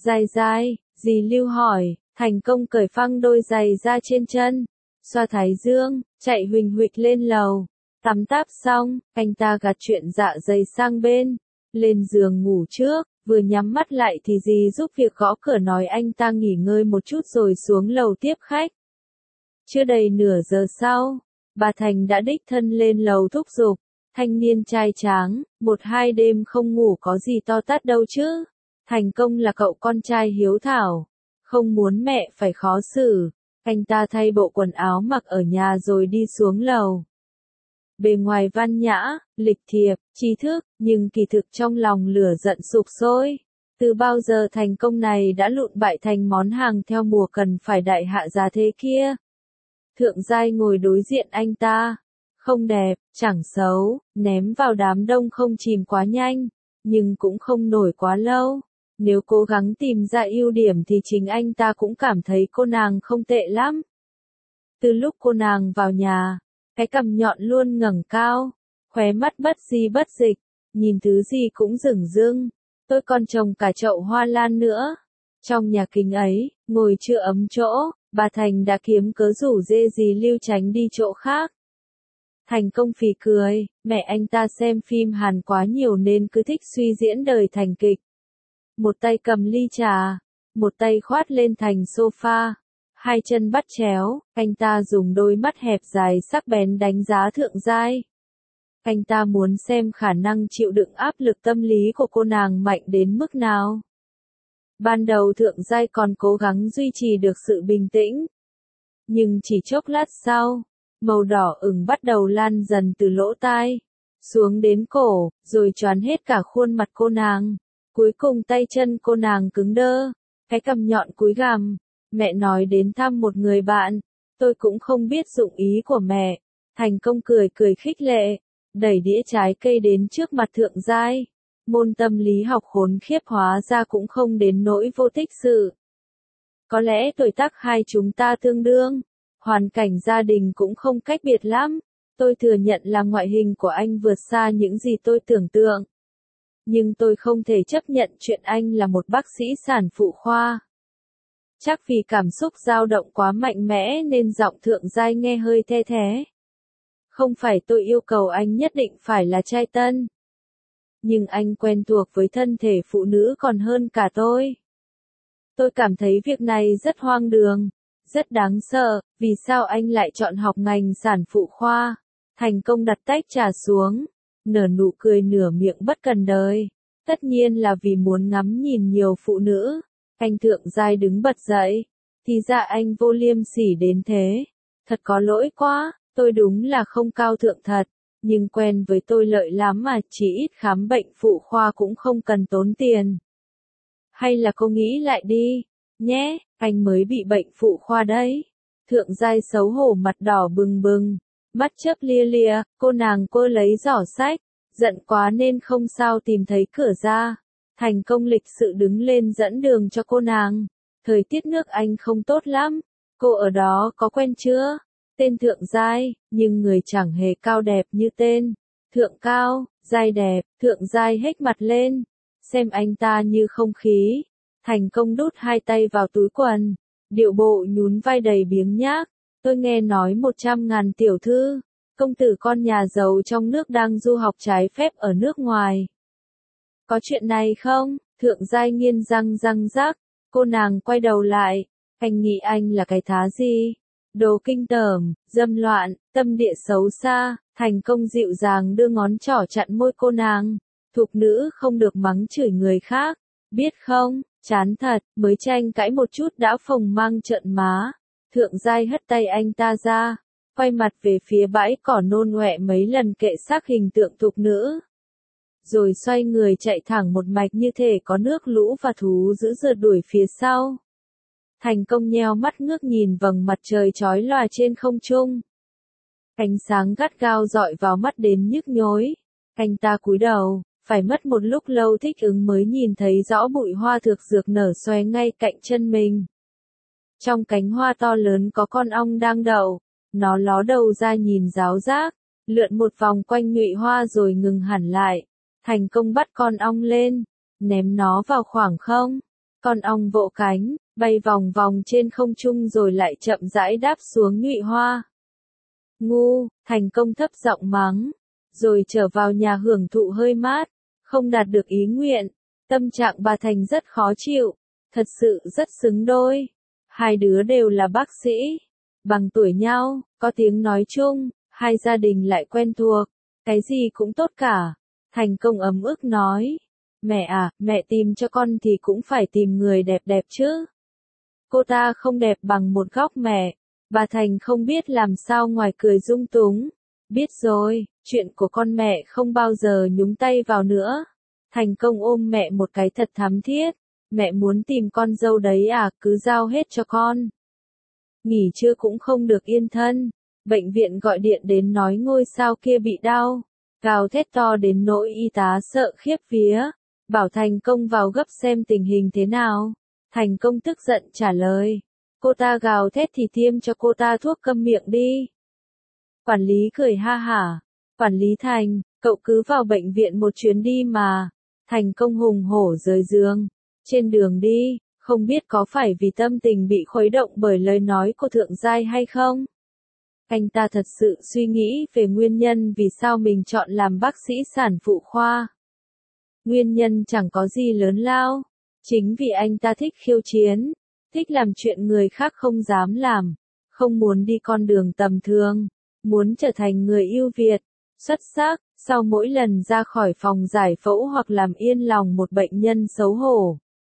Dai, dì Lưu hỏi. Thành Công cởi phăng đôi giày ra trên chân, xoa thái dương, chạy huỳnh huỵch lên lầu. Tắm táp xong, anh ta gạt chuyện dạ dày sang bên. Lên giường ngủ trước, vừa nhắm mắt lại thì dì giúp việc gõ cửa nói anh ta nghỉ ngơi một chút rồi xuống lầu tiếp khách. Chưa đầy nửa giờ sau, bà Thành đã đích thân lên lầu thúc giục. Thanh niên trai tráng, 1-2 đêm không ngủ có gì to tát đâu chứ. Thành Công là cậu con trai hiếu thảo, không muốn mẹ phải khó xử. Anh ta thay bộ quần áo mặc ở nhà rồi đi xuống lầu. Bề ngoài văn nhã, lịch thiệp, tri thức, nhưng kỳ thực trong lòng lửa giận sục sôi. Từ bao giờ Thành Công này đã lụn bại thành món hàng theo mùa cần phải đại hạ giá thế kia. Thượng giai ngồi đối diện anh ta. Không đẹp, chẳng xấu, ném vào đám đông không chìm quá nhanh, nhưng cũng không nổi quá lâu. Nếu cố gắng tìm ra ưu điểm thì chính anh ta cũng cảm thấy cô nàng không tệ lắm. Từ lúc cô nàng vào nhà, cái cằm nhọn luôn ngẩng cao, khóe mắt bất di bất dịch, nhìn thứ gì cũng rừng rưng. Tôi còn trồng cả chậu hoa lan nữa. Trong nhà kính ấy, ngồi chưa ấm chỗ, bà Thành đã kiếm cớ rủ dê dì Lưu tránh đi chỗ khác. Thành Công phì cười, mẹ anh ta xem phim Hàn quá nhiều nên cứ thích suy diễn đời thành kịch. Một tay cầm ly trà, một tay khoát lên thành sofa. hai chân bắt chéo, anh ta dùng đôi mắt hẹp dài sắc bén đánh giá Thượng Giai. Anh ta muốn xem khả năng chịu đựng áp lực tâm lý của cô nàng mạnh đến mức nào. Ban đầu Thượng Giai còn cố gắng duy trì được sự bình tĩnh. Nhưng chỉ chốc lát sau, màu đỏ ửng bắt đầu lan dần từ lỗ tai, xuống đến cổ, rồi choán hết cả khuôn mặt cô nàng. Cuối cùng tay chân cô nàng cứng đơ, cái cằm nhọn cúi gằm. Mẹ nói đến thăm một người bạn, tôi cũng không biết dụng ý của mẹ. Thành Công cười cười khích lệ, đẩy đĩa trái cây đến trước mặt Thượng Giai. Môn tâm lý học khốn khiếp hóa ra cũng không đến nỗi vô tích sự. Có lẽ tuổi tác hai chúng ta tương đương, hoàn cảnh gia đình cũng không cách biệt lắm. Tôi thừa nhận là ngoại hình của anh vượt xa những gì tôi tưởng tượng. Nhưng tôi không thể chấp nhận chuyện anh là một bác sĩ sản phụ khoa. Chắc vì cảm xúc dao động quá mạnh mẽ nên giọng Thượng Giai nghe hơi the thé. Không phải tôi yêu cầu anh nhất định phải là trai tân. Nhưng anh quen thuộc với thân thể phụ nữ còn hơn cả tôi. Tôi cảm thấy việc này rất hoang đường, rất đáng sợ. Vì sao anh lại chọn học ngành sản phụ khoa? Thành Công đặt tách trà xuống, nở nụ cười nửa miệng bất cần đời. Tất nhiên là vì muốn ngắm nhìn nhiều phụ nữ. Anh Thượng Giai đứng bật dậy. Thì ra anh vô liêm sỉ đến thế. Thật có lỗi quá, tôi đúng là không cao thượng thật. Nhưng quen với tôi lợi lắm mà, chỉ ít khám bệnh phụ khoa cũng không cần tốn tiền. Hay là cô nghĩ lại đi, nhé, anh mới bị bệnh phụ khoa đấy. Thượng Giai xấu hổ mặt đỏ bừng bừng, mắt chớp lia lia, cô nàng quơ lấy giỏ sách, giận quá nên không sao tìm thấy cửa ra. Thành Công lịch sự đứng lên dẫn đường cho cô nàng. Thời tiết nước Anh không tốt lắm, cô ở đó có quen chưa? Tên Thượng Giai, nhưng người chẳng hề cao đẹp như tên. Thượng cao, Giai đẹp, Thượng Giai hết mặt lên. Xem anh ta như không khí. Thành Công đút hai tay vào túi quần, điệu bộ nhún vai đầy biếng nhác. Tôi nghe nói 100.000 tiểu thư, công tử con nhà giàu trong nước đang du học trái phép ở nước ngoài. Có chuyện này không? Thượng Giai nghiến răng răng rắc. Cô nàng quay đầu lại. Anh nghĩ anh là cái thá gì? Đồ kinh tởm, dâm loạn, tâm địa xấu xa. Thành Công dịu dàng đưa ngón trỏ chặn môi cô nàng. Thục nữ không được mắng chửi người khác. Biết không, chán thật, mới tranh cãi một chút đã phồng mang trợn má. Thượng Giai hất tay anh ta ra, quay mặt về phía bãi cỏ nôn ọe mấy lần kệ xác hình tượng thục nữ. Rồi xoay người chạy thẳng một mạch như thể có nước lũ và thú dữ rượt đuổi phía sau. Thành Công nheo mắt ngước nhìn vầng mặt trời chói lòa trên không trung. Ánh sáng gắt gao dọi vào mắt đến nhức nhối. Anh ta cúi đầu, phải mất một lúc lâu thích ứng mới nhìn thấy rõ bụi hoa thược dược nở xòe ngay cạnh chân mình. Trong cánh hoa to lớn có con ong đang đậu, nó ló đầu ra nhìn giáo giác, lượn một vòng quanh nhụy hoa rồi ngừng hẳn lại. Thành Công bắt con ong lên, ném nó vào khoảng không. Con ong vỗ cánh, bay vòng vòng trên không trung rồi lại chậm rãi đáp xuống nhụy hoa. Ngu, Thành Công thấp giọng mắng, rồi trở vào nhà hưởng thụ hơi mát, không đạt được ý nguyện. Tâm trạng bà Thành rất khó chịu, thật sự rất xứng đôi. Hai đứa đều là bác sĩ, bằng tuổi nhau, có tiếng nói chung, hai gia đình lại quen thuộc, cái gì cũng tốt cả. Thành Công ấm ức nói, mẹ à, mẹ tìm cho con thì cũng phải tìm người đẹp đẹp chứ. Cô ta không đẹp bằng một góc mẹ. Bà Thành không biết làm sao ngoài cười dung túng. Biết rồi, chuyện của con mẹ không bao giờ nhúng tay vào nữa. Thành Công ôm mẹ một cái thật thắm thiết. Mẹ muốn tìm con dâu đấy à, cứ giao hết cho con. Nghỉ trưa cũng không được yên thân. Bệnh viện gọi điện đến nói ngôi sao kia bị đau. Gào thét to đến nỗi y tá sợ khiếp vía. Bảo Thành Công vào gấp xem tình hình thế nào. Thành Công tức giận trả lời. Cô ta gào thét thì tiêm cho cô ta thuốc câm miệng đi. Quản lý cười ha hả. Quản lý Thành, cậu cứ vào bệnh viện một chuyến đi mà. Thành Công hùng hổ rời giường. Trên đường đi, không biết có phải vì tâm tình bị khuấy động bởi lời nói của Thượng Giai hay không? Anh ta thật sự suy nghĩ về nguyên nhân vì sao mình chọn làm bác sĩ sản phụ khoa. Nguyên nhân chẳng có gì lớn lao. Chính vì anh ta thích khiêu chiến. thích làm chuyện người khác không dám làm, không muốn đi con đường tầm thường, muốn trở thành người ưu việt, xuất sắc. Sau mỗi lần ra khỏi phòng giải phẫu hoặc làm yên lòng một bệnh nhân xấu hổ,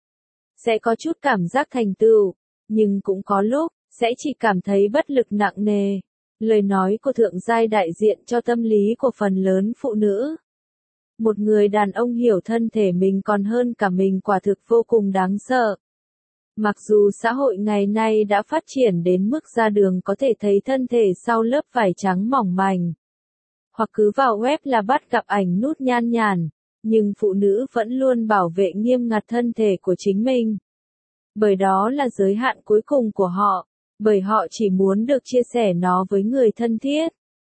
sẽ có chút cảm giác thành tựu, nhưng cũng có lúc, sẽ chỉ cảm thấy bất lực nặng nề. Lời nói của thượng giai đại diện cho tâm lý của phần lớn phụ nữ. Một người đàn ông hiểu thân thể mình còn hơn cả mình quả thực vô cùng đáng sợ. Mặc dù xã hội ngày nay đã phát triển đến mức ra đường có thể thấy thân thể sau lớp vải trắng mỏng manh, hoặc cứ vào web là bắt gặp ảnh nút nhan nhản, nhưng phụ nữ vẫn luôn bảo vệ nghiêm ngặt thân thể của chính mình. Bởi đó là giới hạn cuối cùng của họ, bởi họ chỉ muốn được chia sẻ nó với người thân thiết.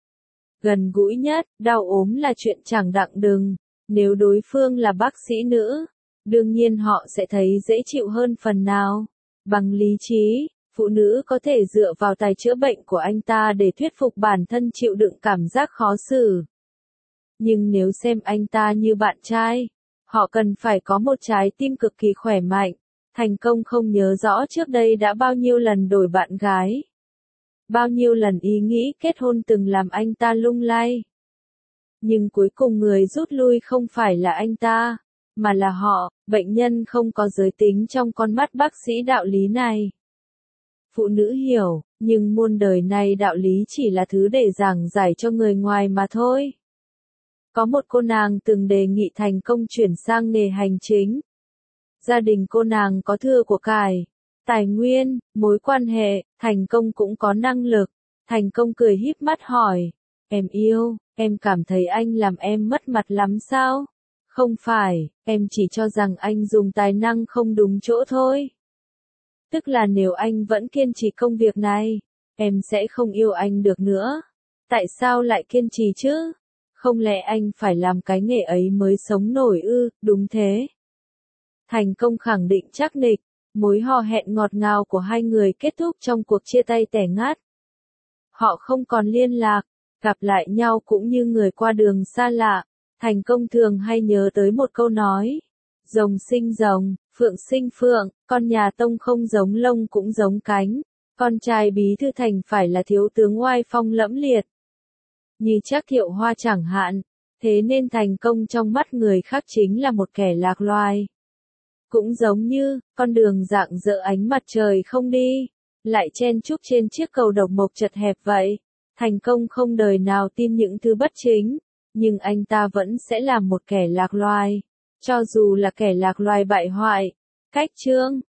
Gần gũi nhất, đau ốm là chuyện chẳng đặng đừng, nếu đối phương là bác sĩ nữ, đương nhiên họ sẽ thấy dễ chịu hơn phần nào. Bằng lý trí, phụ nữ có thể dựa vào tài chữa bệnh của anh ta để thuyết phục bản thân chịu đựng cảm giác khó xử. Nhưng nếu xem anh ta như bạn trai, họ cần phải có một trái tim cực kỳ khỏe mạnh. Thành công không nhớ rõ trước đây đã bao nhiêu lần đổi bạn gái. Bao nhiêu lần ý nghĩ kết hôn từng làm anh ta lung lay. Nhưng cuối cùng người rút lui không phải là anh ta, mà là họ. Bệnh nhân không có giới tính trong con mắt bác sĩ đạo lý này. Phụ nữ hiểu, nhưng muôn đời này đạo lý chỉ là thứ để giảng giải cho người ngoài mà thôi. Có một cô nàng từng đề nghị Thành Công chuyển sang nghề hành chính. Gia đình cô nàng có thừa của cải, tài nguyên, mối quan hệ, Thành Công cũng có năng lực. Thành Công cười híp mắt hỏi, em yêu, em cảm thấy anh làm em mất mặt lắm sao? Không phải, em chỉ cho rằng anh dùng tài năng không đúng chỗ thôi. Tức là nếu anh vẫn kiên trì công việc này, em sẽ không yêu anh được nữa. Tại sao lại kiên trì chứ? Không lẽ anh phải làm cái nghề ấy mới sống nổi ư? Đúng thế. Thành Công khẳng định chắc nịch, mối hò hẹn ngọt ngào của hai người kết thúc trong cuộc chia tay tẻ ngắt. Họ không còn liên lạc, gặp lại nhau cũng như người qua đường xa lạ. Thành Công thường hay nhớ tới một câu nói, rồng sinh rồng, phượng sinh phượng, con nhà Tông không giống lông cũng giống cánh, con trai bí thư thành phải là thiếu tướng oai phong lẫm liệt. Như Trác Thiệu Hoa chẳng hạn, thế nên Thành Công trong mắt người khác chính là một kẻ lạc loài. Cũng giống như, con đường rạng rỡ ánh mặt trời không đi, lại chen chúc trên chiếc cầu độc mộc chật hẹp vậy. Thành Công không đời nào tin những thứ bất chính, nhưng anh ta vẫn sẽ làm một kẻ lạc loài, cho dù là kẻ lạc loài bại hoại. Cách chương